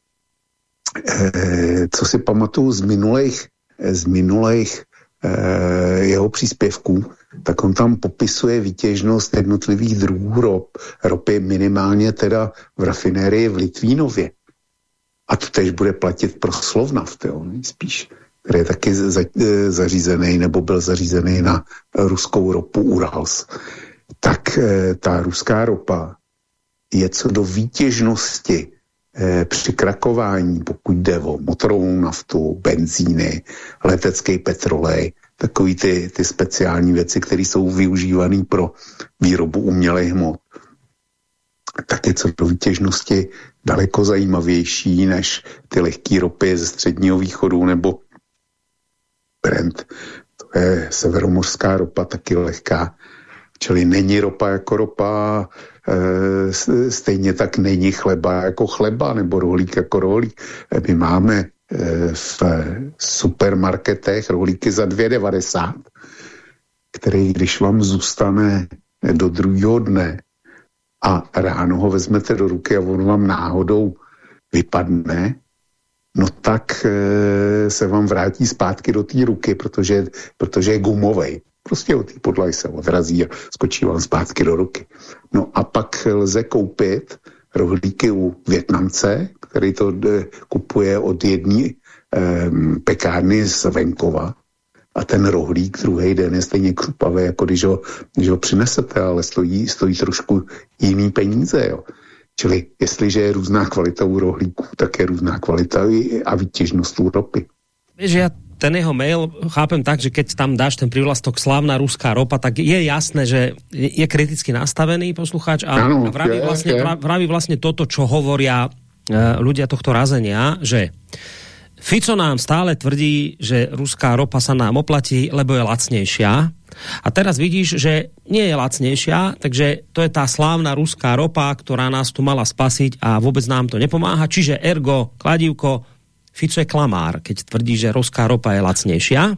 co si pamatuju z minulých jeho příspěvků, tak on tam popisuje výtěžnost jednotlivých druhů ropy, minimálně teda v rafinérii v Litvínově. A to tež bude platit pro Slovnaft, nejspíš, který je taky zařízený, nebo byl zařízený na ruskou ropu Urals. Tak ta ruská ropa je co do výtěžnosti při krakování, pokud jde o motorovou naftu, benzíny, letecký petrolej, takový ty speciální věci, které jsou využívané pro výrobu umělých hmot, tak je co do výtěžnosti daleko zajímavější než ty lehké ropy ze Středního východu nebo Brent. To je severomořská ropa, taky lehká. Čili není ropa jako ropa, stejně tak není chleba jako chleba, nebo rohlík jako rohlík. My máme v supermarketech rohlíky za 2,90, který, když vám zůstane do druhého dne a ráno ho vezmete do ruky a on vám náhodou vypadne, no tak se vám vrátí zpátky do té ruky, protože je gumovej. Prostě od té podlahy se odrazí a skočí vám zpátky do ruky. No a pak lze koupit rohlíky u Vietnamce, který to kupuje od jedné pekárny z venkova. A ten rohlík druhý den je stejně křupavý, jako když ho přinesete, ale stojí trošku jiný peníze. Jo. Čili jestliže je různá kvalita u rohlíku, tak je různá kvalita a výtěžnost u ropy. Vieš, ja ten jeho mail chápem tak, že keď tam dáš ten prívlastok slávna ruská ropa, tak je jasné, že je kriticky nastavený poslucháč a vraví vlastne toto, čo hovoria ľudia tohto razenia, že Fico nám stále tvrdí, že ruská ropa sa nám oplatí, lebo je lacnejšia. A teraz vidíš, že nie je lacnejšia, takže to je tá slávna ruská ropa, ktorá nás tu mala spasiť a vôbec nám to nepomáha. Čiže ergo, kladívko, Fico je klamár, keď tvrdí, že ruská ropa je lacnejšia.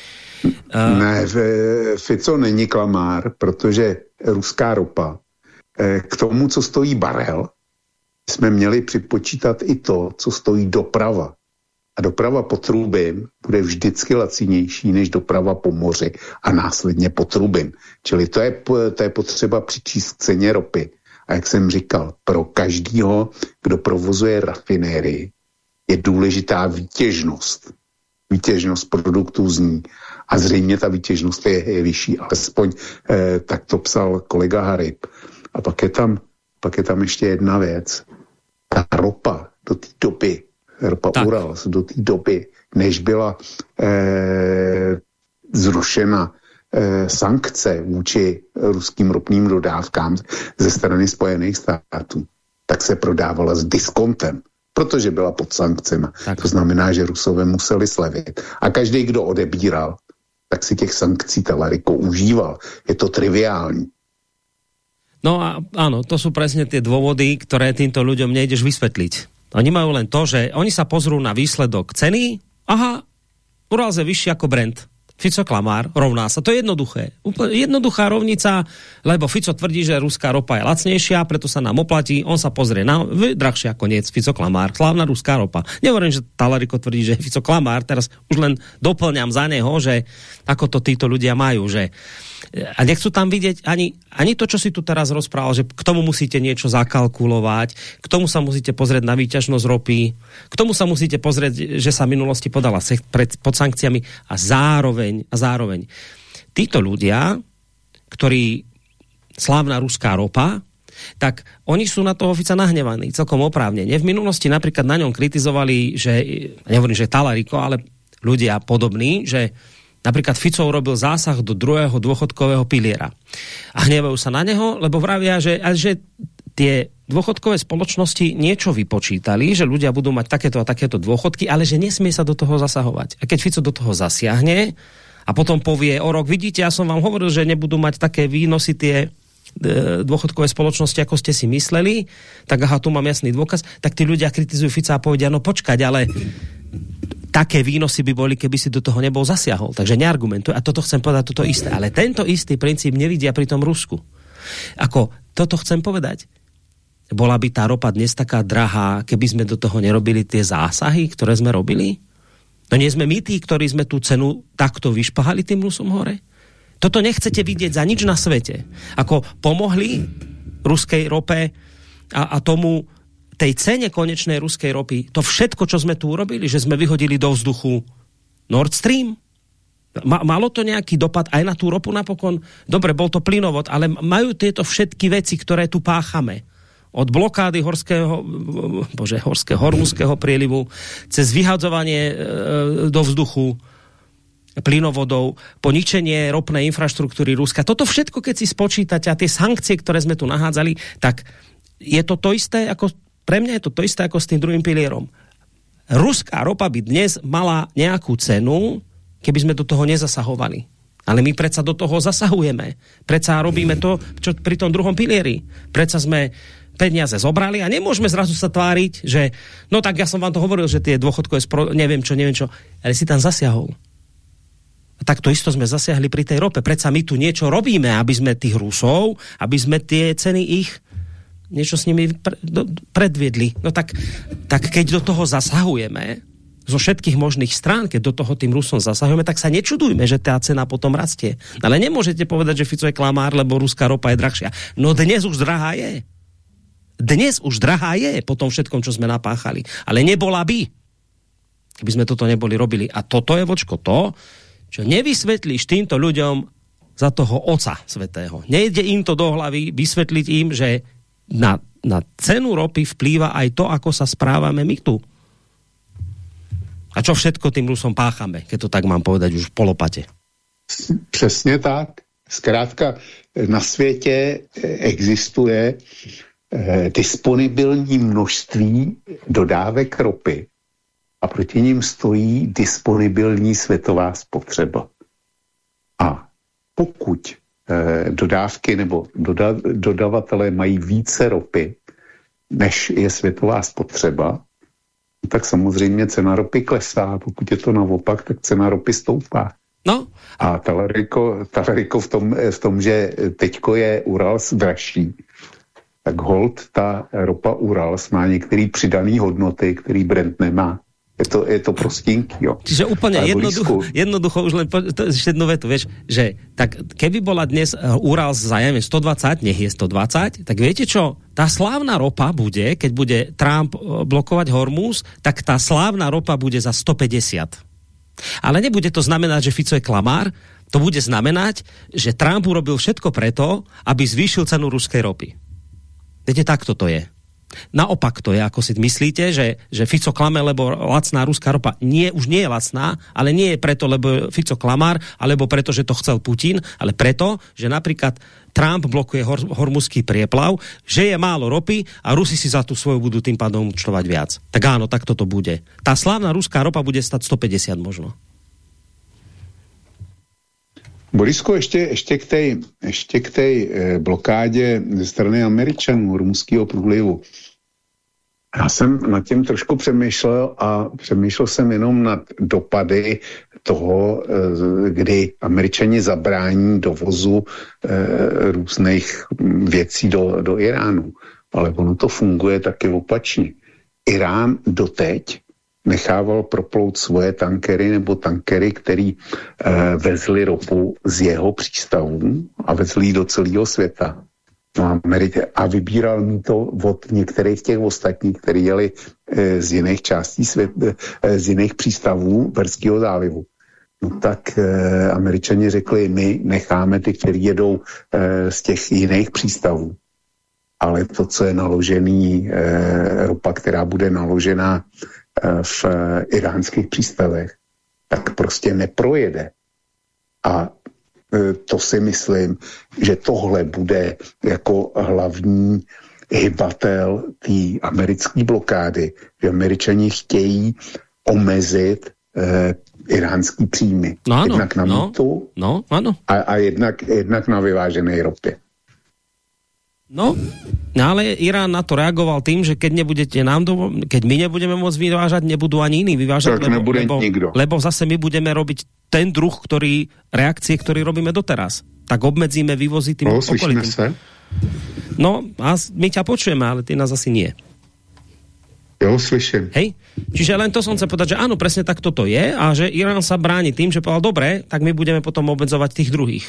Ne, Fico není klamár, protože ruská ropa k tomu, co stojí barel, jsme měli připočítat i to, co stojí doprava. A doprava po trubím bude vždycky lacinější než doprava po moři a následně po trubím. Čili to je potřeba přičíst k ceně ropy. A jak jsem říkal, pro každýho, kdo provozuje rafinérii, je důležitá výtěžnost. Výtěžnost produktů z ní. A zřejmě ta výtěžnost je vyšší, alespoň tak to psal kolega Harib. A pak je tam ještě jedna věc. Ta ropa do té doby, ropa tak. Urals, do té doby, než byla zrušena sankce vůči ruským ropným dodávkám ze strany Spojených států, tak se prodávala s diskontem, protože byla pod sankcemi. To znamená, že Rusové museli slevit. A každý, kdo odebíral, tak si těch sankcí Talariko užíval. Je to triviální. No a áno, to sú presne tie dôvody, ktoré týmto ľuďom nejdeš vysvetliť. Oni majú len to, že oni sa pozrú na výsledok ceny, aha, Urals je vyšší ako Brent. Fico klamár, rovná sa. To je jednoduché. Úplne jednoduchá rovnica, lebo Fico tvrdí, že ruská ropa je lacnejšia, preto sa nám oplatí, on sa pozrie na drahšie ako niec, Fico klamár, slávna ruská ropa. Nehovorím, že Talariko tvrdí, že Fico klamár, teraz už len doplňam za neho, že ako to títo ľudia majú, že a nechcú tam vidieť ani to, čo si tu teraz rozprával, že k tomu musíte niečo zakalkulovať, k tomu sa musíte pozrieť na výťažnosť ropy, k tomu sa musíte pozrieť, že sa v minulosti podala pod sankciami a zároveň títo ľudia, ktorí slávna ruská ropa, tak oni sú na toho Fica nahnevaní, celkom oprávnene. V minulosti napríklad na ňom kritizovali, že, nehovorím, že Talariko, ale ľudia podobní, že napríklad Fico urobil zásah do druhého dôchodkového piliera. A hnevajú sa na neho, lebo vravia, že tie dôchodkové spoločnosti niečo vypočítali, že ľudia budú mať takéto a takéto dôchodky, ale že nesmie sa do toho zasahovať. A keď Fico do toho zasiahne a potom povie o rok, vidíte, ja som vám hovoril, že nebudú mať také výnosy tie dôchodkové spoločnosti, ako ste si mysleli, tak aha, tu mám jasný dôkaz, tak tí ľudia kritizujú Fica a povedia, no počkať, ale také výnosy by boli, keby si do toho nebol zasiahol. Takže neargumentuj. A toto chcem povedať, toto isté. Ale tento istý princíp nevidia pri tom Rusku. Ako, toto chcem povedať. Bola by tá ropa dnes taká drahá, keby sme do toho nerobili tie zásahy, ktoré sme robili? No nie sme my tí, ktorí sme tú cenu takto vyšpahali tým Rusom hore? Toto nechcete vidieť za nič na svete. Ako pomohli ruskej rope a tomu tej cene konečnej ruskej ropy, to všetko, čo sme tu urobili, že sme vyhodili do vzduchu Nord Stream, malo to nejaký dopad aj na tú ropu napokon? Dobre, bol to plynovod, ale majú tieto všetky veci, ktoré tu páchame. Od blokády horského prielivu, cez vyhadzovanie do vzduchu, plynovodov, po ničenie ropnej infraštruktúry Ruska. Toto všetko, keď si spočítate a tie sankcie, ktoré sme tu nahádzali, tak je to isté, ako pre mňa je to isté ako s tým druhým pilierom. Ruská ropa by dnes mala nejakú cenu, keby sme do toho nezasahovali. Ale my predsa do toho zasahujeme. Predsa robíme to, čo pri tom druhom pilieri. Predsa sme peniaze zobrali a nemôžeme zrazu sa tváriť, že no tak ja som vám to hovoril, že tie dôchodkové neviem čo, ale si tam zasiahol. A tak to isto sme zasiahli pri tej rope. Predsa my tu niečo robíme, aby sme tých Rusov, aby sme tie ceny ich niečo s nimi predviedli. No tak keď do toho zasahujeme zo všetkých možných strán, keď do toho tým Rusom zasahujeme, tak sa nečudujme, že tá cena potom rastie. Ale nemôžete povedať, že Fico je klamár, lebo ruská ropa je drahšia. No dnes už drahá je. Dnes už drahá je po tom všetkom, čo sme napáchali. Ale nebola by, keby sme toto neboli robili. A toto je, Vočko, to, čo nevysvetlíš týmto ľuďom za toho Otca Svätého. Nejde im to do hlavy vysvetliť im, že na cenu ropy vplýva aj to, ako sa správame my tu. A čo všetko tým Rusom páchame, keď to tak mám povedať už po lopate. Přesně tak. Zkrátka na světě existuje disponibilní množství dodávek ropy a proti ním stojí disponibilní světová spotřeba. A pokud dodávky nebo dodavatelé mají více ropy, než je světová spotřeba, tak samozřejmě cena ropy klesá. Pokud je to naopak, tak cena ropy stoupá. No. A Taleriko v tom, že teďko je Urals dražší, tak hold ta ropa Urals má některé přidané hodnoty, který Brent nemá. Je to prostinky, jo. Čiže úplne jednoducho už len ešte jednu vetu, vieš, že tak keby bola dnes Urals za 120, nech je 120, tak viete čo? Tá slávna ropa bude, keď bude Trump blokovať Hormuz, tak tá slávna ropa bude za 150. Ale nebude to znamenať, že Fico je klamár, to bude znamenať, že Trump urobil všetko preto, aby zvýšil cenu ruskej ropy. Viete, takto to je. Naopak to je, ako si myslíte, že Fico klame, lebo lacná ruská ropa už nie je lacná, ale nie je preto, lebo Fico klamár, alebo preto, že to chcel Putin, ale preto, že napríklad Trump blokuje hormuzský prieplav, že je málo ropy a Rusi si za tú svoju budú tým pádom účtovať viac. Tak áno, tak toto bude. Tá slávna ruská ropa bude stať 150 možno. Borisko, ještě k tej blokádě ze strany Američanů, hormuzského průlivu. Já jsem nad tím trošku přemýšlel a přemýšlel jsem jenom nad dopady toho, kdy Američani zabrání dovozu různých věcí do Iránu. Ale ono to funguje taky opačně. Irán doteď nechával proplout svoje tankery nebo tankery, který vezli ropu z jeho přístavů a vezli ji do celého světa. No a vybíral mi to od některých těch ostatních, kteří jeli z jiných částí z jiných přístavů Perského zálivu. No tak Američani řekli, my necháme ty, kteří jedou z těch jiných přístavů. Ale to, co je naložený, ropa, která bude naložená v iránských přístavech, tak prostě neprojede. A to si myslím, že tohle bude jako hlavní hybatel té americké blokády, že Američani chtějí omezit iránský příjmy. No ano, jednak na mýtu a jednak na vyvážené ropě. No, ale Irán na to reagoval tým, že keď my nebudeme môcť vyvážať, nebudú ani iní vyvážať, lebo zase my budeme robiť ten druh, reakcie, ktorý robíme doteraz. Tak obmedzíme vývozy tým okolitým. No, a my ťa počujeme, ale ty nás asi nie. Jo, slyším. Hej? Čiže len to som chcel povedať, že áno, presne tak toto je a že Irán sa bráni tým, že povedal, dobre, tak my budeme potom obmedzovať tých druhých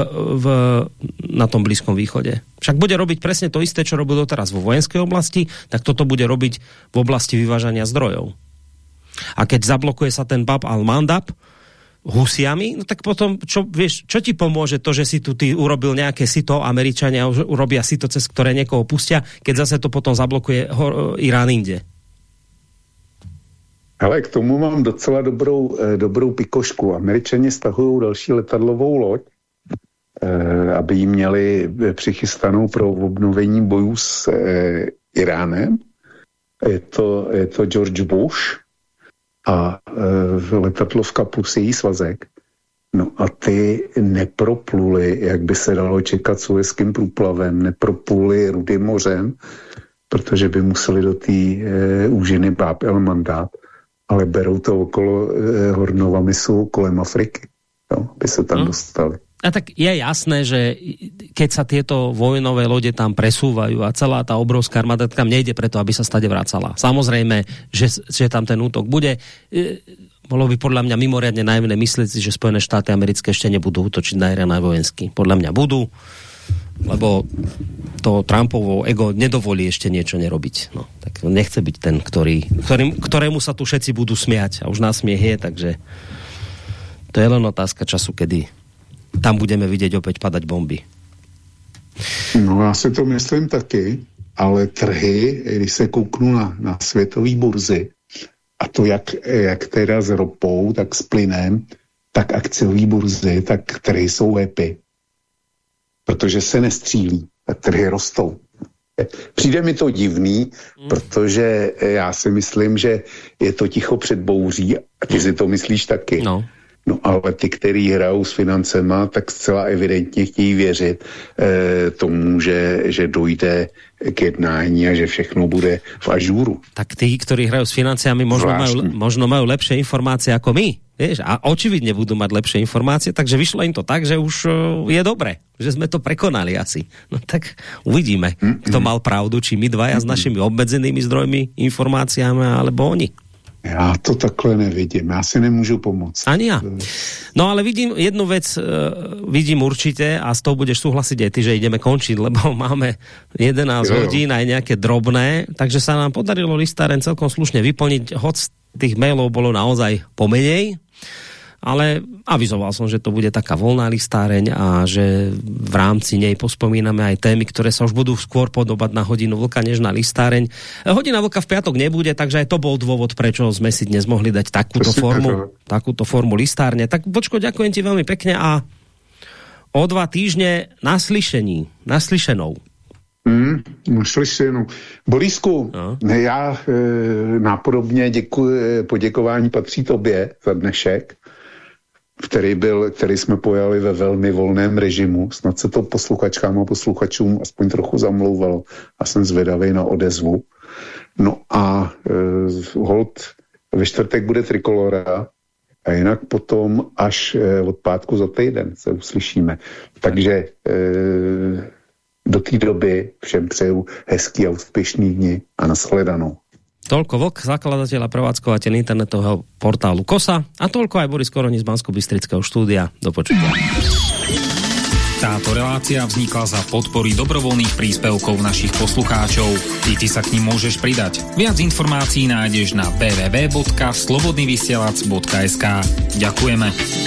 na tom Blízkom východe. Však bude robiť presne to isté, čo robil doteraz vo vojenskej oblasti, tak toto bude robiť v oblasti vyvážania zdrojov. A keď zablokuje sa ten Bab al-Mandab Husiami, no tak potom, čo ti pomôže to, že si tu ty urobil nejaké sito, Američania urobia sito, cez ktoré niekoho pustia, keď zase to potom zablokuje Irán inde. Ale k tomu mám docela dobrou pikošku. Američani stahují další letadlovou loď, aby ji měli přichystanou pro obnovení bojů s Iránem. Je to George Bush a letadlovka plus její svazek. No a ty nepropluli, jak by se dalo čekat, Suezským průplavem, nepropluli Rudým mořem, protože by museli do té úžiny Bab el Mandab, ale berou to okolo Hornova mysu kolem Afriky, by se tam dostali. A tak je jasné, že keď sa tieto vojnové lode tam presúvajú a celá tá obrovská armáda tam nejde preto, aby sa stade vracala. Samozrejme, že tam ten útok bude. Bolo by podľa mňa mimoriadne naivné myslieť si, že Spojené štáty americké ešte nebudú útočiť na Irán aj vojensky. Podľa mňa budú, lebo to Trumpovo ego nedovolí ešte niečo nerobiť. No, tak nechce byť ten, ktorému sa tu všetci budú smiať. A už na smiech je, takže to je len otázka času, kedy tam budeme vidieť opäť padať bomby. No já si to myslím taky, ale trhy, když se kouknu na světové burzy, a to jak teda s ropou, tak s plynem, tak akciové burzy, tak trhy jsou happy. Protože se nestřílí, tak trhy rostou. Přijde mi to divný, protože já si myslím, že je to ticho před bouří a ty si to myslíš taky. No ale ty, který hrajou s financema, tak zcela evidentně chtějí věřit tomu, že dojde k jednání a že všechno bude v ažúru. Tak tí, ktorí hrajú s financiami, možno majú lepšie informácie ako my. Vieš? A očividne budú mať lepšie informácie, takže vyšlo im to tak, že už je dobre, že sme to prekonali asi. No tak uvidíme, kto mal pravdu, či my dvaja s našimi obmedzenými zdrojmi, informáciami, alebo oni. Já to takhle nevidím, já si nemůžu pomoct. Ani ja. No ale vidím jednu vec, vidím určite a s tou budeš súhlasiť aj ty, že ideme končiť, lebo máme 11 hodín aj nejaké drobné, takže sa nám podarilo listáren celkom slušne vyplniť, hoď tých mailov bolo naozaj pomenej, ale avizoval som, že to bude taká voľná listáreň a že v rámci nej pospomíname aj témy, ktoré sa už budú skôr podobať na hodinu vlka, než na listáreň. Hodina vlka v piatok nebude, takže aj to bol dôvod, prečo sme si dnes mohli dať takúto formu listárne. Tak Bočko, ďakujem ti veľmi pekne a o 2 týždne naslyšenou. Naslyšenou. Borisku, já nápodobně poděkování patří tobě za dnešek, který jsme pojali ve velmi volném režimu. Snad se to posluchačkám a posluchačům aspoň trochu zamlouvalo a jsem zvědavý na odezvu. No a hold ve čtvrtek bude Trikolora a jinak potom až od pátku za týden se uslyšíme. Takže do té doby všem přeju hezký a úspěšný dni a nashledanou. Toľko Vlk, zakladateľ a prevádzkovateľ internetového portálu KOSA a toľko aj Boris Koroni z Banskobystrického štúdia. Do počutia. Táto relácia vznikla za podpory dobrovoľných príspevkov našich poslucháčov. I ty sa k nim môžeš pridať. Viac informácií nájdeš na www.slobodnyvysielac.sk. Ďakujeme.